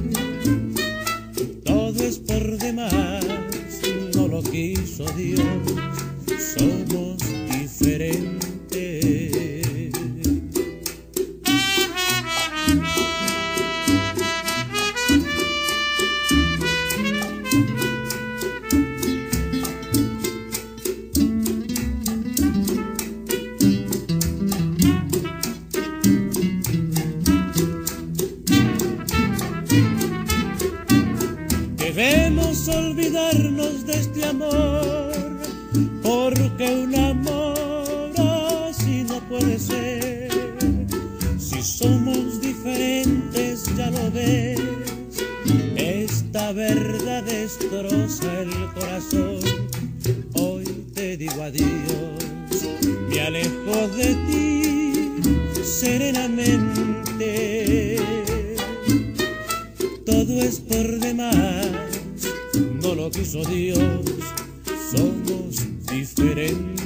Todo es por demás, no lo quiso Dios, somos diferentes. Debemos olvidarnos de este amor, porque un amor así no puede ser. Si somos diferentes, ya lo ves, esta verdad destroza el corazón. Hoy te digo adiós, me alejo de ti serenamente. Todo es por demás, no lo quiso Dios, somos diferentes.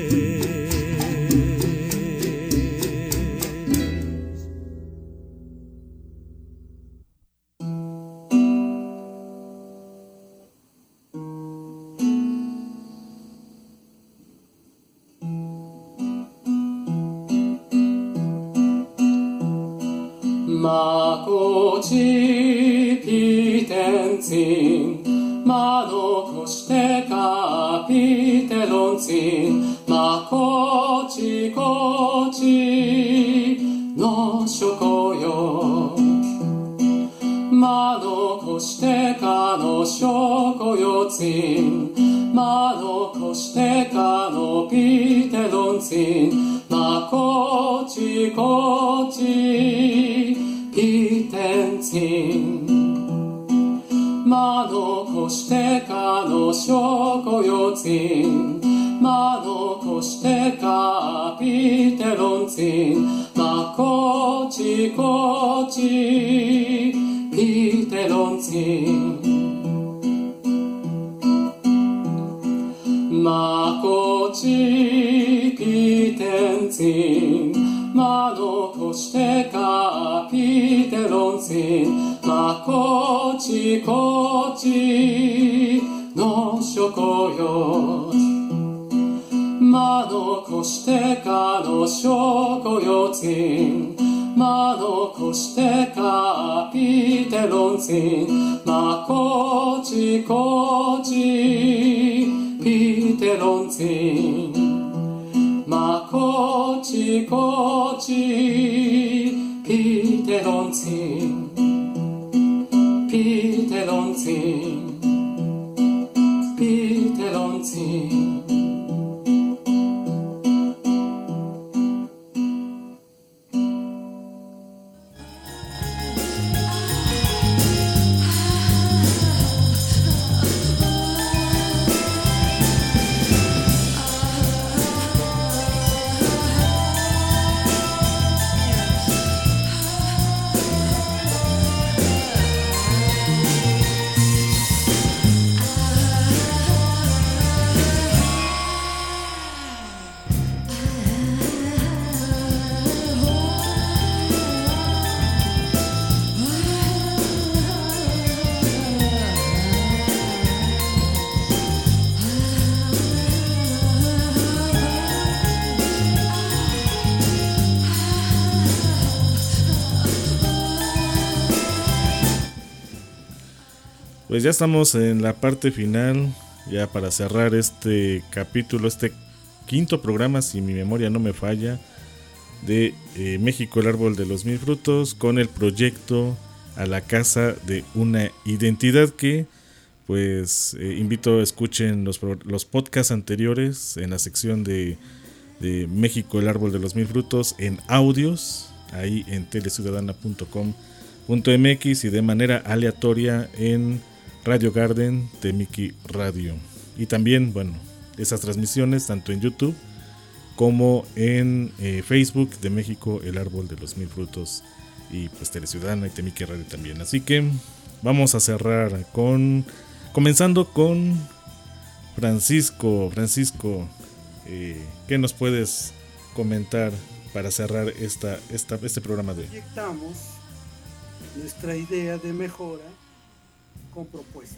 Makochi pitensin, mano koshite ka pitelonsin, makochi kochi no shoko yo. Mano koshite ka no shoko yotsin, mano koshite ka no pitelonsin, makochi kochi pitensin. Mano koshite ka no shoko yotsin, mano koshite ka pitelonsin, makochi kochi pitelonsin. Makochi pitensin, mano koshite ka pitelonsin, makochi kochi no shoko yo. 残してかの証拠よつんま残してかピテロンツンまこちこちピテロンツンまこちこちピテロンツンピテロンツンピテロンツン Pues ya estamos en la parte final, ya para cerrar este capítulo, este quinto programa, si mi memoria no me falla, de eh, México, el árbol de los mil frutos, con el proyecto A la casa de una identidad, que pues eh, invito a escuchen los, los podcasts anteriores en la sección de, de México, el árbol de los mil frutos, en audios, ahí en teleciudadana punto com punto m x y de manera aleatoria en Radio Garden de Miki Radio. Y también, bueno, esas transmisiones tanto en YouTube como en eh, Facebook de México, el árbol de los mil frutos, y pues Teleciudadana y Temiki Radio también. Así que vamos a cerrar con, comenzando con Francisco. Francisco, eh, ¿qué nos puedes comentar para cerrar esta, esta, este programa de hoy? Proyectamos nuestra idea de mejora con propuestas.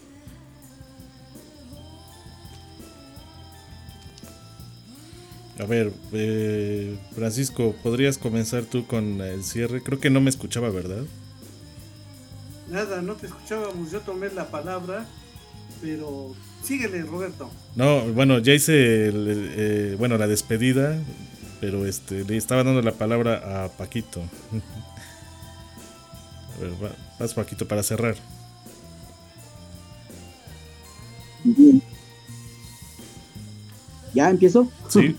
A ver, eh, Francisco, ¿podrías comenzar tú con el cierre? Creo que no me escuchaba, ¿verdad? Nada, no te escuchábamos, yo tomé la palabra, pero síguele, Roberto. No, bueno, ya hice el, eh, bueno, la despedida, pero este le estaba dando la palabra a Paquito. A ver, vas, Paquito, para cerrar. Bien. ¿Ya empiezo? Sí.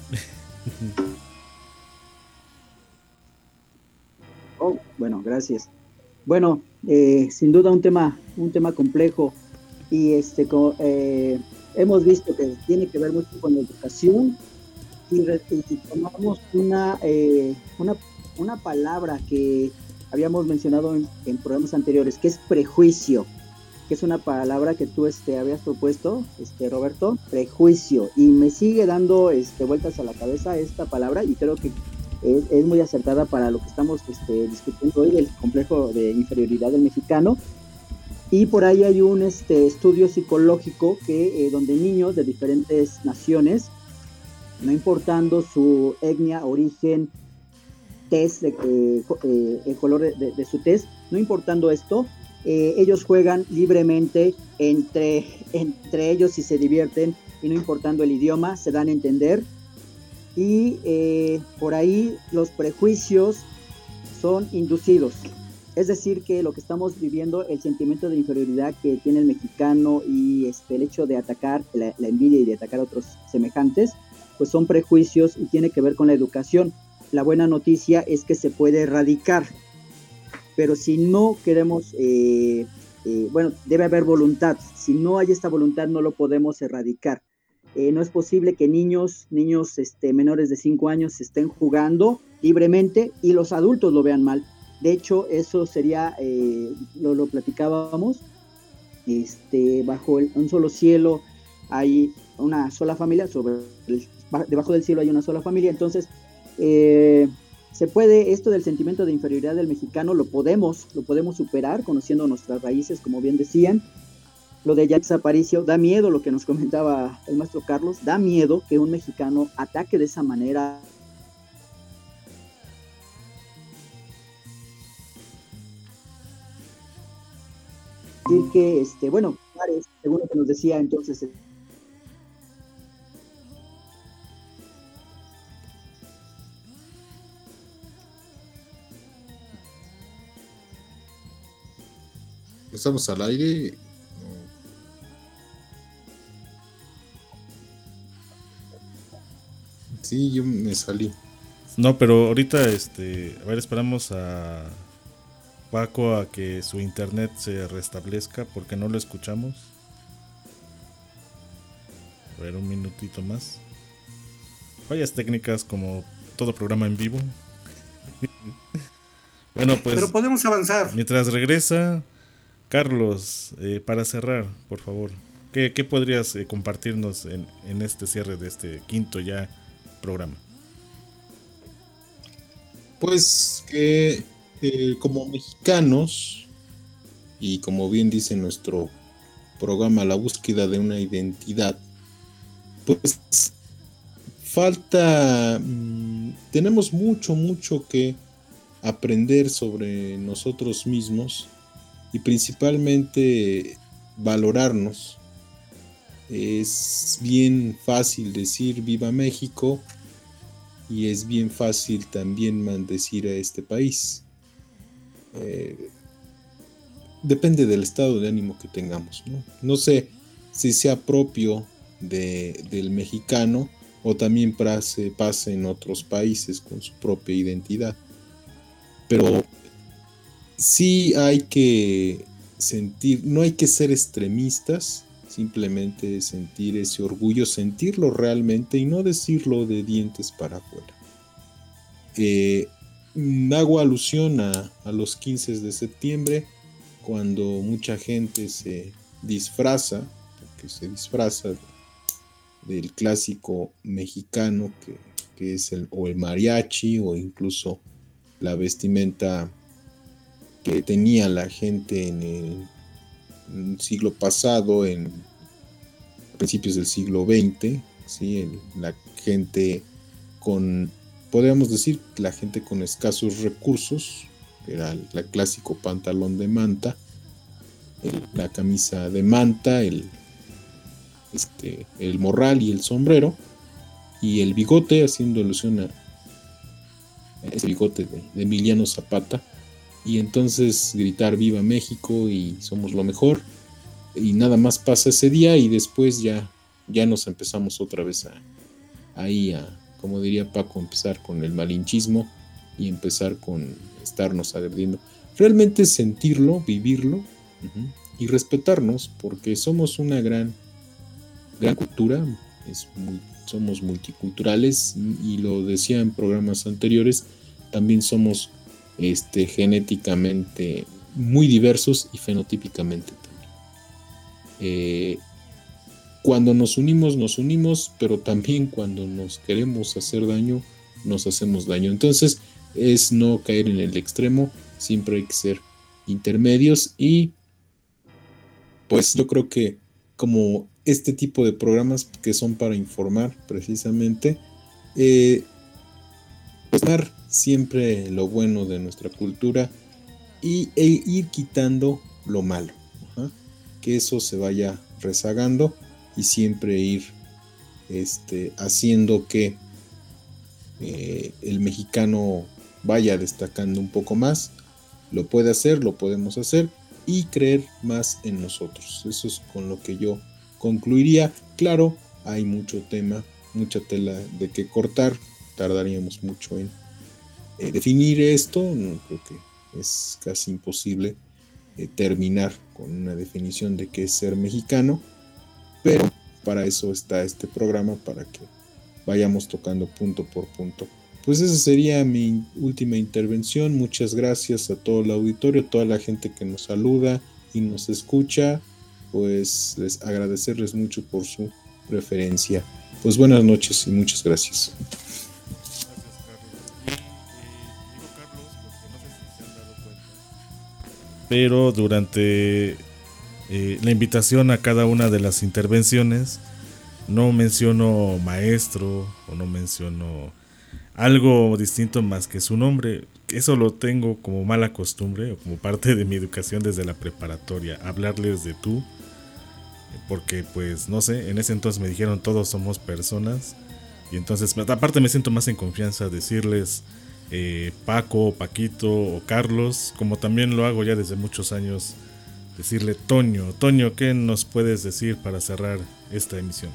Oh, bueno, gracias. Bueno, eh, sin duda un tema, un tema complejo, y este co, eh, hemos visto que tiene que ver mucho con la educación, y, re, y tomamos una, eh, una una palabra que habíamos mencionado en, en programas anteriores, que es prejuicio, que es una palabra que tú este, habías propuesto, este, Roberto, prejuicio, y me sigue dando este, vueltas a la cabeza esta palabra, y creo que es, es muy acertada para lo que estamos este, discutiendo hoy, del complejo de inferioridad del mexicano. Y por ahí hay un este, estudio psicológico que, eh, donde niños de diferentes naciones, no importando su etnia, origen, tez, de, eh, eh, el color de, de, de su tez, no importando esto, eh, ellos juegan libremente entre, entre ellos y se divierten, y no importando el idioma, se dan a entender. Y eh, por ahí los prejuicios son inducidos. Es decir, que lo que estamos viviendo, el sentimiento de inferioridad que tiene el mexicano y este, el hecho de atacar, la, la envidia y de atacar a otros semejantes, pues son prejuicios y tiene que ver con la educación. La buena noticia es que se puede erradicar, pero si no queremos, eh, eh, bueno, debe haber voluntad. Si no hay esta voluntad, no lo podemos erradicar. Eh, no es posible que niños, niños este, menores de cinco años estén jugando libremente y los adultos lo vean mal. De hecho, eso sería, eh, lo, lo platicábamos, este, bajo el, un solo cielo hay una sola familia, sobre el, debajo del cielo hay una sola familia. Entonces, eh, se puede, esto del sentimiento de inferioridad del mexicano lo podemos, lo podemos superar conociendo nuestras raíces, como bien decían, lo de Yalitza Aparicio, da miedo lo que nos comentaba el maestro Carlos, da miedo que un mexicano ataque de esa manera decir que, este, bueno, según lo que nos decía entonces ¿estamos al aire? Sí, yo me salí. No, pero ahorita, este, a ver, esperamos a Paco a que su internet se restablezca porque no lo escuchamos. A ver, un minutito más. Fallas técnicas como todo programa en vivo. Bueno, pues... Pero podemos avanzar. Mientras regresa, Carlos, eh, para cerrar, por favor, ¿qué, qué podrías eh, compartirnos en, en este cierre de este quinto ya programa? Pues que eh, como mexicanos, y como bien dice nuestro programa, la búsqueda de una identidad, pues falta, mmm, tenemos mucho, mucho que aprender sobre nosotros mismos y principalmente valorarnos. Es bien fácil decir viva México y es bien fácil también maldecir a este país. Eh, depende del estado de ánimo que tengamos, ¿no? No sé si sea propio de, del mexicano o también pase, pase en otros países con su propia identidad. Pero sí hay que sentir, no hay que ser extremistas, simplemente sentir ese orgullo, sentirlo realmente y no decirlo de dientes para afuera. Eh, hago alusión a, a los quince de septiembre, cuando mucha gente se disfraza, porque se disfraza del clásico mexicano que, que es el, o el mariachi o incluso la vestimenta que tenía la gente en el, en el siglo pasado, en principios del siglo veinte, ¿sí? El, la gente con, podríamos decir, la gente con escasos recursos, era el, el clásico pantalón de manta, el, la camisa de manta, el, este, el morral y el sombrero, y el bigote, haciendo alusión a ese bigote de, de Emiliano Zapata, y entonces gritar viva México y somos lo mejor, y nada más pasa ese día y después ya, ya nos empezamos otra vez a, ahí a, como diría Paco, empezar con el malinchismo y empezar con estarnos agrediendo. Realmente sentirlo, vivirlo, uh-huh, y respetarnos, porque somos una gran, gran cultura, es muy, somos multiculturales, y lo decía en programas anteriores, también somos este, genéticamente muy diversos y fenotípicamente también. Eh, cuando nos unimos, nos unimos, pero también cuando nos queremos hacer daño, nos hacemos daño. Entonces es no caer en el extremo, siempre hay que ser intermedios, y pues yo creo que como este tipo de programas que son para informar precisamente, eh, pues dar siempre lo bueno de nuestra cultura y, e ir quitando lo malo, ¿uh? Que eso se vaya rezagando y siempre ir este, haciendo que eh, el mexicano vaya destacando un poco más. Lo puede hacer, lo podemos hacer, y creer más en nosotros. Eso es con lo que yo concluiría. Claro, hay mucho tema, mucha tela de que cortar, tardaríamos mucho en eh, definir esto, no creo que es casi imposible eh, terminar con una definición de qué es ser mexicano, pero para eso está este programa, para que vayamos tocando punto por punto. Pues esa sería mi última intervención. Muchas gracias a todo el auditorio, toda la gente que nos saluda y nos escucha. Pues les agradecerles mucho por su preferencia. Pues buenas noches y muchas gracias. Pero durante eh, la invitación a cada una de las intervenciones. No menciono maestro o no menciono algo distinto más que su nombre. Eso lo tengo como mala costumbre o como parte de mi educación desde la preparatoria, hablarles de tú, porque pues no sé, en ese entonces me dijeron todos somos personas y entonces aparte me siento más en confianza decirles eh, Paco, Paquito o Carlos, como también lo hago ya desde muchos años, decirle Toño. Toño, ¿qué nos puedes decir para cerrar esta emisión?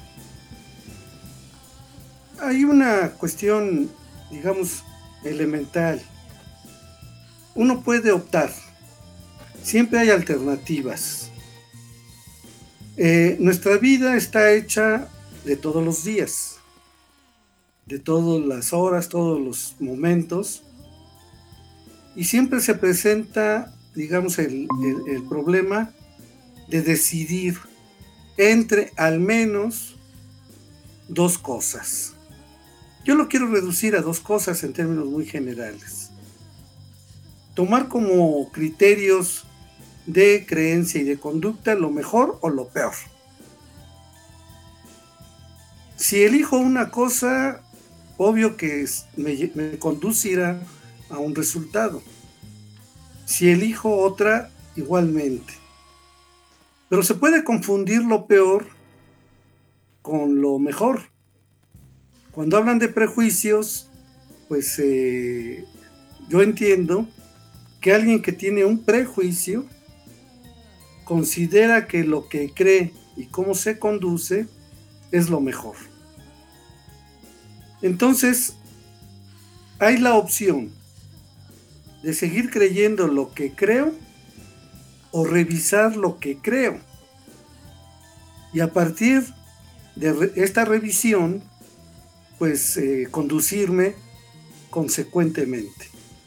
Hay una cuestión, digamos, elemental. Uno puede optar, siempre hay alternativas. Eh, nuestra vida está hecha de todos los días, de todas las horas, todos los momentos, y siempre se presenta, digamos, el, el, el problema de decidir entre al menos dos cosas. Yo lo quiero reducir a dos cosas en términos muy generales. Tomar como criterios de creencia y de conducta lo mejor o lo peor. Si elijo una cosa, obvio que me, me conducirá a un resultado. Si elijo otra, igualmente. Pero se puede confundir lo peor con lo mejor. Cuando hablan de prejuicios, pues eh, yo entiendo que alguien que tiene un prejuicio considera que lo que cree y cómo se conduce es lo mejor. Entonces, hay la opción de seguir creyendo lo que creo o revisar lo que creo. Y a partir de re- esta revisión, pues eh, conducirme consecuentemente.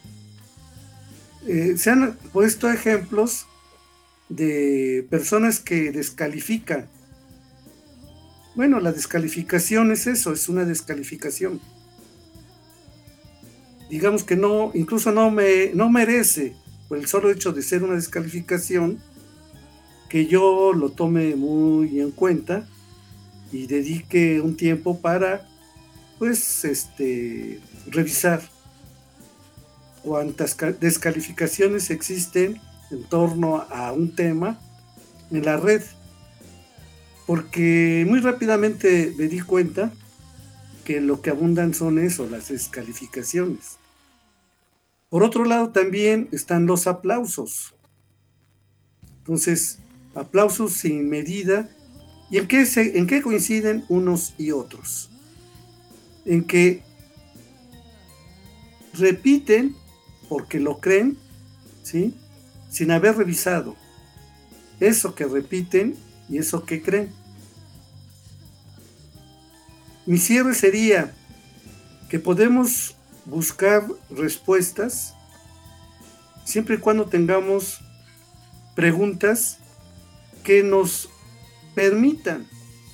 Eh, se han puesto ejemplos de personas que descalifican. Bueno, la descalificación es eso, es una descalificación. Digamos que no, incluso no, me, no merece, por el solo hecho de ser una descalificación, que yo lo tome muy en cuenta y dedique un tiempo para, pues, este, revisar cuántas descalificaciones existen en torno a un tema en la red, porque muy rápidamente me di cuenta que lo que abundan son eso, las descalificaciones. Por otro lado también están los aplausos. Entonces, aplausos sin medida. ¿Y en qué, se, en qué coinciden unos y otros? En que repiten porque lo creen, ¿sí?, sin haber revisado eso que repiten y eso que creen. Mi cierre sería que podemos buscar respuestas siempre y cuando tengamos preguntas que nos permitan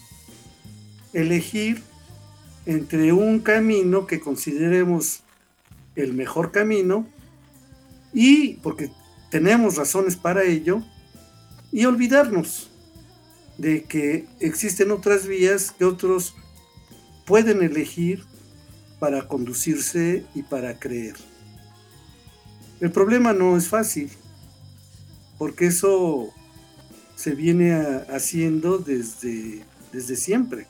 elegir entre un camino que consideremos el mejor camino, y porque tenemos razones para ello, y olvidarnos de que existen otras vías que otros pueden elegir para conducirse y para creer. El problema no es fácil, porque eso se viene a, haciendo desde, desde siempre.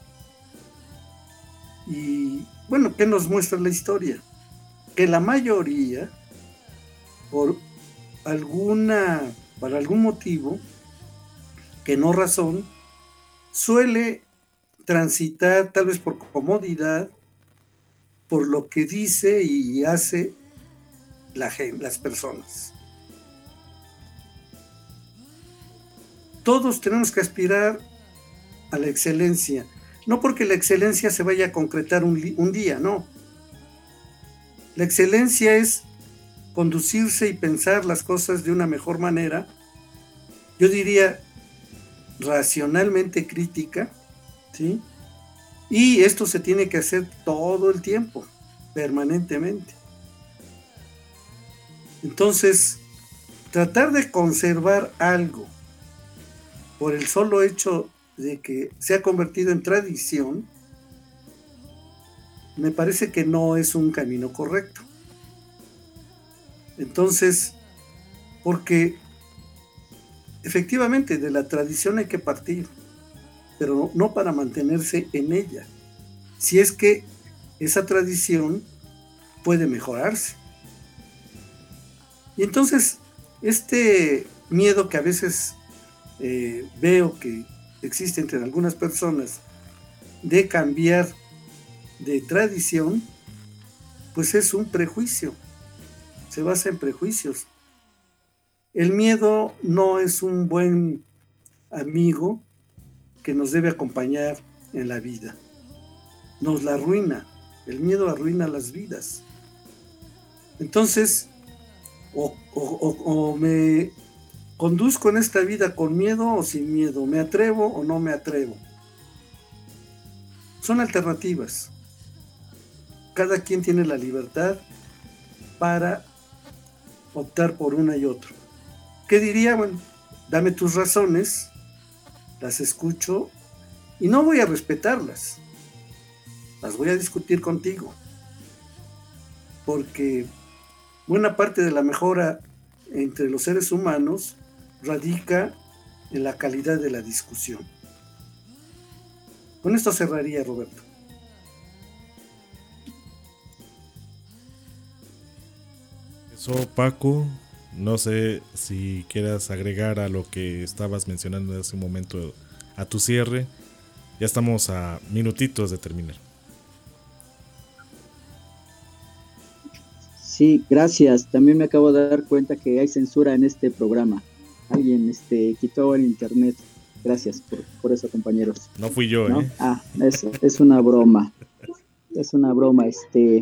Y bueno, ¿qué nos muestra la historia? Que la mayoría, por alguna, por algún motivo, que no razón, suele transitar, tal vez por comodidad, por lo que dice y hace la gente, las personas. Todos tenemos que aspirar a la excelencia, no porque la excelencia se vaya a concretar un, un día, no. La excelencia es conducirse y pensar las cosas de una mejor manera, yo diría racionalmente crítica, ¿sí? Y esto se tiene que hacer todo el tiempo, permanentemente. Entonces, tratar de conservar algo por el solo hecho de que se ha convertido en tradición, me parece que no es un camino correcto. Entonces, porque efectivamente de la tradición hay que partir, pero no para mantenerse en ella, si es que esa tradición puede mejorarse. Y entonces, este miedo que a veces eh, veo que existe entre algunas personas de cambiar de tradición, pues es un prejuicio, se basa en prejuicios. El miedo no es un buen amigo que nos debe acompañar en la vida, nos la arruina, el miedo arruina las vidas. Entonces, o, o, o, o me conduzco en esta vida con miedo o sin miedo, me atrevo o no me atrevo. Son alternativas. Cada quien tiene la libertad para optar por una y otra. ¿Qué diría? Bueno, dame tus razones, las escucho y no voy a respetarlas, las voy a discutir contigo, porque buena parte de la mejora entre los seres humanos radica en la calidad de la discusión. Con esto cerraría, Roberto. Eso, Paco, no sé si quieras agregar a lo que estabas mencionando hace un momento a tu cierre. Ya estamos a minutitos de terminar. Sí, gracias. También me acabo de dar cuenta que hay censura en este programa. Alguien este, quitó el internet. Gracias por, por eso, compañeros. No fui yo, ¿No? ¿eh? Ah, es, es una broma. Es una broma, este...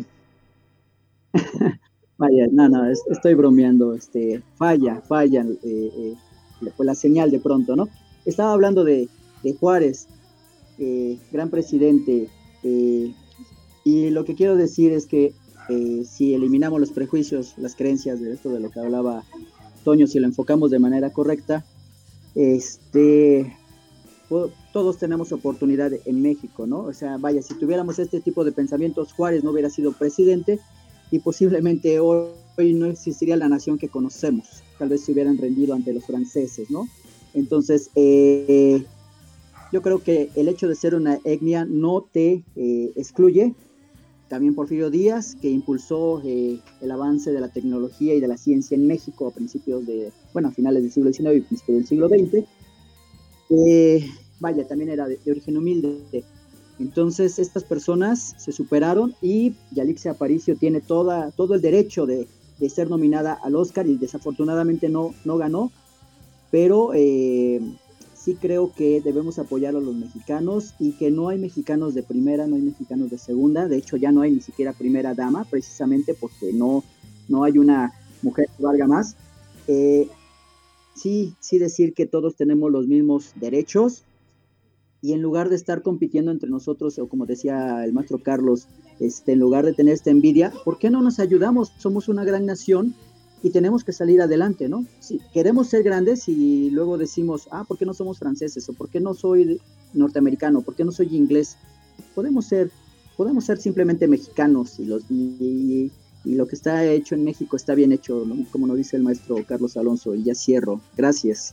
Vaya, no, no, es, estoy bromeando, este, falla, falla, eh, eh, pues la señal de pronto, ¿no? Estaba hablando de, de Juárez, eh, gran presidente, eh, y lo que quiero decir es que eh, si eliminamos los prejuicios, las creencias de esto de lo que hablaba Toño, si lo enfocamos de manera correcta, este, todos tenemos oportunidad en México, ¿no? O sea, vaya, si tuviéramos este tipo de pensamientos, Juárez no hubiera sido presidente, y posiblemente hoy, hoy no existiría la nación que conocemos, tal vez se hubieran rendido ante los franceses, ¿no? Entonces, eh, yo creo que el hecho de ser una etnia no te eh, excluye. También Porfirio Díaz, que impulsó eh, el avance de la tecnología y de la ciencia en México a principios de, bueno, a finales del siglo diecinueve y principios del siglo veinte, eh, vaya, también era de, de origen humilde. Entonces estas personas se superaron y Yalitza Aparicio tiene toda, todo el derecho de, de ser nominada al Oscar y desafortunadamente no, no ganó, pero eh, sí creo que debemos apoyar a los mexicanos y que no hay mexicanos de primera, no hay mexicanos de segunda, de hecho ya no hay ni siquiera primera dama, precisamente porque no, no hay una mujer que valga más. Eh, sí, sí decir que todos tenemos los mismos derechos, y en lugar de estar compitiendo entre nosotros, o como decía el maestro Carlos, este, en lugar de tener esta envidia, ¿por qué no nos ayudamos? Somos una gran nación y tenemos que salir adelante, ¿no? Si queremos ser grandes y luego decimos, ah, ¿por qué no somos franceses? ¿O por qué no soy norteamericano? ¿Por qué no soy inglés? Podemos ser, podemos ser simplemente mexicanos y, los, y, y, y lo que está hecho en México está bien hecho, ¿no? Como nos dice el maestro Carlos Alonso, y ya cierro. Gracias.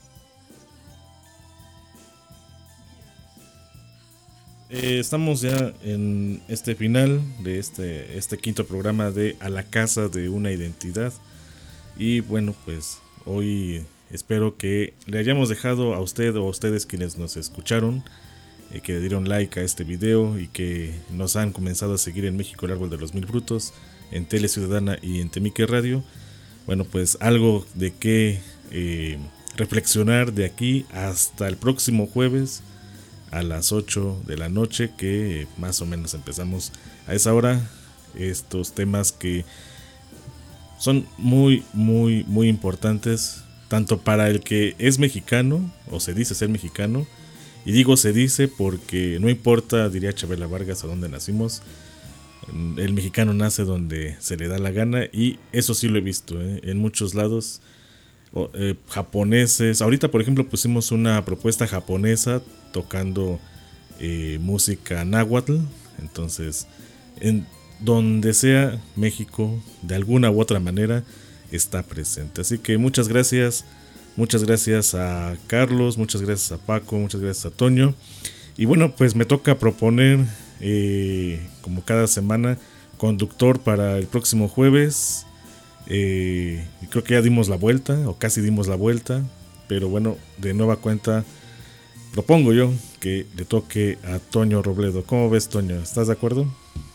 Eh, estamos ya en este final de este, este quinto programa de A la Casa de una Identidad. Y bueno, pues hoy espero que le hayamos dejado a usted o a ustedes quienes nos escucharon, eh, que le dieron like a este video y que nos han comenzado a seguir en México el Árbol de los Mil Frutos, en Tele Ciudadana y en Temique Radio. Bueno, pues algo de qué eh, reflexionar de aquí hasta el próximo jueves a las ocho de la noche, que más o menos empezamos a esa hora estos temas que son muy muy muy importantes tanto para el que es mexicano o se dice ser mexicano, y digo se dice porque no importa, diría Chabela Vargas, a dónde nacimos, el mexicano nace donde se le da la gana, y eso sí lo he visto, ¿eh? En muchos lados o, eh, japoneses. Ahorita, por ejemplo, pusimos una propuesta japonesa tocando eh, música náhuatl. Entonces, en donde sea México, de alguna u otra manera, está presente. Así que muchas gracias. Muchas gracias a Carlos, muchas gracias a Paco, muchas gracias a Toño. Y bueno, pues me toca proponer, eh, como cada semana, conductor para el próximo jueves. Eh, creo que ya dimos la vuelta, o casi dimos la vuelta. Pero bueno, de nueva cuenta, propongo yo que le toque a Toño Robledo. ¿Cómo ves, Toño? ¿Estás de acuerdo?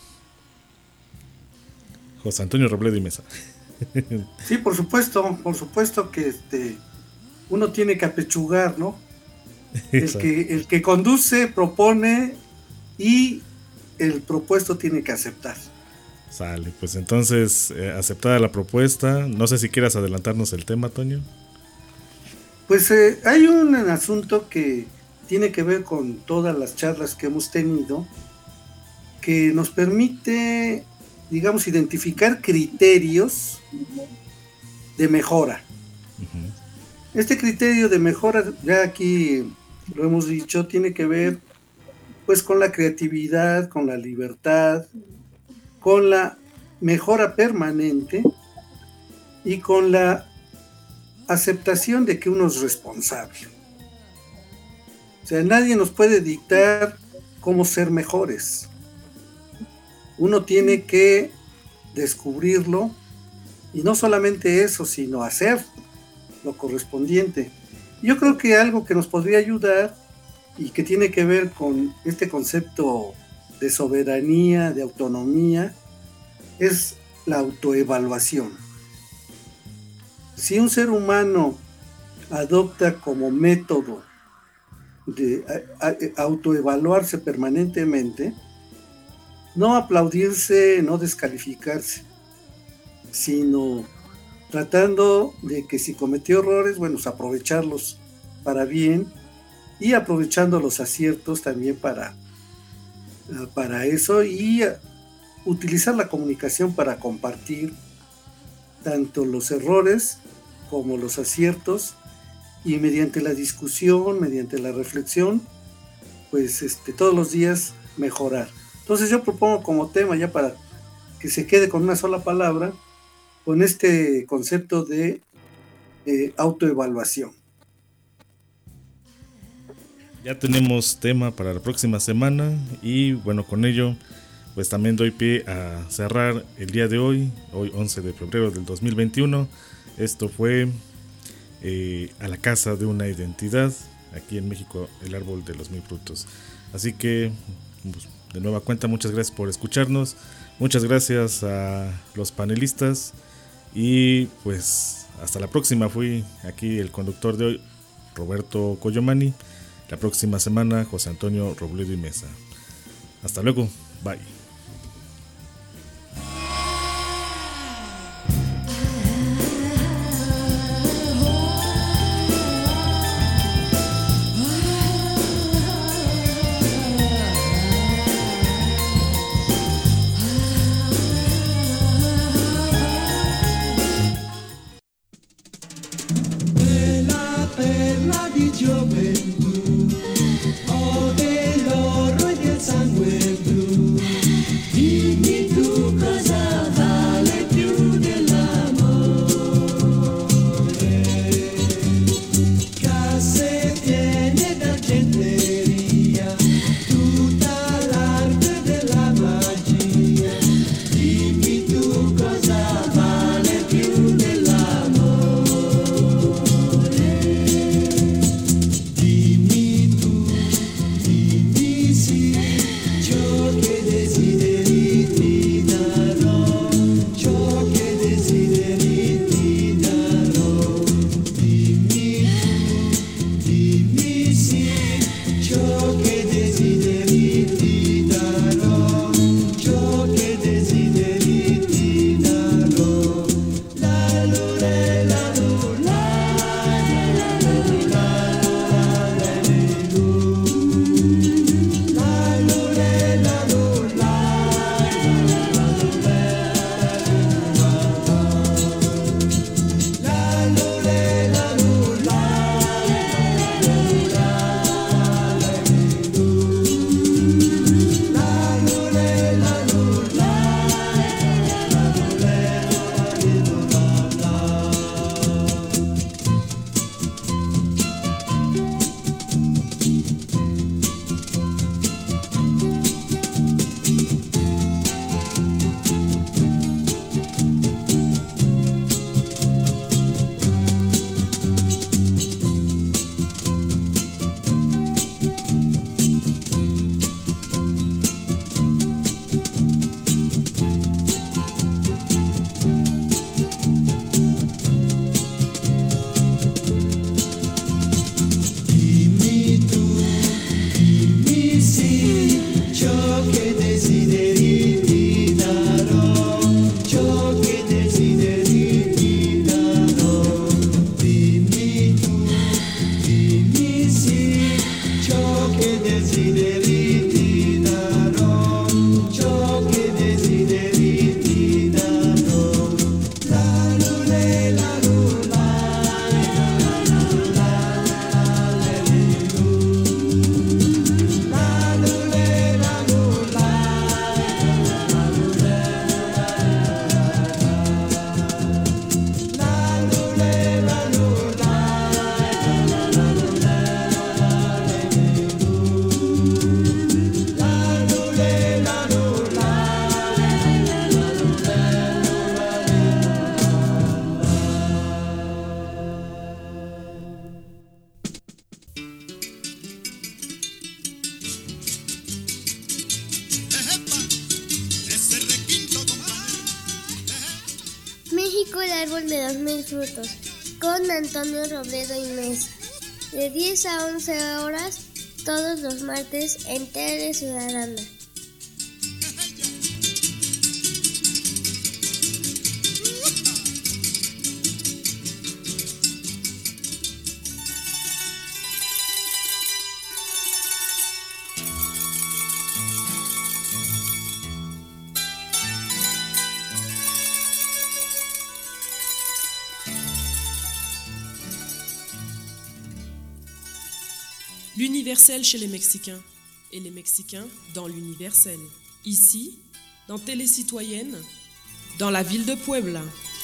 José Antonio Robledo y Mesa. Sí, por supuesto, por supuesto que este... uno tiene que apechugar, ¿no? El que, el que conduce, propone y el propuesto tiene que aceptar. Sale, pues entonces, eh, aceptada la propuesta. No sé si quieras adelantarnos el tema, Toño. Pues eh, hay un asunto que tiene que ver con todas las charlas que hemos tenido, que nos permite, digamos, identificar criterios de mejora. Uh-huh. Este criterio de mejora, ya aquí lo hemos dicho, tiene que ver pues con la creatividad, con la libertad, con la mejora permanente y con la aceptación de que uno es responsable. O sea, nadie nos puede dictar cómo ser mejores. Uno tiene que descubrirlo y no solamente eso, sino hacer lo correspondiente. Yo creo que algo que nos podría ayudar y que tiene que ver con este concepto de soberanía, de autonomía, es la autoevaluación. Si un ser humano adopta como método de a, a, autoevaluarse permanentemente, no aplaudirse, no descalificarse, sino tratando de que si cometió errores, bueno, pues aprovecharlos para bien y aprovechando los aciertos también para, para eso y utilizar la comunicación para compartir tanto los errores como los aciertos y mediante la discusión, mediante la reflexión, pues este, todos los días mejorar. Entonces yo propongo como tema ya para que se quede con una sola palabra, con este concepto de eh, autoevaluación. Ya tenemos tema para la próxima semana y bueno, con ello pues también doy pie a cerrar el día de hoy, hoy once de febrero del dos mil veintiuno. Esto fue eh, A la Casa de una Identidad, aquí en México, el Árbol de los Mil Frutos. Así que pues, de nueva cuenta, muchas gracias por escucharnos, muchas gracias a los panelistas. Y pues hasta la próxima. Fui aquí el conductor de hoy, Roberto Coyomani. La próxima semana, José Antonio Robledo y Mesa. Hasta luego, bye. Gioventù, oh dell'oro e del sangue blu. México, el árbol de los mil frutos, con Antonio Robledo y Mesa, de diez a once horas, todos los martes en Tele Ciudadana. L'universel chez les Mexicains et les Mexicains dans l'universel. Ici, dans Télé Citoyenne, dans la ville de Puebla.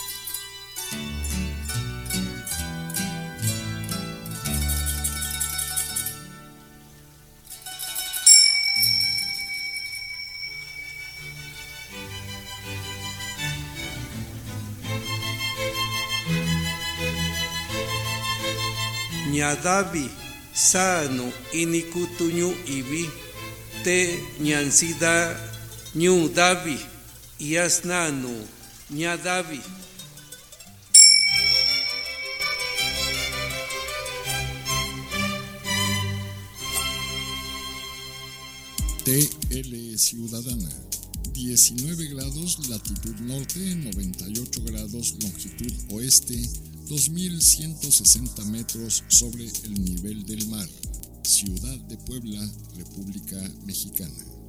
Ñadavi sano inikutuñu ibi te ñansida ñu davi yasnanu ñadavi. T L Ciudadana, diecinueve grados latitud norte, noventa y ocho grados longitud oeste, dos mil ciento sesenta metros sobre el nivel del mar. Ciudad de Puebla, República Mexicana.